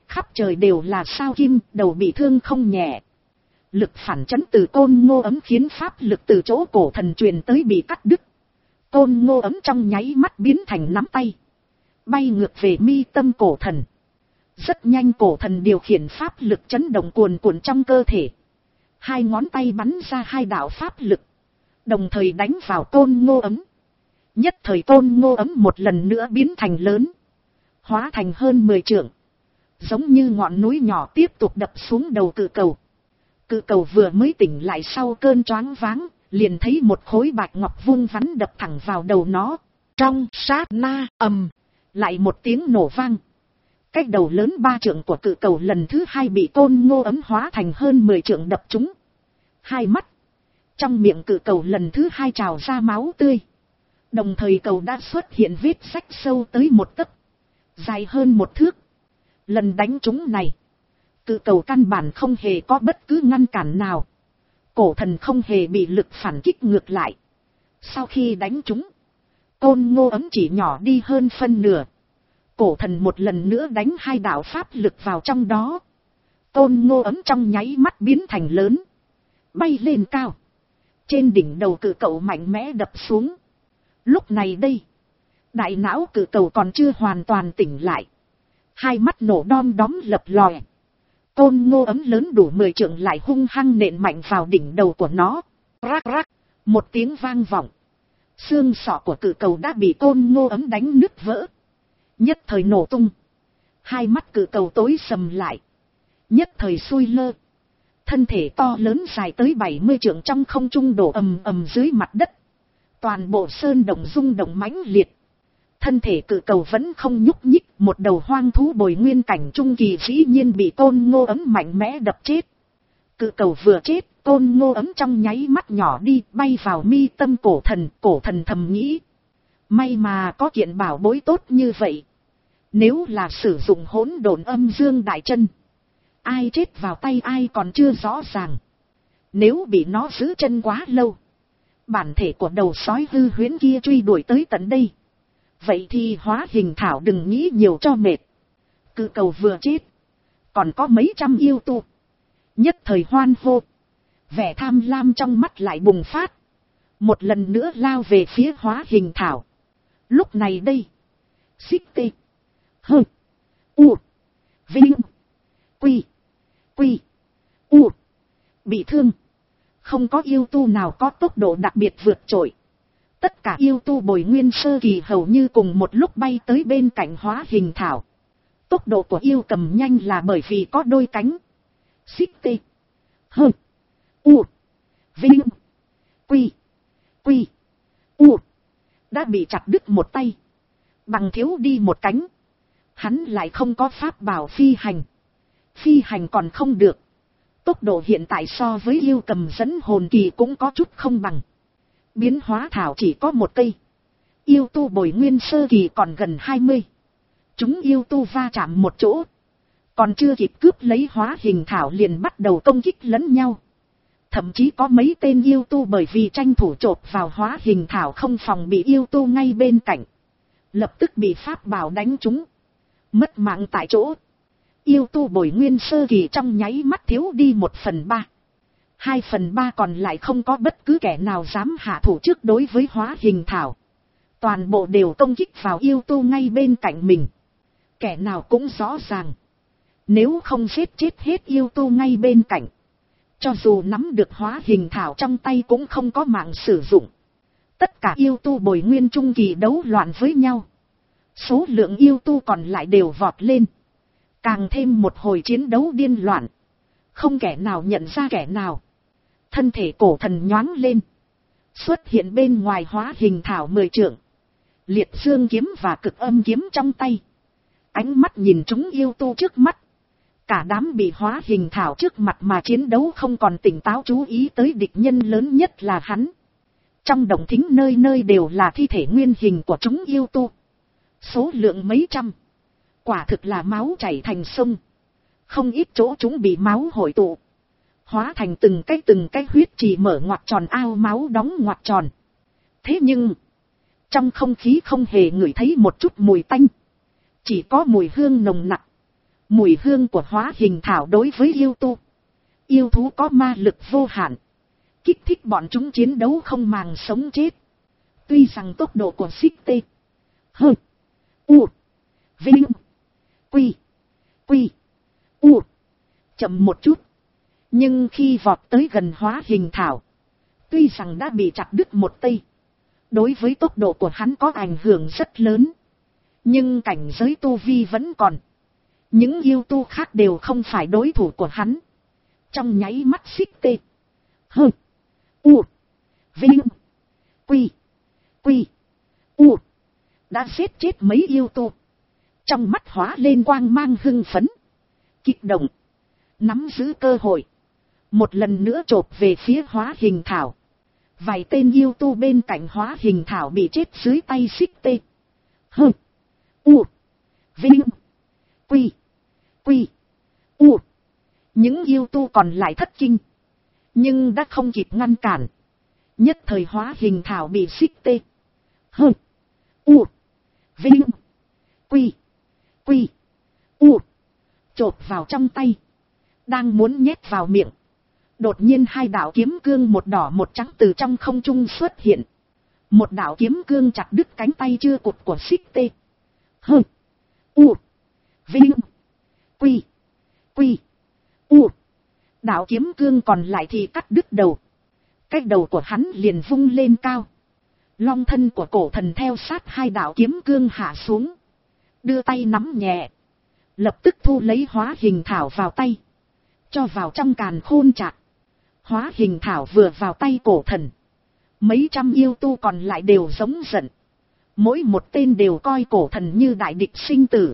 khắp trời đều là sao kim, đầu bị thương không nhẹ. Lực phản chấn từ Côn Ngô ấm khiến pháp lực từ chỗ cổ thần truyền tới bị cắt đứt. Côn Ngô ấm trong nháy mắt biến thành nắm tay, bay ngược về mi tâm cổ thần. Rất nhanh cổ thần điều khiển pháp lực chấn động cuồn cuộn trong cơ thể. Hai ngón tay bắn ra hai đạo pháp lực, đồng thời đánh vào Côn Ngô ấm. Nhất thời Côn Ngô ấm một lần nữa biến thành lớn, hóa thành hơn mười trượng, giống như ngọn núi nhỏ tiếp tục đập xuống đầu cự cầu. Cự cầu vừa mới tỉnh lại sau cơn choáng váng, liền thấy một khối bạch ngọc vung vắn đập thẳng vào đầu nó. Trong sát na, ầm, lại một tiếng nổ vang. Cái đầu lớn ba trượng của cự cầu lần thứ hai bị Côn Ngô ấm hóa thành hơn mười trượng đập trúng. Hai mắt, trong miệng cự cầu lần thứ hai trào ra máu tươi. Đồng thời cầu đã xuất hiện vết rách sâu tới một tấc, dài hơn một thước. Lần đánh trúng này, cự cầu căn bản không hề có bất cứ ngăn cản nào. Cổ thần không hề bị lực phản kích ngược lại. Sau khi đánh trúng, Côn Ngô ấm chỉ nhỏ đi hơn phân nửa. Cổ thần một lần nữa đánh hai đạo pháp lực vào trong đó. Côn Ngô ấm trong nháy mắt biến thành lớn, bay lên cao. Trên đỉnh đầu cự cầu mạnh mẽ đập xuống. Lúc này đây, đại não cự cầu còn chưa hoàn toàn tỉnh lại. Hai mắt nổ đom đóm lập lòe. Côn Ngô ấm lớn đủ mười trượng lại hung hăng nện mạnh vào đỉnh đầu của nó. Rắc rắc, một tiếng vang vọng. Xương sọ của cự cầu đã bị Côn Ngô ấm đánh nứt vỡ. Nhất thời nổ tung. Hai mắt cự cầu tối sầm lại. Nhất thời xui lơ. Thân thể to lớn dài tới bảy mươi trượng trong không trung đổ ầm ầm dưới mặt đất. Toàn bộ sơn động rung động mãnh liệt. Thân thể cự cầu vẫn không nhúc nhích. Một đầu hoang thú bồi nguyên cảnh trung kỳ dĩ nhiên bị Côn Ngô ấm mạnh mẽ đập chết. Cự cầu vừa chết, Côn Ngô ấm trong nháy mắt nhỏ đi, bay vào mi tâm cổ thần. Cổ thần thầm nghĩ, may mà có kiện bảo bối tốt như vậy. Nếu là sử dụng hỗn độn âm dương đại chân, ai chết vào tay ai còn chưa rõ ràng. Nếu bị nó giữ chân quá lâu, bản thể của đầu sói hư huyễn kia truy đuổi tới tận đây, vậy thì hóa hình thảo đừng nghĩ nhiều cho mệt. Cự cầu vừa chết, còn có mấy trăm yêu tu nhất thời hoan hô. Vẻ tham lam trong mắt lại bùng phát, một lần nữa lao về phía hóa hình thảo. Lúc này đây, xích tê, hơ, u, vinh, quy, quy, u, bị thương. Không có yêu tu nào có tốc độ đặc biệt vượt trội. Tất cả yêu tu bồi nguyên sơ kỳ hầu như cùng một lúc bay tới bên cạnh hóa hình thảo. Tốc độ của yêu cầm nhanh là bởi vì có đôi cánh. Xích tê, hơ, u, vinh, quy, quy, u, đã bị chặt đứt một tay, bằng thiếu đi một cánh. Hắn lại không có pháp bảo phi hành. Phi hành còn không được. Tốc độ hiện tại so với yêu cầm dẫn hồn kỳ cũng có chút không bằng. Biến hóa thảo chỉ có một cây, yêu tu bồi nguyên sơ kỳ còn gần hai mươi. Chúng yêu tu va chạm một chỗ, còn chưa kịp cướp lấy hóa hình thảo liền bắt đầu công kích lẫn nhau. Thậm chí có mấy tên yêu tu bởi vì tranh thủ chộp vào hóa hình thảo không phòng bị yêu tu ngay bên cạnh, lập tức bị pháp bảo đánh trúng, mất mạng tại chỗ. Yêu tu bồi nguyên sơ kỳ trong nháy mắt thiếu đi một phần ba. Hai phần ba còn lại không có bất cứ kẻ nào dám hạ thủ trước đối với hóa hình thảo. Toàn bộ đều công kích vào yêu tu ngay bên cạnh mình. Kẻ nào cũng rõ ràng, nếu không giết chết hết yêu tu ngay bên cạnh, cho dù nắm được hóa hình thảo trong tay cũng không có mạng sử dụng. Tất cả yêu tu bồi nguyên trung kỳ đấu loạn với nhau. Số lượng yêu tu còn lại đều vọt lên. Càng thêm một hồi chiến đấu điên loạn. Không kẻ nào nhận ra kẻ nào. Thân thể cổ thần nhoáng lên, xuất hiện bên ngoài hóa hình thảo mười trượng. Liệt dương kiếm và cực âm kiếm trong tay. Ánh mắt nhìn chúng yêu tu trước mắt. Cả đám bị hóa hình thảo trước mặt mà chiến đấu không còn tỉnh táo chú ý tới địch nhân lớn nhất là hắn. Trong động thính nơi nơi đều là thi thể nguyên hình của chúng yêu tu. Số lượng mấy trăm. Quả thực là máu chảy thành sông. Không ít chỗ chúng bị máu hội tụ, hóa thành từng cái từng cái huyết trì mở ngoặt tròn ao máu đóng ngoặt tròn. Thế nhưng, trong không khí không hề ngửi thấy một chút mùi tanh. Chỉ có mùi hương nồng nặc. Mùi hương của hóa hình thảo đối với yêu tu, yêu thú có ma lực vô hạn, kích thích bọn chúng chiến đấu không màng sống chết. Tuy rằng tốc độ của xích tê, hơ, u, vinh, quy, quy, u, chậm một chút, nhưng khi vọt tới gần hóa hình thảo, tuy rằng đã bị chặt đứt một tay, đối với tốc độ của hắn có ảnh hưởng rất lớn, nhưng cảnh giới tu vi vẫn còn. Những yêu tu khác đều không phải đối thủ của hắn. Trong nháy mắt xích tê, hơ, u, vinh, quy, quy, u, đã giết chết mấy yêu tu. Trong mắt hóa lên quang mang hưng phấn, kích động, nắm giữ cơ hội, một lần nữa chộp về phía hóa hình thảo. Vài tên yêu tu bên cạnh hóa hình thảo bị chết dưới tay xích tê, hơ, u, vinh, quy, quy, u. Những yêu tu còn lại thất kinh, nhưng đã không kịp ngăn cản. Nhất thời hóa hình thảo bị xích tê, hơ, u, vinh, quy, quy, u, chộp vào trong tay, đang muốn nhét vào miệng. Đột nhiên hai đạo kiếm cương một đỏ một trắng từ trong không trung xuất hiện. Một đạo kiếm cương chặt đứt cánh tay chưa cụt của xích tê, hơ, u, vinh, quy, quy, u. Đạo kiếm cương còn lại thì cắt đứt đầu. Cái đầu của hắn liền vung lên cao. Long thân của cổ thần theo sát hai đạo kiếm cương hạ xuống, đưa tay nắm nhẹ, lập tức thu lấy hóa hình thảo vào tay, cho vào trong càn khôn trạc. Hóa hình thảo vừa vào tay cổ thần, mấy trăm yêu tu còn lại đều giống giận. Mỗi một tên đều coi cổ thần như đại địch sinh tử,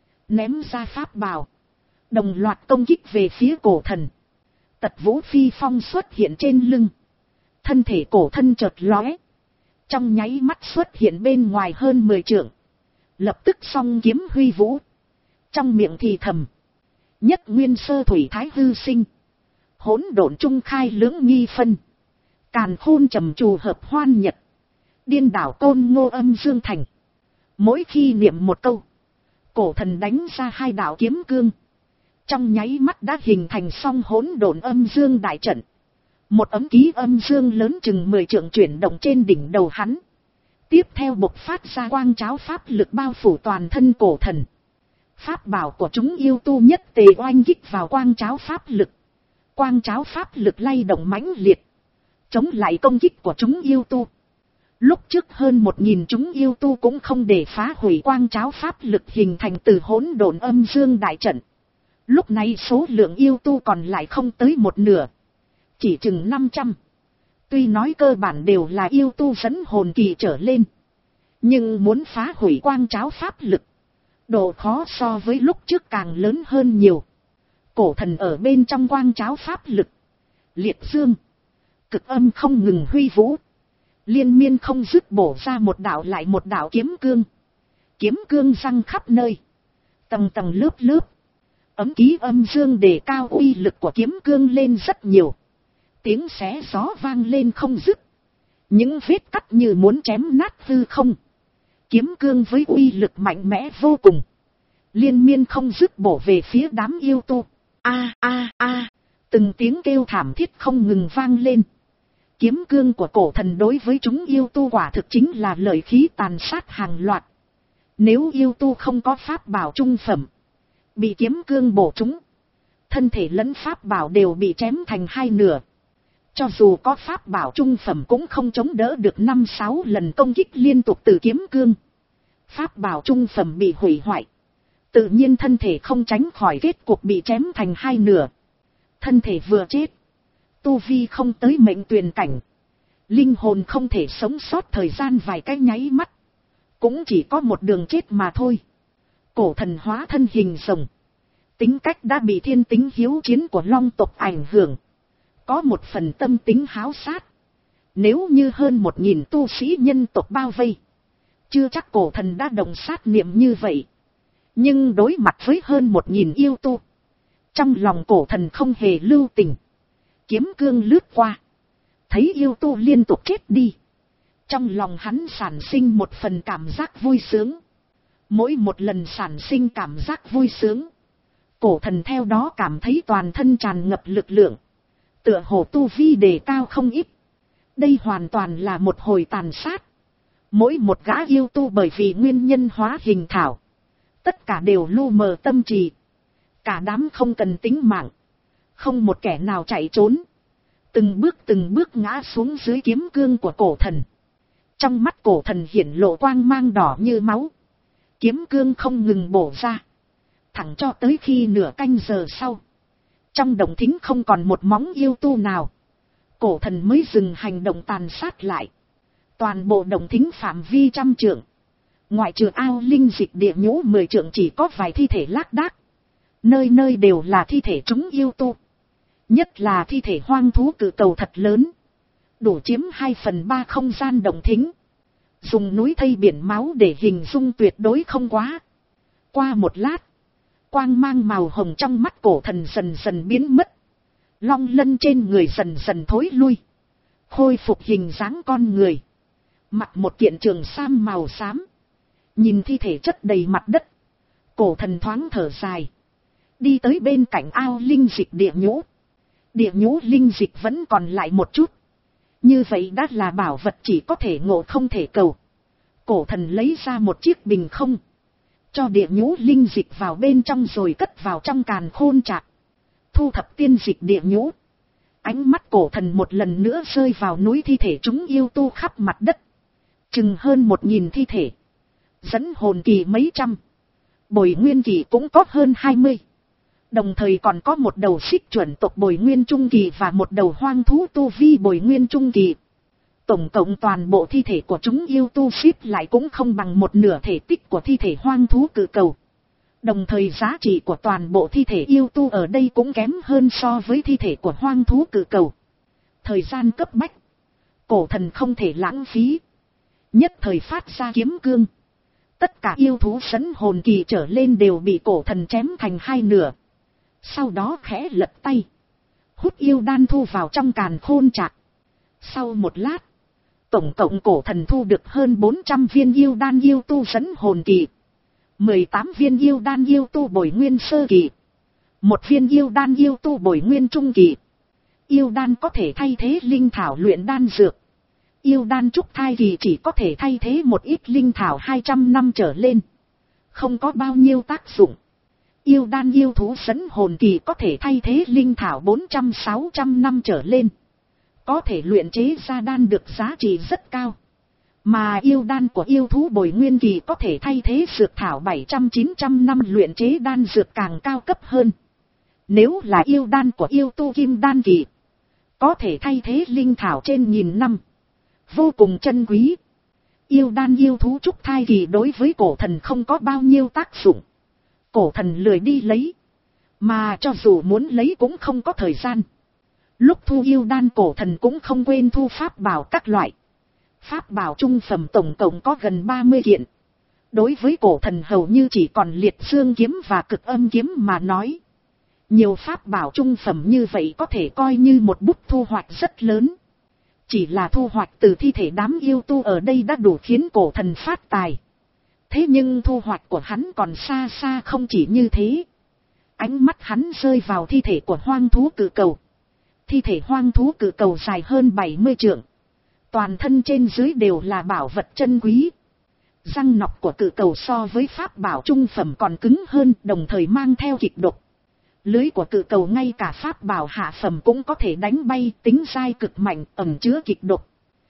ném ra pháp bào, đồng loạt công kích về phía cổ thần. Tật vũ phi phong xuất hiện trên lưng, thân thể cổ thân chợt lóe, trong nháy mắt xuất hiện bên ngoài hơn mười trượng, lập tức song kiếm huy vũ, trong miệng thì thầm: nhất nguyên sơ thủy thái hư sinh, hỗn độn trung khai lưỡng nghi phân, càn khôn trầm trù hợp hoan nhật, điên đảo côn ngô âm dương thành. Mỗi khi niệm một câu, cổ thần đánh ra hai đạo kiếm cương, trong nháy mắt đã hình thành song hỗn độn âm dương đại trận. Một ấm ký âm dương lớn chừng mười trượng chuyển động trên đỉnh đầu hắn, tiếp theo bộc phát ra quang cháo pháp lực bao phủ toàn thân cổ thần. Pháp bảo của chúng yêu tu nhất tề oanh kích vào quang cháo pháp lực. Quang cháo pháp lực lay động mãnh liệt, chống lại công kích của chúng yêu tu. Lúc trước hơn một nghìn chúng yêu tu cũng không để phá hủy quang cháo pháp lực hình thành từ hỗn độn âm dương đại trận. Lúc này số lượng yêu tu còn lại không tới một nửa, chỉ chừng năm trăm. Tuy nói cơ bản đều là yêu tu dẫn hồn kỳ trở lên, nhưng muốn phá hủy quang cháo pháp lực, độ khó so với lúc trước càng lớn hơn nhiều. Cổ thần ở bên trong quang cháo pháp lực, liệt dương, cực âm không ngừng huy vũ, liên miên không dứt bổ ra một đạo lại một đạo kiếm cương. Kiếm cương răng khắp nơi, tầng tầng lớp lớp. Ấm ký âm dương đề cao uy lực của kiếm cương lên rất nhiều. Tiếng xé gió vang lên không dứt, những vết cắt như muốn chém nát hư không. Kiếm cương với uy lực mạnh mẽ vô cùng, liên miên không dứt bổ về phía đám yêu tu. A a a, từng tiếng kêu thảm thiết không ngừng vang lên. Kiếm cương của cổ thần đối với chúng yêu tu quả thực chính là lợi khí tàn sát hàng loạt. Nếu yêu tu không có pháp bảo trung phẩm, bị kiếm cương bổ chúng, thân thể lẫn pháp bảo đều bị chém thành hai nửa. Cho dù có pháp bảo trung phẩm cũng không chống đỡ được năm sáu lần công kích liên tục từ kiếm cương. Pháp bảo trung phẩm bị hủy hoại, tự nhiên thân thể không tránh khỏi kết cục bị chém thành hai nửa. Thân thể vừa chết, tu vi không tới mệnh tuyền cảnh, linh hồn không thể sống sót thời gian vài cái nháy mắt, cũng chỉ có một đường chết mà thôi. Cổ thần hóa thân hình rồng, tính cách đã bị thiên tính hiếu chiến của long tộc ảnh hưởng, có một phần tâm tính háo sát. Nếu như hơn một nghìn tu sĩ nhân tộc bao vây, chưa chắc cổ thần đã đồng sát niệm như vậy. Nhưng đối mặt với hơn một nghìn yêu tu, trong lòng cổ thần không hề lưu tình. Kiếm cương lướt qua, thấy yêu tu liên tục chết đi, trong lòng hắn sản sinh một phần cảm giác vui sướng. Mỗi một lần sản sinh cảm giác vui sướng, Cổ thần theo đó cảm thấy toàn thân tràn ngập lực lượng, tựa hồ tu vi đề cao không ít. Đây hoàn toàn là một hồi tàn sát. Mỗi một gã yêu tu bởi vì nguyên nhân hóa hình thảo, tất cả đều lu mờ tâm trì. Cả đám không cần tính mạng, không một kẻ nào chạy trốn. Từng bước từng bước ngã xuống dưới kiếm cương của cổ thần. Trong mắt cổ thần hiển lộ quang mang đỏ như máu. Kiếm cương không ngừng bổ ra, thẳng cho tới khi nửa canh giờ sau, trong động thính không còn một móng yêu tu nào, cổ thần mới dừng hành động tàn sát lại. Toàn bộ động thính phạm vi trăm trượng, ngoại trừ ao linh dịch địa nhũ mười trượng chỉ có vài thi thể lác đác. Nơi nơi đều là thi thể chúng yêu tu, nhất là thi thể hoang thú cự cầu thật lớn, đủ chiếm hai phần ba không gian động thính. Dùng núi thây biển máu để hình dung tuyệt đối không quá. Qua một lát, quang mang màu hồng trong mắt cổ thần dần dần biến mất. Long lân trên người dần dần thối lui, khôi phục hình dáng con người. Mặc một kiện trường sam màu xám, nhìn thi thể chất đầy mặt đất, cổ thần thoáng thở dài, đi tới bên cạnh ao linh dịch địa nhũ. Địa nhũ linh dịch vẫn còn lại một chút, như vậy đã là bảo vật chỉ có thể ngộ không thể cầu. Cổ thần lấy ra một chiếc bình không, cho địa nhũ linh dịch vào bên trong rồi cất vào trong càn khôn trạc. Thu thập tiên dịch địa nhũ, ánh mắt cổ thần một lần nữa rơi vào núi thi thể chúng yêu tu khắp mặt đất. Chừng hơn một nghìn thi thể, dẫn hồn kỳ mấy trăm, bồi nguyên kỳ cũng có hơn hai mươi. Đồng thời còn có một đầu xích chuẩn tộc bồi nguyên trung kỳ và một đầu hoang thú tu vi bồi nguyên trung kỳ. Tổng cộng toàn bộ thi thể của chúng yêu tu xếp lại cũng không bằng một nửa thể tích của thi thể hoang thú cự cầu. Đồng thời giá trị của toàn bộ thi thể yêu tu ở đây cũng kém hơn so với thi thể của hoang thú cự cầu. Thời gian cấp bách, cổ thần không thể lãng phí, nhất thời phát ra kiếm cương. Tất cả yêu thú sấn hồn kỳ trở lên đều bị cổ thần chém thành hai nửa. Sau đó khẽ lật tay, hút yêu đan thu vào trong càn khôn trạc. Sau một lát, tổng cộng cổ thần thu được hơn bốn trăm viên yêu đan yêu tu sấn hồn kỳ, mười tám viên yêu đan yêu tu bồi nguyên sơ kỳ, một viên yêu đan yêu tu bồi nguyên trung kỳ. Yêu đan có thể thay thế linh thảo luyện đan dược. Yêu đan trúc thai kỳ chỉ có thể thay thế một ít linh thảo hai trăm năm trở lên, không có bao nhiêu tác dụng. Yêu đan yêu thú sấn hồn kỳ có thể thay thế linh thảo bốn trăm sáu trăm năm trở lên, có thể luyện chế ra đan được giá trị rất cao. Mà yêu đan của yêu thú bồi nguyên kỳ có thể thay thế dược thảo bảy trăm chín trăm năm luyện chế đan dược càng cao cấp hơn. Nếu là yêu đan của yêu tu kim đan kỳ, có thể thay thế linh thảo trên nghìn năm, vô cùng chân quý. Yêu đan yêu thú trúc thai kỳ đối với cổ thần không có bao nhiêu tác dụng, cổ thần lười đi lấy, mà cho dù muốn lấy cũng không có thời gian. Lúc thu yêu đan cổ thần cũng không quên thu pháp bảo các loại. Pháp bảo trung phẩm tổng cộng có gần ba mươi kiện. Đối với cổ thần hầu như chỉ còn liệt xương kiếm và cực âm kiếm mà nói. Nhiều pháp bảo trung phẩm như vậy có thể coi như một bút thu hoạch rất lớn. Chỉ là thu hoạch từ thi thể đám yêu tu ở đây đã đủ khiến cổ thần phát tài. Thế nhưng thu hoạch của hắn còn xa xa không chỉ như thế. Ánh mắt hắn rơi vào thi thể của hoang thú cự cầu. Thi thể hoang thú cự cầu dài hơn bảy mươi trượng. Toàn thân trên dưới đều là bảo vật chân quý. Răng nọc của cự cầu so với pháp bảo trung phẩm còn cứng hơn, đồng thời mang theo kịch độc. Lưới của cự cầu ngay cả pháp bảo hạ phẩm cũng có thể đánh bay, tính dai cực mạnh, ẩn chứa kịch độc.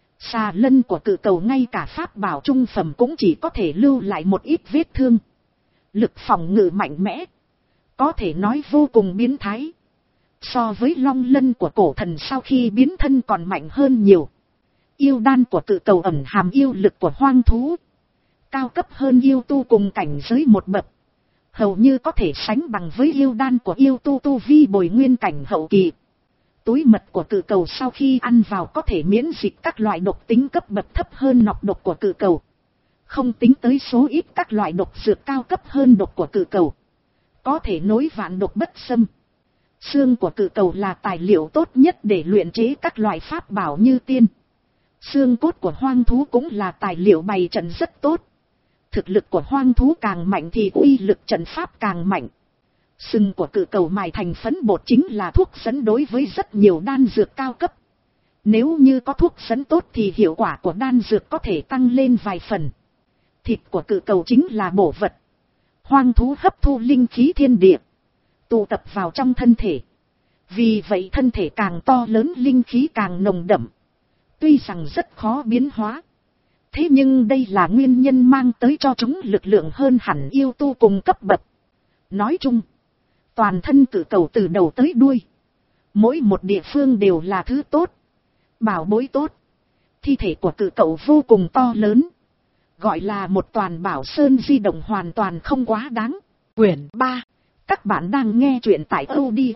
Xà lân của cự cầu ngay cả pháp bảo trung phẩm cũng chỉ có thể lưu lại một ít vết thương. Lực phòng ngự mạnh mẽ, có thể nói vô cùng biến thái. So với long lân của cổ thần sau khi biến thân còn mạnh hơn nhiều. Yêu đan của cự cầu ẩn hàm yêu lực của hoang thú, cao cấp hơn yêu tu cùng cảnh giới một bậc, hầu như có thể sánh bằng với yêu đan của yêu tu tu vi bồi nguyên cảnh hậu kỳ. Túi mật của cự cầu sau khi ăn vào có thể miễn dịch các loại độc tính cấp bậc thấp hơn nọc độc của cự cầu. Không tính tới số ít các loại độc dược cao cấp hơn độc của cự cầu, có thể nối vạn độc bất xâm. Xương của cự cầu là tài liệu tốt nhất để luyện chế các loại pháp bảo như tiên. Xương cốt của hoang thú cũng là tài liệu bày trận rất tốt. Thực lực của hoang thú càng mạnh thì uy lực trận pháp càng mạnh. Sừng của cự cầu mài thành phấn bột chính là thuốc dẫn đối với rất nhiều đan dược cao cấp. Nếu như có thuốc dẫn tốt thì hiệu quả của đan dược có thể tăng lên vài phần. Thịt của cự cầu chính là bổ vật. Hoang thú hấp thu linh khí thiên địa, tụ tập vào trong thân thể. Vì vậy thân thể càng to lớn linh khí càng nồng đậm. Tuy rằng rất khó biến hóa, thế nhưng đây là nguyên nhân mang tới cho chúng lực lượng hơn hẳn yêu tu cùng cấp bậc. Nói chung, toàn thân cự cầu từ đầu tới đuôi, mỗi một địa phương đều là thứ tốt, bảo bối tốt. Thi thể của cự cầu vô cùng to lớn, gọi là một toàn bảo sơn, di động hoàn toàn không quá đáng. Quyển ba, các bạn đang nghe truyện tại audio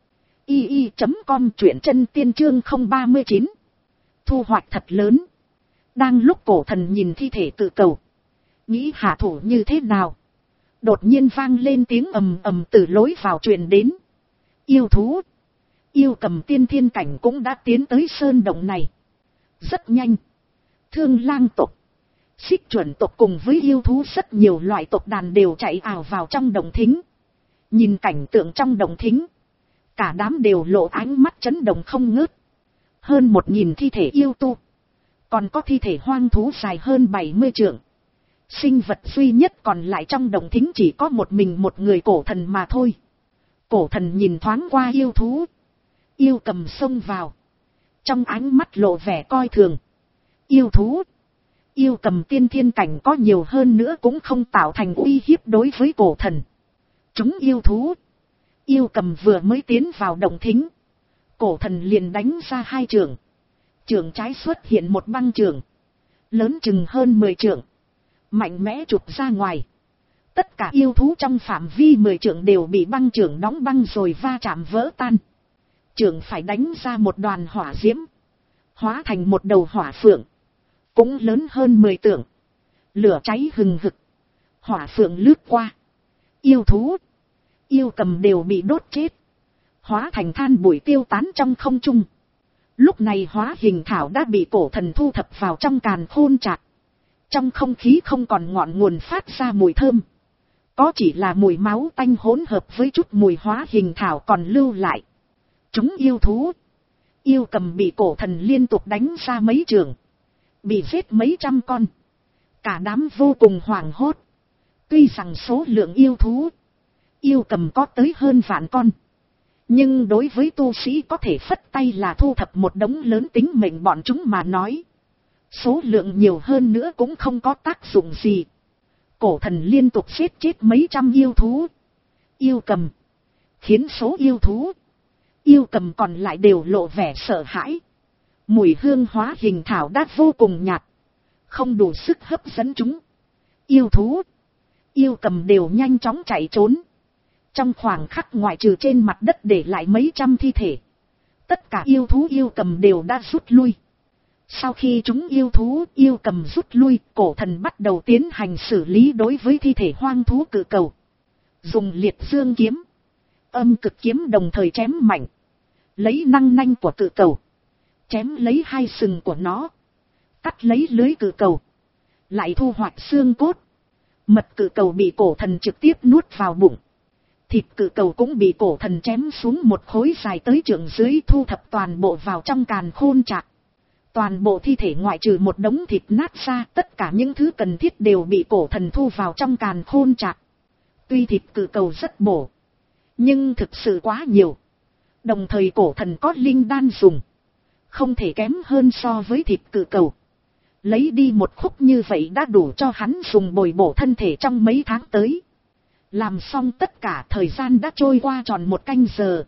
i i chấm com, truyện chân tiên chương không ba mươi chín. Thu hoạch thật lớn. Đang lúc cổ thần nhìn thi thể cự cầu, nghĩ hạ thủ như thế nào, đột nhiên vang lên tiếng ầm ầm từ lối vào truyền đến. Yêu thú, yêu cầm tiên thiên cảnh cũng đã tiến tới sơn động này. Rất nhanh, Thương Lang tộc, Xích Chuẩn tộc cùng với yêu thú rất nhiều loại tộc đàn đều chạy ào vào trong động thính. Nhìn cảnh tượng trong động thính, cả đám đều lộ ánh mắt chấn động không ngớt. Hơn một nghìn thi thể yêu tu, còn có thi thể hoang thú dài hơn bảy mươi trượng. Sinh vật duy nhất còn lại trong động thính chỉ có một mình một người cổ thần mà thôi. Cổ thần nhìn thoáng qua yêu thú, yêu cầm xông vào, trong ánh mắt lộ vẻ coi thường. Yêu thú, yêu cầm tiên thiên cảnh có nhiều hơn nữa cũng không tạo thành uy hiếp đối với cổ thần. Chúng yêu thú, yêu cầm vừa mới tiến vào động thính, cổ thần liền đánh ra hai trường. Trường trái xuất hiện một băng trường, lớn chừng hơn mười trượng, mạnh mẽ chụp ra ngoài. Tất cả yêu thú trong phạm vi mười trượng đều bị băng trường đóng băng rồi va chạm vỡ tan. Trường phải đánh ra một đoàn hỏa diễm, hóa thành một đầu hỏa phượng, cũng lớn hơn mười trượng. Lửa cháy hừng hực, hỏa phượng lướt qua. Yêu thú, yêu cầm đều bị đốt chết, hóa thành than bụi tiêu tán trong không trung. Lúc này hóa hình thảo đã bị cổ thần thu thập vào trong càn khôn trạc. Trong không khí không còn ngọn nguồn phát ra mùi thơm, có chỉ là mùi máu tanh hỗn hợp với chút mùi hóa hình thảo còn lưu lại. Chúng yêu thú, yêu cầm bị cổ thần liên tục đánh ra mấy trường, bị giết mấy trăm con. Cả đám vô cùng hoảng hốt. Tuy rằng số lượng yêu thú, yêu cầm có tới hơn vạn con, nhưng đối với tu sĩ có thể phất tay là thu thập một đống lớn tính mệnh bọn chúng mà nói, số lượng nhiều hơn nữa cũng không có tác dụng gì. Cổ thần liên tục giết chết mấy trăm yêu thú, yêu cầm, khiến số yêu thú, yêu cầm còn lại đều lộ vẻ sợ hãi. Mùi hương hóa hình thảo đã vô cùng nhạt, không đủ sức hấp dẫn chúng. Yêu thú, yêu cầm đều nhanh chóng chạy trốn. Trong khoảng khắc ngoại trừ trên mặt đất để lại mấy trăm thi thể, tất cả yêu thú yêu cầm đều đã rút lui. Sau khi chúng yêu thú yêu cầm rút lui, cổ thần bắt đầu tiến hành xử lý đối với thi thể hoang thú cự cầu. Dùng liệt dương kiếm, âm cực kiếm đồng thời chém mạnh, lấy năng nanh của cự cầu, chém lấy hai sừng của nó, cắt lấy lưới cự cầu, lại thu hoạch xương cốt. Mật cự cầu bị cổ thần trực tiếp nuốt vào bụng. Thịt cự cầu cũng bị cổ thần chém xuống một khối dài tới trượng dưới, thu thập toàn bộ vào trong càn khôn trạc. Toàn bộ thi thể ngoại trừ một đống thịt nát ra, tất cả những thứ cần thiết đều bị cổ thần thu vào trong càn khôn trạc. Tuy thịt cự cầu rất bổ, nhưng thực sự quá nhiều. Đồng thời cổ thần có linh đan dùng, không thể kém hơn so với thịt cự cầu. Lấy đi một khúc như vậy đã đủ cho hắn dùng bồi bổ thân thể trong mấy tháng tới. Làm xong tất cả, thời gian đã trôi qua tròn một canh giờ.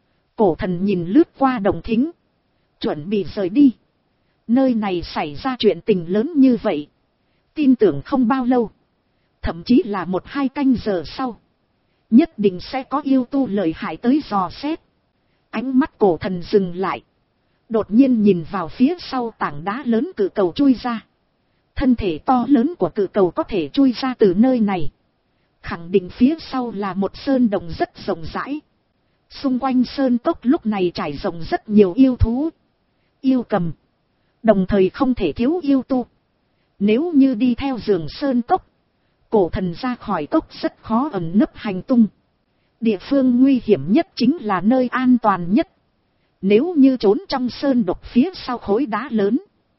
Cổ thần nhìn lướt qua động thính, chuẩn bị rời đi. Nơi này xảy ra chuyện tình lớn như vậy, tin tưởng không bao lâu, thậm chí là một hai canh giờ sau, nhất định sẽ có yêu tu lợi hại tới dò xét. Ánh mắt cổ thần dừng lại, đột nhiên nhìn vào phía sau tảng đá lớn cự cầu chui ra. Thân thể to lớn của cự cầu có thể chui ra từ nơi này, khẳng định phía sau là một sơn động rất rộng rãi. Xung quanh sơn cốc lúc này trải rộng rất nhiều yêu thú, yêu cầm, đồng thời không thể thiếu yêu tu. Nếu như đi theo giường sơn cốc, cổ thần ra khỏi cốc rất khó ẩn nấp hành tung. Địa phương nguy hiểm nhất chính là nơi an toàn nhất. Nếu như trốn trong sơn độc phía sau khối đá lớn,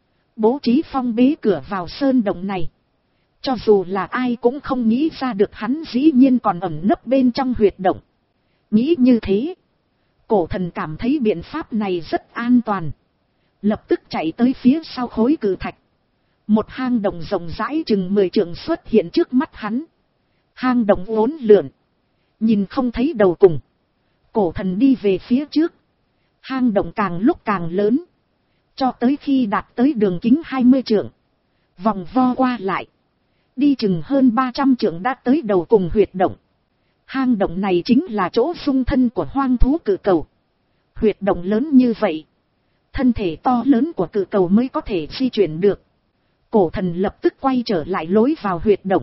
bố trí phong bế cửa vào sơn động này, cho dù là ai cũng không nghĩ ra được hắn dĩ nhiên còn ẩn nấp bên trong huyệt động. Nghĩ như thế, cổ thần cảm thấy biện pháp này rất an toàn. Lập tức chạy tới phía sau khối cử thạch. Một hang động rộng rãi chừng mười trượng xuất hiện trước mắt hắn. Hang động uốn lượn, nhìn không thấy đầu cùng. Cổ thần đi về phía trước. Hang động càng lúc càng lớn, cho tới khi đạt tới đường kính hai mươi trượng. Vòng vo qua lại, đi chừng hơn ba trăm trượng đã tới đầu cùng huyệt động. Hang động này chính là chỗ dung thân của hoang thú cự cầu. Huyệt động lớn như vậy, thân thể to lớn của cự cầu mới có thể di chuyển được. Cổ thần lập tức quay trở lại lối vào huyệt động.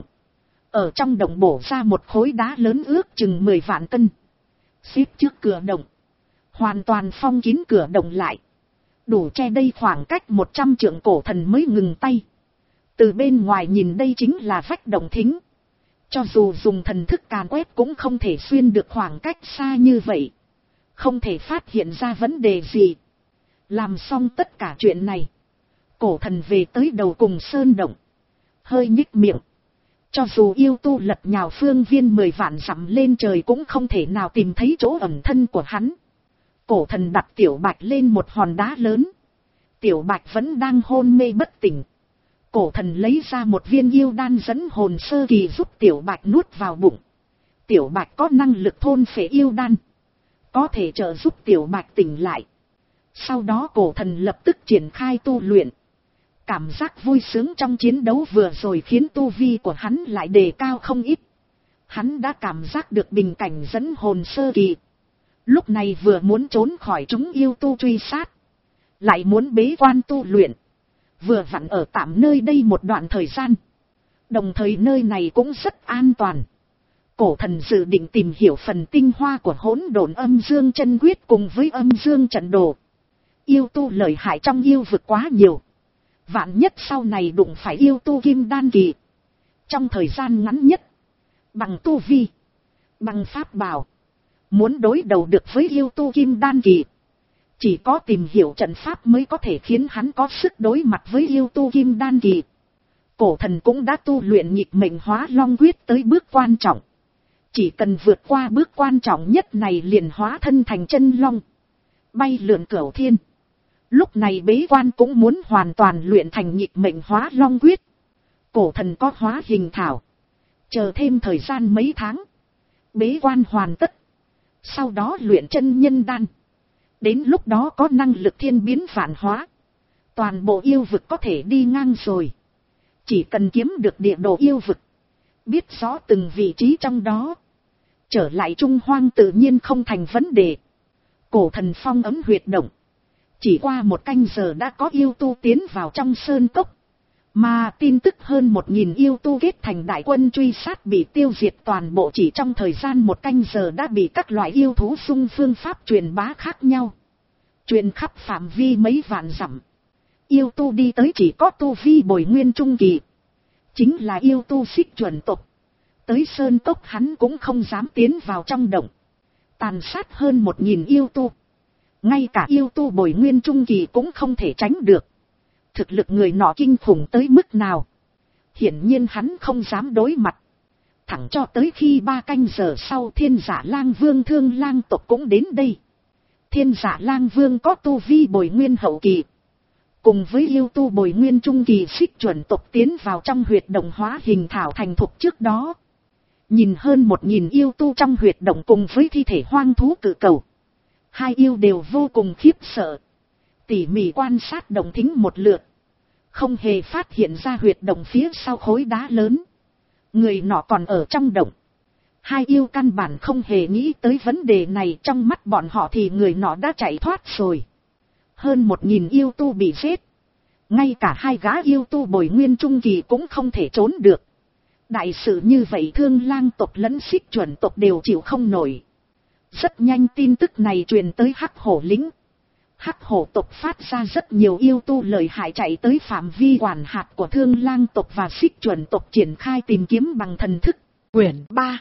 Ở trong động bổ ra một khối đá lớn ước chừng mười vạn cân. Xếp trước cửa động, hoàn toàn phong kín cửa động lại. Đủ che đây khoảng cách một trăm trượng. Cổ thần mới ngừng tay. Từ bên ngoài nhìn đây chính là vách động thính. Cho dù dùng thần thức càn quét cũng không thể xuyên được khoảng cách xa như vậy. Không thể phát hiện ra vấn đề gì. Làm xong tất cả chuyện này, cổ thần về tới đầu cùng sơn động. Hơi nhích miệng. Cho dù yêu tu lật nhào phương viên mười vạn dặm lên trời cũng không thể nào tìm thấy chỗ ẩn thân của hắn. Cổ thần đặt tiểu bạch lên một hòn đá lớn. Tiểu bạch vẫn đang hôn mê bất tỉnh. Cổ thần lấy ra một viên yêu đan dẫn hồn sơ kỳ giúp tiểu bạch nuốt vào bụng. Tiểu bạch có năng lực thôn phệ yêu đan, có thể trợ giúp tiểu bạch tỉnh lại. Sau đó cổ thần lập tức triển khai tu luyện. Cảm giác vui sướng trong chiến đấu vừa rồi khiến tu vi của hắn lại đề cao không ít. Hắn đã cảm giác được bình cảnh dẫn hồn sơ kỳ. Lúc này vừa muốn trốn khỏi chúng yêu tu truy sát, lại muốn bế quan tu luyện. Vừa vặn ở tạm nơi đây một đoạn thời gian. Đồng thời nơi này cũng rất an toàn. Cổ thần dự định tìm hiểu phần tinh hoa của hỗn độn âm dương chân quyết cùng với âm dương trận đồ. Yêu tu lợi hại trong yêu vực quá nhiều. Vạn nhất sau này đụng phải yêu tu kim đan kỳ. Trong thời gian ngắn nhất, bằng tu vi, bằng pháp bảo, muốn đối đầu được với yêu tu kim đan kỳ, chỉ có tìm hiểu trận pháp mới có thể khiến hắn có sức đối mặt với yêu tu kim đan kỳ. Cổ thần cũng đã tu luyện nhịp mệnh hóa long quyết tới bước quan trọng. Chỉ cần vượt qua bước quan trọng nhất này liền hóa thân thành chân long, bay lượn cửu thiên. Lúc này bế quan cũng muốn hoàn toàn luyện thành nhịp mệnh hóa long quyết. Cổ thần có hóa hình thảo, chờ thêm thời gian mấy tháng, bế quan hoàn tất. Sau đó luyện chân nhân đan. Đến lúc đó có năng lực thiên biến vạn hóa, toàn bộ yêu vực có thể đi ngang rồi. Chỉ cần kiếm được địa đồ yêu vực, biết rõ từng vị trí trong đó, trở lại Trung Hoang tự nhiên không thành vấn đề. Cổ thần phong ấm huyệt động. Chỉ qua một canh giờ đã có yêu tu tiến vào trong sơn cốc. Mà tin tức hơn một nghìn yêu tu kết thành đại quân truy sát bị tiêu diệt toàn bộ chỉ trong thời gian một canh giờ đã bị các loại yêu thú xung phương pháp truyền bá khác nhau. Truyền khắp phạm vi mấy vạn dặm. Yêu tu đi tới chỉ có tu vi bồi nguyên trung kỳ. Chính là yêu tu xích chuẩn tộc. Tới sơn cốc hắn cũng không dám tiến vào trong động. Tàn sát hơn một nghìn yêu tu. Ngay cả yêu tu bồi nguyên trung kỳ cũng không thể tránh được. Thực lực người nọ kinh khủng tới mức nào. Hiển nhiên hắn không dám đối mặt. Thẳng cho tới khi ba canh giờ sau Thiên Giả Lang Vương Thương Lang tộc cũng đến đây. Thiên Giả Lang Vương có tu vi bồi nguyên hậu kỳ. Cùng với yêu tu bồi nguyên trung kỳ xích chuẩn tộc tiến vào trong huyệt động hóa hình thảo thành thục trước đó. Nhìn hơn một nghìn yêu tu trong huyệt động cùng với thi thể hoang thú cự cầu. Hai yêu đều vô cùng khiếp sợ. Tỉ mỉ quan sát động thính một lượt. Không hề phát hiện ra huyệt động phía sau khối đá lớn. Người nọ còn ở trong động. Hai yêu căn bản không hề nghĩ tới vấn đề này, trong mắt bọn họ thì người nọ đã chạy thoát rồi. Hơn một nghìn yêu tu bị giết. Ngay cả hai gã yêu tu bồi nguyên trung kỳ cũng không thể trốn được. Đại sự như vậy Thương Lang tộc lẫn xích chuẩn tộc đều chịu không nổi. Rất nhanh tin tức này truyền tới Hắc Hổ lĩnh. Hắc Hổ tộc phát ra rất nhiều yêu tu lợi hại chạy tới phạm vi quản hạt của Thương Lang tộc và xích chuẩn tộc triển khai tìm kiếm bằng thần thức. Quyển ba,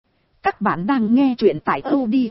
Các bạn đang nghe truyện tại audio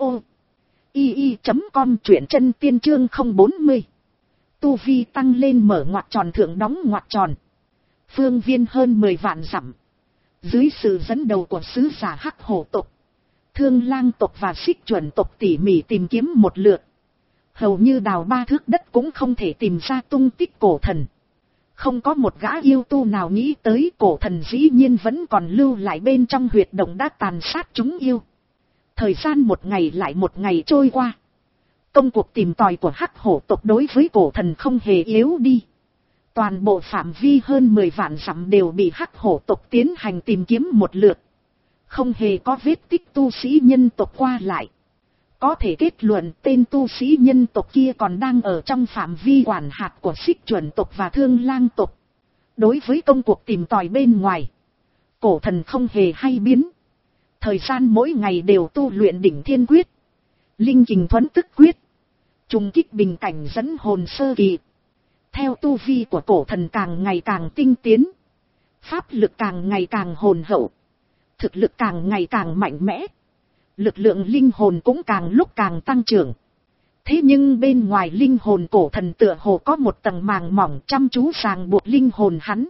i i chấm com, truyện chân tiên chương không bốn mươi. Tu vi tăng lên mở ngoặc tròn thượng đóng ngoặc tròn. Phương viên hơn mười vạn dặm. Dưới sự dẫn đầu của sứ giả Hắc Hổ tộc, Thương Lang tộc và Xích Chuẩn tộc tỉ mỉ tìm kiếm một lượt. Hầu như đào ba thước đất cũng không thể tìm ra tung tích cổ thần. Không có một gã yêu tu nào nghĩ tới cổ thần dĩ nhiên vẫn còn lưu lại bên trong huyệt động đã tàn sát chúng yêu. Thời gian một ngày lại một ngày trôi qua. Công cuộc tìm tòi của Hắc Hổ tộc đối với cổ thần không hề yếu đi. Toàn bộ phạm vi hơn mười vạn dặm đều bị Hắc Hổ tộc tiến hành tìm kiếm một lượt. Không hề có vết tích tu sĩ nhân tộc qua lại. Có thể kết luận tên tu sĩ nhân tộc kia còn đang ở trong phạm vi quản hạt của Xích Chuẩn tộc và Thương Lang tộc. Đối với công cuộc tìm tòi bên ngoài, cổ thần không hề hay biến. Thời gian mỗi ngày đều tu luyện đỉnh thiên quyết, linh kình thuẫn tức quyết, trùng kích bình cảnh dẫn hồn sơ kỳ. Theo tu vi của cổ thần càng ngày càng tinh tiến, pháp lực càng ngày càng hồn hậu, thực lực càng ngày càng mạnh mẽ, lực lượng linh hồn cũng càng lúc càng tăng trưởng. Thế nhưng bên ngoài linh hồn cổ thần tựa hồ có một tầng màng mỏng chăm chú ràng buộc linh hồn hắn.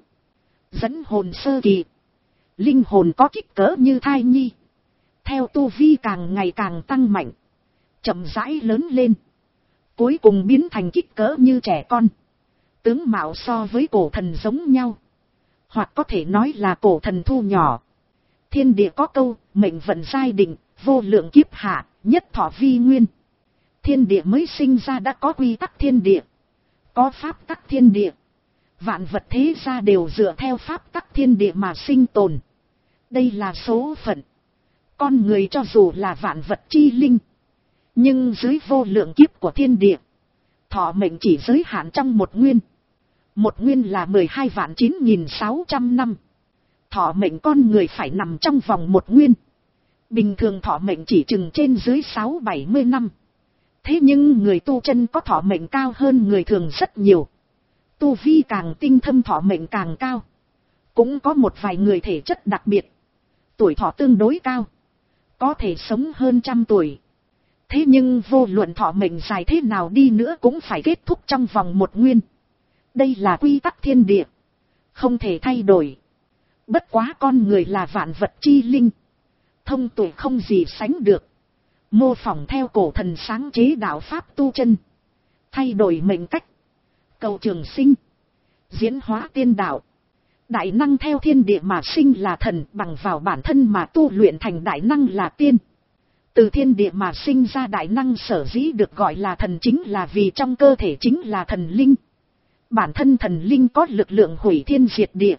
Dẫn hồn sơ kỳ, linh hồn có kích cỡ như thai nhi. Theo tu vi càng ngày càng tăng mạnh, chậm rãi lớn lên, cuối cùng biến thành kích cỡ như trẻ con. Tướng mạo so với cổ thần giống nhau, hoặc có thể nói là cổ thần thu nhỏ. Thiên địa có câu, mệnh vận giai định, vô lượng kiếp hạ, nhất thọ vi nguyên. Thiên địa mới sinh ra đã có quy tắc thiên địa, có pháp tắc thiên địa. Vạn vật thế ra đều dựa theo pháp tắc thiên địa mà sinh tồn. Đây là số phận. Con người cho dù là vạn vật chi linh, nhưng dưới vô lượng kiếp của thiên địa, thọ mệnh chỉ giới hạn trong một nguyên. Một nguyên là mười hai vạn chín nghìn sáu trăm năm. Thọ mệnh con người phải nằm trong vòng một nguyên. Bình thường thọ mệnh chỉ chừng trên dưới sáu bảy mươi năm. Thế nhưng người tu chân có thọ mệnh cao hơn người thường rất nhiều. Tu vi càng tinh thâm thọ mệnh càng cao. Cũng có một vài người thể chất đặc biệt, tuổi thọ tương đối cao, có thể sống hơn trăm tuổi. Thế nhưng vô luận thọ mệnh dài thế nào đi nữa cũng phải kết thúc trong vòng một nguyên. Đây là quy tắc thiên địa, không thể thay đổi. Bất quá con người là vạn vật chi linh, thông tuệ không gì sánh được. Mô phỏng theo cổ thần sáng chế đạo pháp tu chân, thay đổi mệnh cách, cầu trường sinh, diễn hóa tiên đạo. Đại năng theo thiên địa mà sinh là thần, bằng vào bản thân mà tu luyện thành đại năng là tiên. Từ thiên địa mà sinh ra đại năng sở dĩ được gọi là thần chính là vì trong cơ thể chính là thần linh. Bản thân thần linh có lực lượng hủy thiên diệt địa.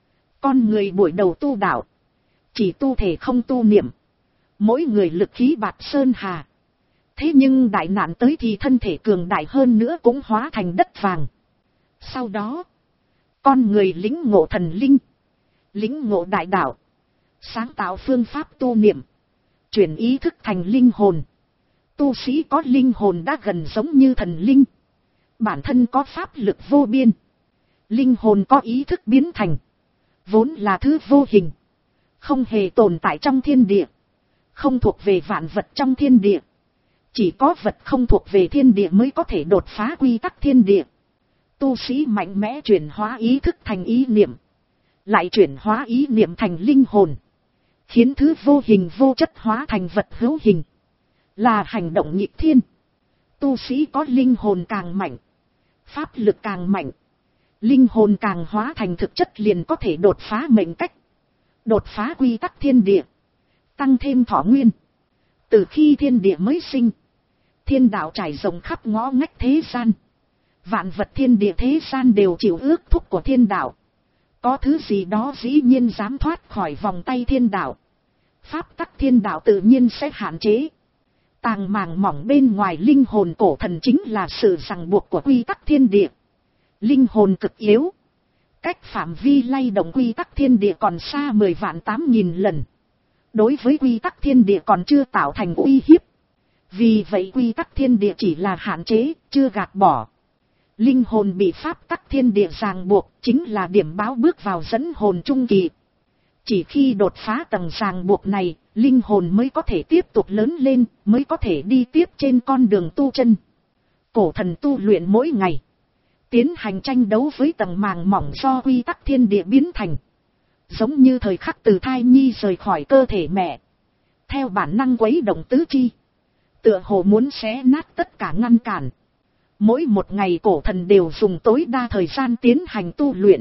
Con người buổi đầu tu đạo, chỉ tu thể không tu niệm. Mỗi người lực khí bạt sơn hà. Thế nhưng đại nạn tới thì thân thể cường đại hơn nữa cũng hóa thành đất vàng. Sau đó, con người lĩnh ngộ thần linh, lĩnh ngộ đại đạo, sáng tạo phương pháp tu niệm, chuyển ý thức thành linh hồn. Tu sĩ có linh hồn đã gần giống như thần linh. Bản thân có pháp lực vô biên. Linh hồn có ý thức biến thành, vốn là thứ vô hình, không hề tồn tại trong thiên địa, không thuộc về vạn vật trong thiên địa. Chỉ có vật không thuộc về thiên địa mới có thể đột phá quy tắc thiên địa. Tu sĩ mạnh mẽ chuyển hóa ý thức thành ý niệm, lại chuyển hóa ý niệm thành linh hồn, khiến thứ vô hình vô chất hóa thành vật hữu hình, là hành động nghịch thiên. Tu sĩ có linh hồn càng mạnh, pháp lực càng mạnh, linh hồn càng hóa thành thực chất liền có thể đột phá mệnh cách, đột phá quy tắc thiên địa, tăng thêm thọ nguyên. Từ khi thiên địa mới sinh, thiên đạo trải rộng khắp ngõ ngách thế gian. Vạn vật thiên địa thế gian đều chịu ước thúc của thiên đạo. Có thứ gì đó dĩ nhiên dám thoát khỏi vòng tay thiên đạo, pháp tắc thiên đạo tự nhiên sẽ hạn chế. Tàng màng mỏng bên ngoài linh hồn cổ thần chính là sự ràng buộc của quy tắc thiên địa. Linh hồn cực yếu, cách phạm vi lay động quy tắc thiên địa còn xa mười vạn tám nghìn lần. Đối với quy tắc thiên địa còn chưa tạo thành uy hiếp. Vì vậy quy tắc thiên địa chỉ là hạn chế, chưa gạt bỏ. Linh hồn bị pháp tắc thiên địa ràng buộc chính là điểm báo bước vào dẫn hồn trung kỳ. Chỉ khi đột phá tầng ràng buộc này, linh hồn mới có thể tiếp tục lớn lên, mới có thể đi tiếp trên con đường tu chân. Cổ thần tu luyện mỗi ngày, tiến hành tranh đấu với tầng màng mỏng do quy tắc thiên địa biến thành. Giống như thời khắc từ thai nhi rời khỏi cơ thể mẹ, theo bản năng quấy động tứ chi, tựa hồ muốn xé nát tất cả ngăn cản. Mỗi một ngày cổ thần đều dùng tối đa thời gian tiến hành tu luyện.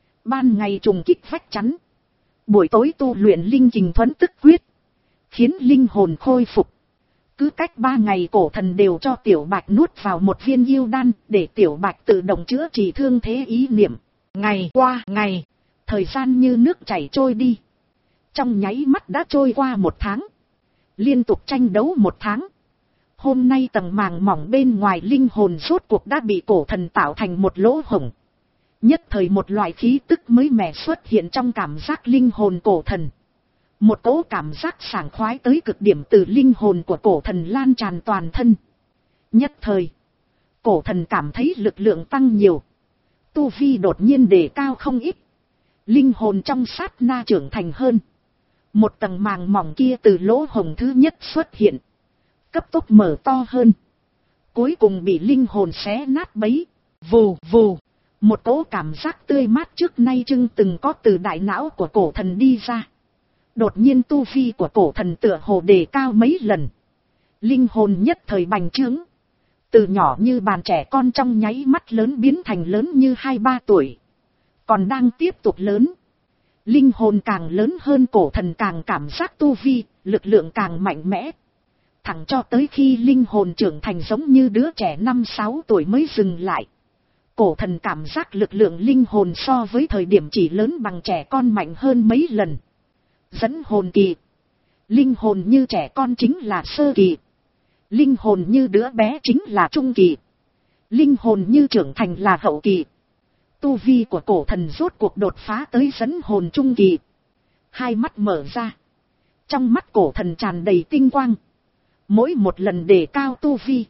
Ban ngày trùng kích vách chắn, buổi tối tu luyện linh trình thuẫn tức quyết, khiến linh hồn khôi phục. Cứ cách ba ngày cổ thần đều cho Tiểu Bạch nuốt vào một viên yêu đan, để Tiểu Bạch tự động chữa trị thương thế ý niệm. Ngày qua ngày, thời gian như nước chảy trôi đi. Trong nháy mắt đã trôi qua một tháng. Liên tục tranh đấu một tháng. Hôm nay tầng màng mỏng bên ngoài linh hồn rốt cuộc đã bị cổ thần tạo thành một lỗ hổng. Nhất thời một loại khí tức mới mẻ xuất hiện trong cảm giác linh hồn cổ thần. Một cỗ cảm giác sảng khoái tới cực điểm từ linh hồn của cổ thần lan tràn toàn thân. Nhất thời, cổ thần cảm thấy lực lượng tăng nhiều. Tu vi đột nhiên đề cao không ít. Linh hồn trong sát na trưởng thành hơn. Một tầng màng mỏng kia từ lỗ hổng thứ nhất xuất hiện, cấp tốc mở to hơn. Cuối cùng bị linh hồn xé nát bấy. Vù vù, một cỗ cảm giác tươi mát trước nay chưng từng có từ đại não của cổ thần đi ra. Đột nhiên tu vi của cổ thần tựa hồ đề cao mấy lần. Linh hồn nhất thời bành trướng. Từ nhỏ như bàn trẻ con trong nháy mắt lớn biến thành lớn như hai ba tuổi. Còn đang tiếp tục lớn. Linh hồn càng lớn hơn cổ thần càng cảm giác tu vi, lực lượng càng mạnh mẽ. Thẳng cho tới khi linh hồn trưởng thành giống như đứa trẻ năm sáu tuổi mới dừng lại. Cổ thần cảm giác lực lượng linh hồn so với thời điểm chỉ lớn bằng trẻ con mạnh hơn mấy lần. Dẫn hồn kỳ. Linh hồn như trẻ con chính là sơ kỳ. Linh hồn như đứa bé chính là trung kỳ. Linh hồn như trưởng thành là hậu kỳ. Tu vi của cổ thần rốt cuộc đột phá tới dẫn hồn trung kỳ. Hai mắt mở ra. Trong mắt cổ thần tràn đầy tinh quang. Mỗi một lần đề cao tu vi,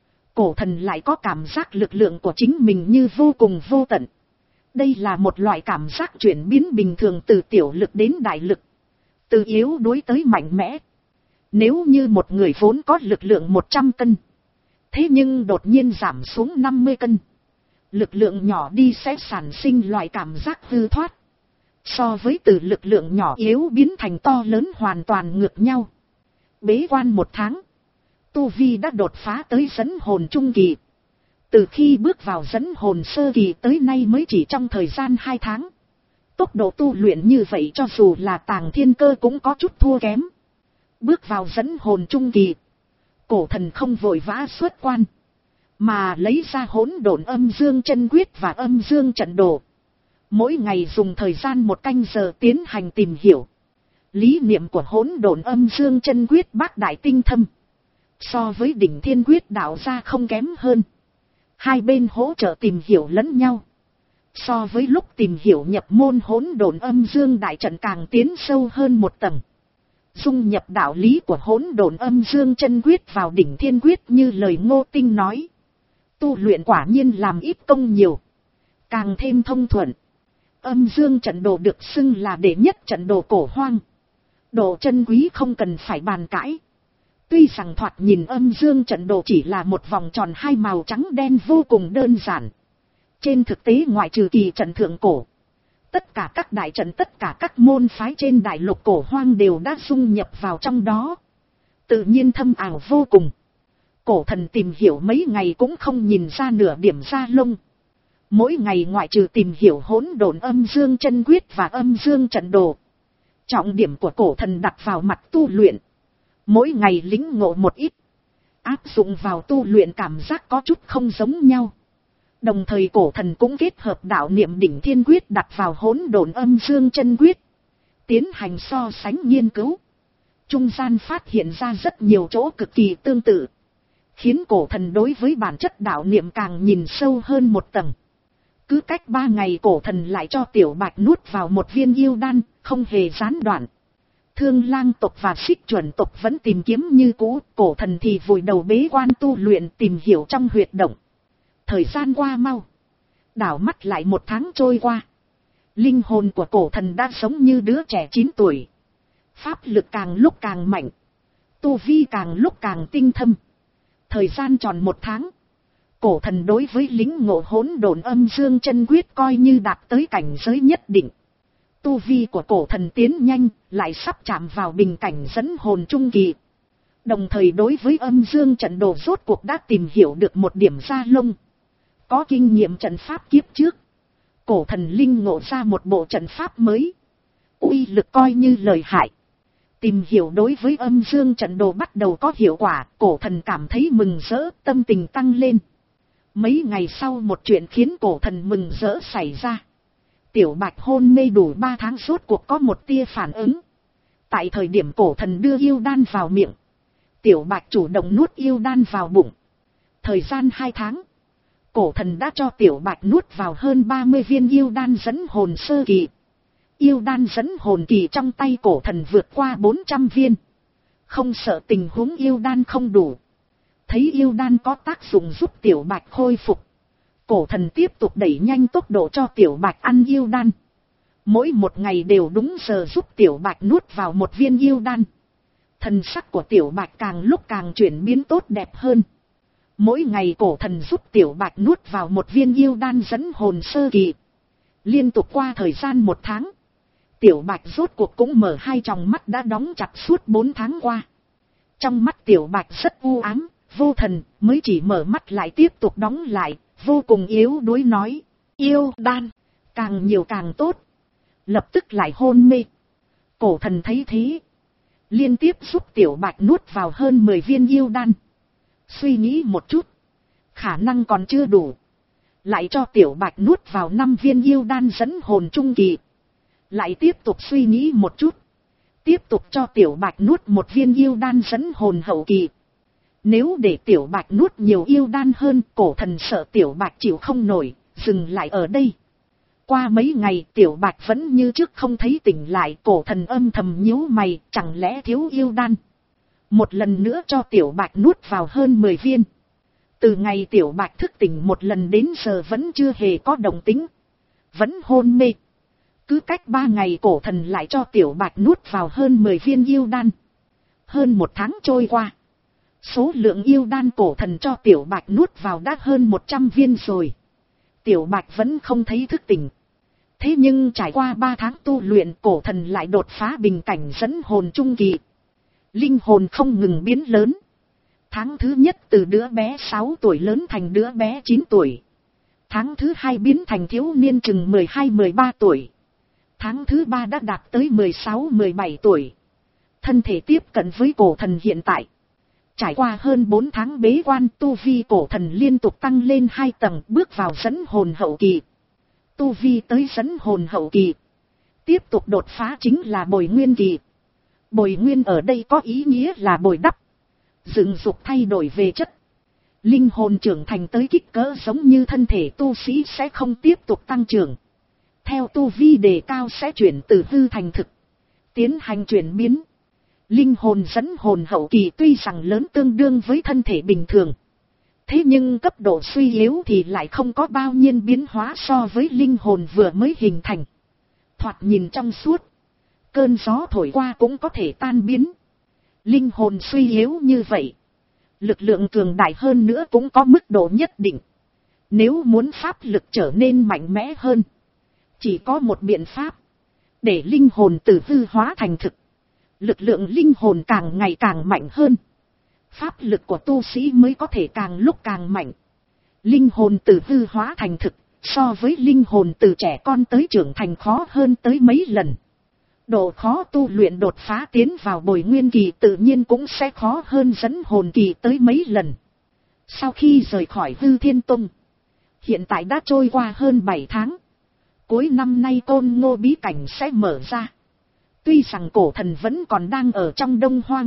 cổ thần lại có cảm giác lực lượng của chính mình như vô cùng vô tận. Đây là một loại cảm giác chuyển biến bình thường từ tiểu lực đến đại lực. Từ yếu đuối tới mạnh mẽ. Nếu như một người vốn có lực lượng một trăm cân, thế nhưng đột nhiên giảm xuống năm mươi cân. Lực lượng nhỏ đi sẽ sản sinh loại cảm giác hư thoát. So với từ lực lượng nhỏ yếu biến thành to lớn hoàn toàn ngược nhau. Bế quan một tháng, tu vi đã đột phá tới dẫn hồn trung kỳ. Từ khi bước vào dẫn hồn sơ kỳ tới nay mới chỉ trong thời gian hai tháng. Tốc độ tu luyện như vậy cho dù là Tàng Thiên Cơ cũng có chút thua kém. Bước vào dẫn hồn trung kỳ, cổ thần không vội vã xuất quan, mà lấy ra hỗn độn âm dương chân quyết và âm dương trận đồ. Mỗi ngày dùng thời gian một canh giờ tiến hành tìm hiểu. Lý niệm của hỗn độn âm dương chân quyết bác đại tinh thâm. So với đỉnh thiên quyết đạo ra không kém hơn. Hai bên hỗ trợ tìm hiểu lẫn nhau. So với lúc tìm hiểu nhập môn hỗn độn âm dương đại trận càng tiến sâu hơn một tầng. Dung nhập đạo lý của hỗn độn âm dương chân quyết vào đỉnh thiên quyết như lời Ngô Tinh nói. Tu luyện quả nhiên làm ít công nhiều. Càng thêm thông thuận. Âm dương trận đồ được xưng là đệ nhất trận đồ cổ hoang. Độ chân quý không cần phải bàn cãi. Tuy rằng thoạt nhìn âm dương trận đồ chỉ là một vòng tròn hai màu trắng đen vô cùng đơn giản. Trên thực tế ngoại trừ kỳ trận thượng cổ, tất cả các đại trận tất cả các môn phái trên đại lục cổ hoang đều đã dung nhập vào trong đó. Tự nhiên thâm ảo vô cùng. Cổ thần tìm hiểu mấy ngày cũng không nhìn ra nửa điểm da lông. Mỗi ngày ngoại trừ tìm hiểu hỗn độn âm dương chân quyết và âm dương trận đồ, trọng điểm của cổ thần đặt vào mặt tu luyện. Mỗi ngày lĩnh ngộ một ít, áp dụng vào tu luyện cảm giác có chút không giống nhau. Đồng thời cổ thần cũng kết hợp đạo niệm đỉnh thiên quyết đặt vào hỗn độn âm dương chân quyết, tiến hành so sánh nghiên cứu. Trung gian phát hiện ra rất nhiều chỗ cực kỳ tương tự, khiến cổ thần đối với bản chất đạo niệm càng nhìn sâu hơn một tầng. Cứ cách ba ngày cổ thần lại cho Tiểu Bạch nuốt vào một viên yêu đan, không hề gián đoạn. Thương Lang tộc và Xích Chuẩn tộc vẫn tìm kiếm như cũ, cổ thần thì vùi đầu bế quan tu luyện tìm hiểu trong huyệt động. Thời gian qua mau, đảo mắt lại một tháng trôi qua. Linh hồn của cổ thần đã giống như đứa trẻ chín tuổi. Pháp lực càng lúc càng mạnh. Tu vi càng lúc càng tinh thâm. Thời gian tròn một tháng. Cổ thần đối với lĩnh ngộ hỗn độn âm dương chân quyết coi như đạt tới cảnh giới nhất định. Tu vi của cổ thần tiến nhanh, lại sắp chạm vào bình cảnh dẫn hồn trung kỳ. Đồng thời đối với âm dương trận đồ rốt cuộc đã tìm hiểu được một điểm ra lông. Có kinh nghiệm trận pháp kiếp trước. Cổ thần linh ngộ ra một bộ trận pháp mới. Uy lực coi như lời hại. Tìm hiểu đối với âm dương trận đồ bắt đầu có hiệu quả, cổ thần cảm thấy mừng rỡ, tâm tình tăng lên. Mấy ngày sau một chuyện khiến cổ thần mừng rỡ xảy ra. Tiểu Bạch hôn mê đủ ba tháng rốt cuộc có một tia phản ứng. Tại thời điểm cổ thần đưa yêu đan vào miệng, Tiểu Bạch chủ động nuốt yêu đan vào bụng. Thời gian hai tháng, cổ thần đã cho Tiểu Bạch nuốt vào hơn ba mươi viên yêu đan dẫn hồn sơ kỳ. Yêu đan dẫn hồn kỳ trong tay cổ thần vượt qua bốn trăm viên. Không sợ tình huống yêu đan không đủ. Thấy yêu đan có tác dụng giúp Tiểu Bạch khôi phục, cổ thần tiếp tục đẩy nhanh tốc độ cho Tiểu Bạch ăn yêu đan. Mỗi một ngày đều đúng giờ giúp Tiểu Bạch nuốt vào một viên yêu đan. Thần sắc của Tiểu Bạch càng lúc càng chuyển biến tốt đẹp hơn. Mỗi ngày cổ thần giúp Tiểu Bạch nuốt vào một viên yêu đan dẫn hồn sơ kỳ. Liên tục qua thời gian một tháng, Tiểu Bạch rốt cuộc cũng mở hai tròng mắt đã đóng chặt suốt bốn tháng qua. Trong mắt Tiểu Bạch rất u ám, vô thần, mới chỉ mở mắt lại tiếp tục đóng lại, vô cùng yếu đuối nói, yêu đan, càng nhiều càng tốt. Lập tức lại hôn mê. Cổ thần thấy thế, liên tiếp giúp Tiểu Bạch nuốt vào hơn mười viên yêu đan. Suy nghĩ một chút, khả năng còn chưa đủ. Lại cho Tiểu Bạch nuốt vào năm viên yêu đan dẫn hồn trung kỳ. Lại tiếp tục suy nghĩ một chút, tiếp tục cho Tiểu Bạch nuốt một viên yêu đan dẫn hồn hậu kỳ. Nếu để Tiểu Bạch nuốt nhiều yêu đan hơn, cổ thần sợ Tiểu Bạch chịu không nổi, dừng lại ở đây. Qua mấy ngày Tiểu Bạch vẫn như trước không thấy tỉnh lại, cổ thần âm thầm nhíu mày, chẳng lẽ thiếu yêu đan. Một lần nữa cho Tiểu Bạch nuốt vào hơn mười viên. Từ ngày Tiểu Bạch thức tỉnh một lần đến giờ vẫn chưa hề có động tĩnh, vẫn hôn mê. Cứ cách ba ngày cổ thần lại cho Tiểu Bạch nuốt vào hơn mười viên yêu đan. Hơn một tháng trôi qua, số lượng yêu đan cổ thần cho Tiểu Bạch nuốt vào đã hơn một trăm viên rồi. Tiểu Bạch vẫn không thấy thức tỉnh. Thế nhưng trải qua ba tháng tu luyện, cổ thần lại đột phá bình cảnh dẫn hồn trung kỳ. Linh hồn không ngừng biến lớn. Tháng thứ nhất từ đứa bé sáu tuổi lớn thành đứa bé chín tuổi. Tháng thứ hai biến thành thiếu niên chừng mười hai mười ba tuổi. Tháng thứ ba đã đạt tới mười sáu mười bảy tuổi. Thân thể tiếp cận với cổ thần hiện tại. Trải qua hơn bốn tháng bế quan, tu vi cổ thần liên tục tăng lên hai tầng, bước vào dẫn hồn hậu kỳ. Tu vi tới dẫn hồn hậu kỳ. Tiếp tục đột phá chính là bồi nguyên kỳ. Bồi nguyên ở đây có ý nghĩa là bồi đắp, dựng dục thay đổi về chất. Linh hồn trưởng thành tới kích cỡ giống như thân thể tu sĩ sẽ không tiếp tục tăng trưởng. Theo tu vi đề cao sẽ chuyển từ hư thành thực, tiến hành chuyển biến. Linh hồn dẫn hồn hậu kỳ tuy rằng lớn tương đương với thân thể bình thường, thế nhưng cấp độ suy yếu thì lại không có bao nhiêu biến hóa so với linh hồn vừa mới hình thành. Thoạt nhìn trong suốt, cơn gió thổi qua cũng có thể tan biến. Linh hồn suy yếu như vậy, lực lượng cường đại hơn nữa cũng có mức độ nhất định. Nếu muốn pháp lực trở nên mạnh mẽ hơn, chỉ có một biện pháp, để linh hồn từ hư hóa thành thực. Lực lượng linh hồn càng ngày càng mạnh hơn, pháp lực của tu sĩ mới có thể càng lúc càng mạnh. Linh hồn từ hư hóa thành thực, so với linh hồn từ trẻ con tới trưởng thành khó hơn tới mấy lần. Độ khó tu luyện đột phá tiến vào bồi nguyên kỳ tự nhiên cũng sẽ khó hơn dẫn hồn kỳ tới mấy lần. Sau khi rời khỏi Hư Thiên Tông, hiện tại đã trôi qua hơn bảy tháng. Cuối năm nay Côn Ngô bí cảnh sẽ mở ra. Tuy rằng cổ thần vẫn còn đang ở trong Đông Hoang,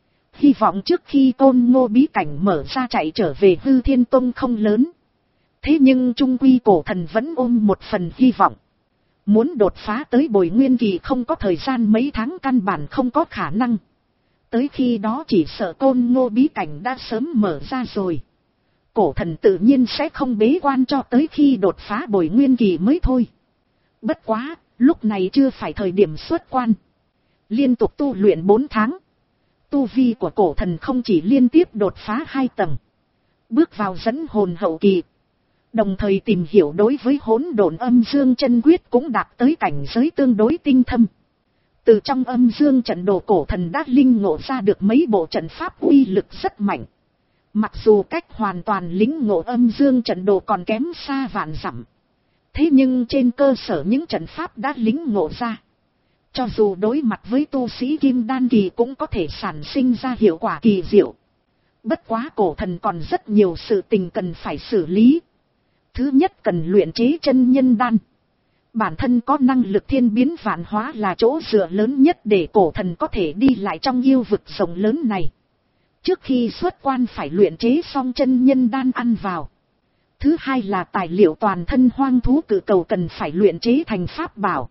hy vọng trước khi Côn Ngô bí cảnh mở ra chạy trở về Hư Thiên Tông không lớn. Thế nhưng trung quy cổ thần vẫn ôm một phần hy vọng. Muốn đột phá tới bồi nguyên kỳ không có thời gian mấy tháng, căn bản không có khả năng. Tới khi đó chỉ sợ Côn Ngô bí cảnh đã sớm mở ra rồi. Cổ thần tự nhiên sẽ không bế quan cho tới khi đột phá bồi nguyên kỳ mới thôi. Bất quá, lúc này chưa phải thời điểm xuất quan. Liên tục tu luyện bốn tháng. Tu vi của cổ thần không chỉ liên tiếp đột phá hai tầng. Bước vào dẫn hồn hậu kỳ. Đồng thời tìm hiểu đối với hỗn độn âm dương chân quyết cũng đạt tới cảnh giới tương đối tinh thâm. Từ trong âm dương trận đồ cổ thần đã linh ngộ ra được mấy bộ trận pháp uy lực rất mạnh. Mặc dù cách hoàn toàn lĩnh ngộ âm dương trận đồ còn kém xa vạn dặm. Thế nhưng trên cơ sở những trận pháp đã lĩnh ngộ ra. Cho dù đối mặt với tu sĩ kim đan kỳ cũng có thể sản sinh ra hiệu quả kỳ diệu. Bất quá cổ thần còn rất nhiều sự tình cần phải xử lý. Thứ nhất cần luyện chế chân nhân đan. Bản thân có năng lực thiên biến vạn hóa là chỗ dựa lớn nhất để cổ thần có thể đi lại trong yêu vực rộng lớn này. Trước khi xuất quan phải luyện chế xong chân nhân đan ăn vào. Thứ hai là tài liệu toàn thân hoang thú cự cầu cần phải luyện chế thành pháp bảo.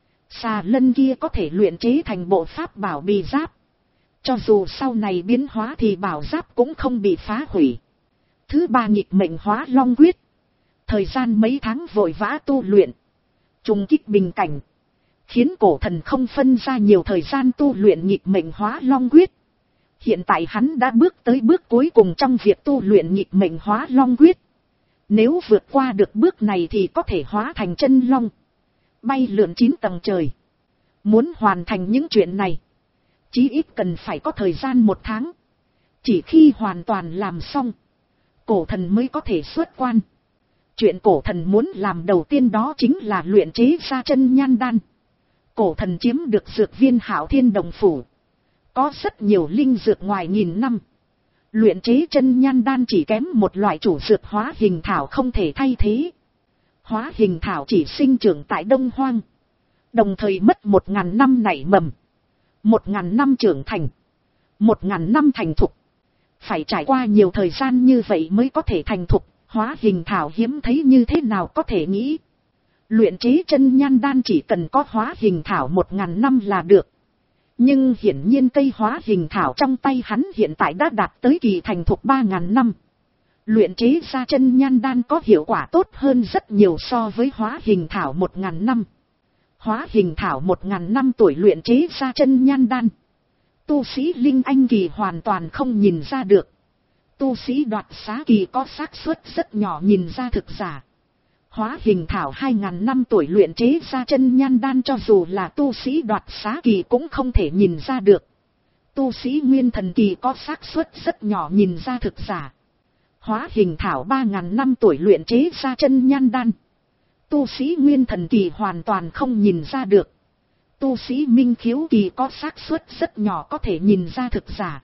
Xà lân kia có thể luyện chế thành bộ pháp bảo bì giáp. Cho dù sau này biến hóa thì bảo giáp cũng không bị phá hủy. Thứ ba nghịch mệnh hóa long quyết. Thời gian mấy tháng vội vã tu luyện. Trùng kích bình cảnh. Khiến cổ thần không phân ra nhiều thời gian tu luyện nghịch mệnh hóa long quyết. Hiện tại hắn đã bước tới bước cuối cùng trong việc tu luyện nghịch mệnh hóa long quyết. Nếu vượt qua được bước này thì có thể hóa thành chân long. Bay lượn chín tầng trời. Muốn hoàn thành những chuyện này. Chí ít cần phải có thời gian một tháng. Chỉ khi hoàn toàn làm xong. Cổ thần mới có thể xuất quan. Chuyện cổ thần muốn làm đầu tiên đó chính là luyện chế ra chân nhan đan. Cổ thần chiếm được dược viên Hạo Thiên Đồng Phủ. Có rất nhiều linh dược ngoài nghìn năm. Luyện chế chân nhan đan chỉ kém một loại chủ dược hóa hình thảo không thể thay thế. Hóa hình thảo chỉ sinh trưởng tại Đông Hoang. Đồng thời mất một ngàn năm nảy mầm. Một ngàn năm trưởng thành. Một ngàn năm thành thục. Phải trải qua nhiều thời gian như vậy mới có thể thành thục. Hóa hình thảo hiếm thấy như thế nào có thể nghĩ. Luyện chế chân nhan đan chỉ cần có hóa hình thảo một ngàn năm là được. Nhưng hiển nhiên cây hóa hình thảo trong tay hắn hiện tại đã đạt tới kỳ thành thục ba ngàn năm. Luyện chế ra chân nhan đan có hiệu quả tốt hơn rất nhiều so với hóa hình thảo một ngàn năm. Hóa hình thảo một ngàn năm tuổi luyện chế ra chân nhan đan. Tu sĩ linh anh kỳ hoàn toàn không nhìn ra được. Tu sĩ đoạt xá kỳ có xác suất rất nhỏ nhìn ra thực giả. Hóa hình thảo hai ngàn năm tuổi luyện chế ra chân nhan đan cho dù là tu sĩ đoạt xá kỳ cũng không thể nhìn ra được. Tu sĩ nguyên thần kỳ có xác suất rất nhỏ nhìn ra thực giả. Hóa hình thảo ba ngàn năm tuổi luyện chế ra chân nhan đan. Tu sĩ nguyên thần kỳ hoàn toàn không nhìn ra được. Tu sĩ minh khiếu kỳ có xác suất rất nhỏ có thể nhìn ra thực giả.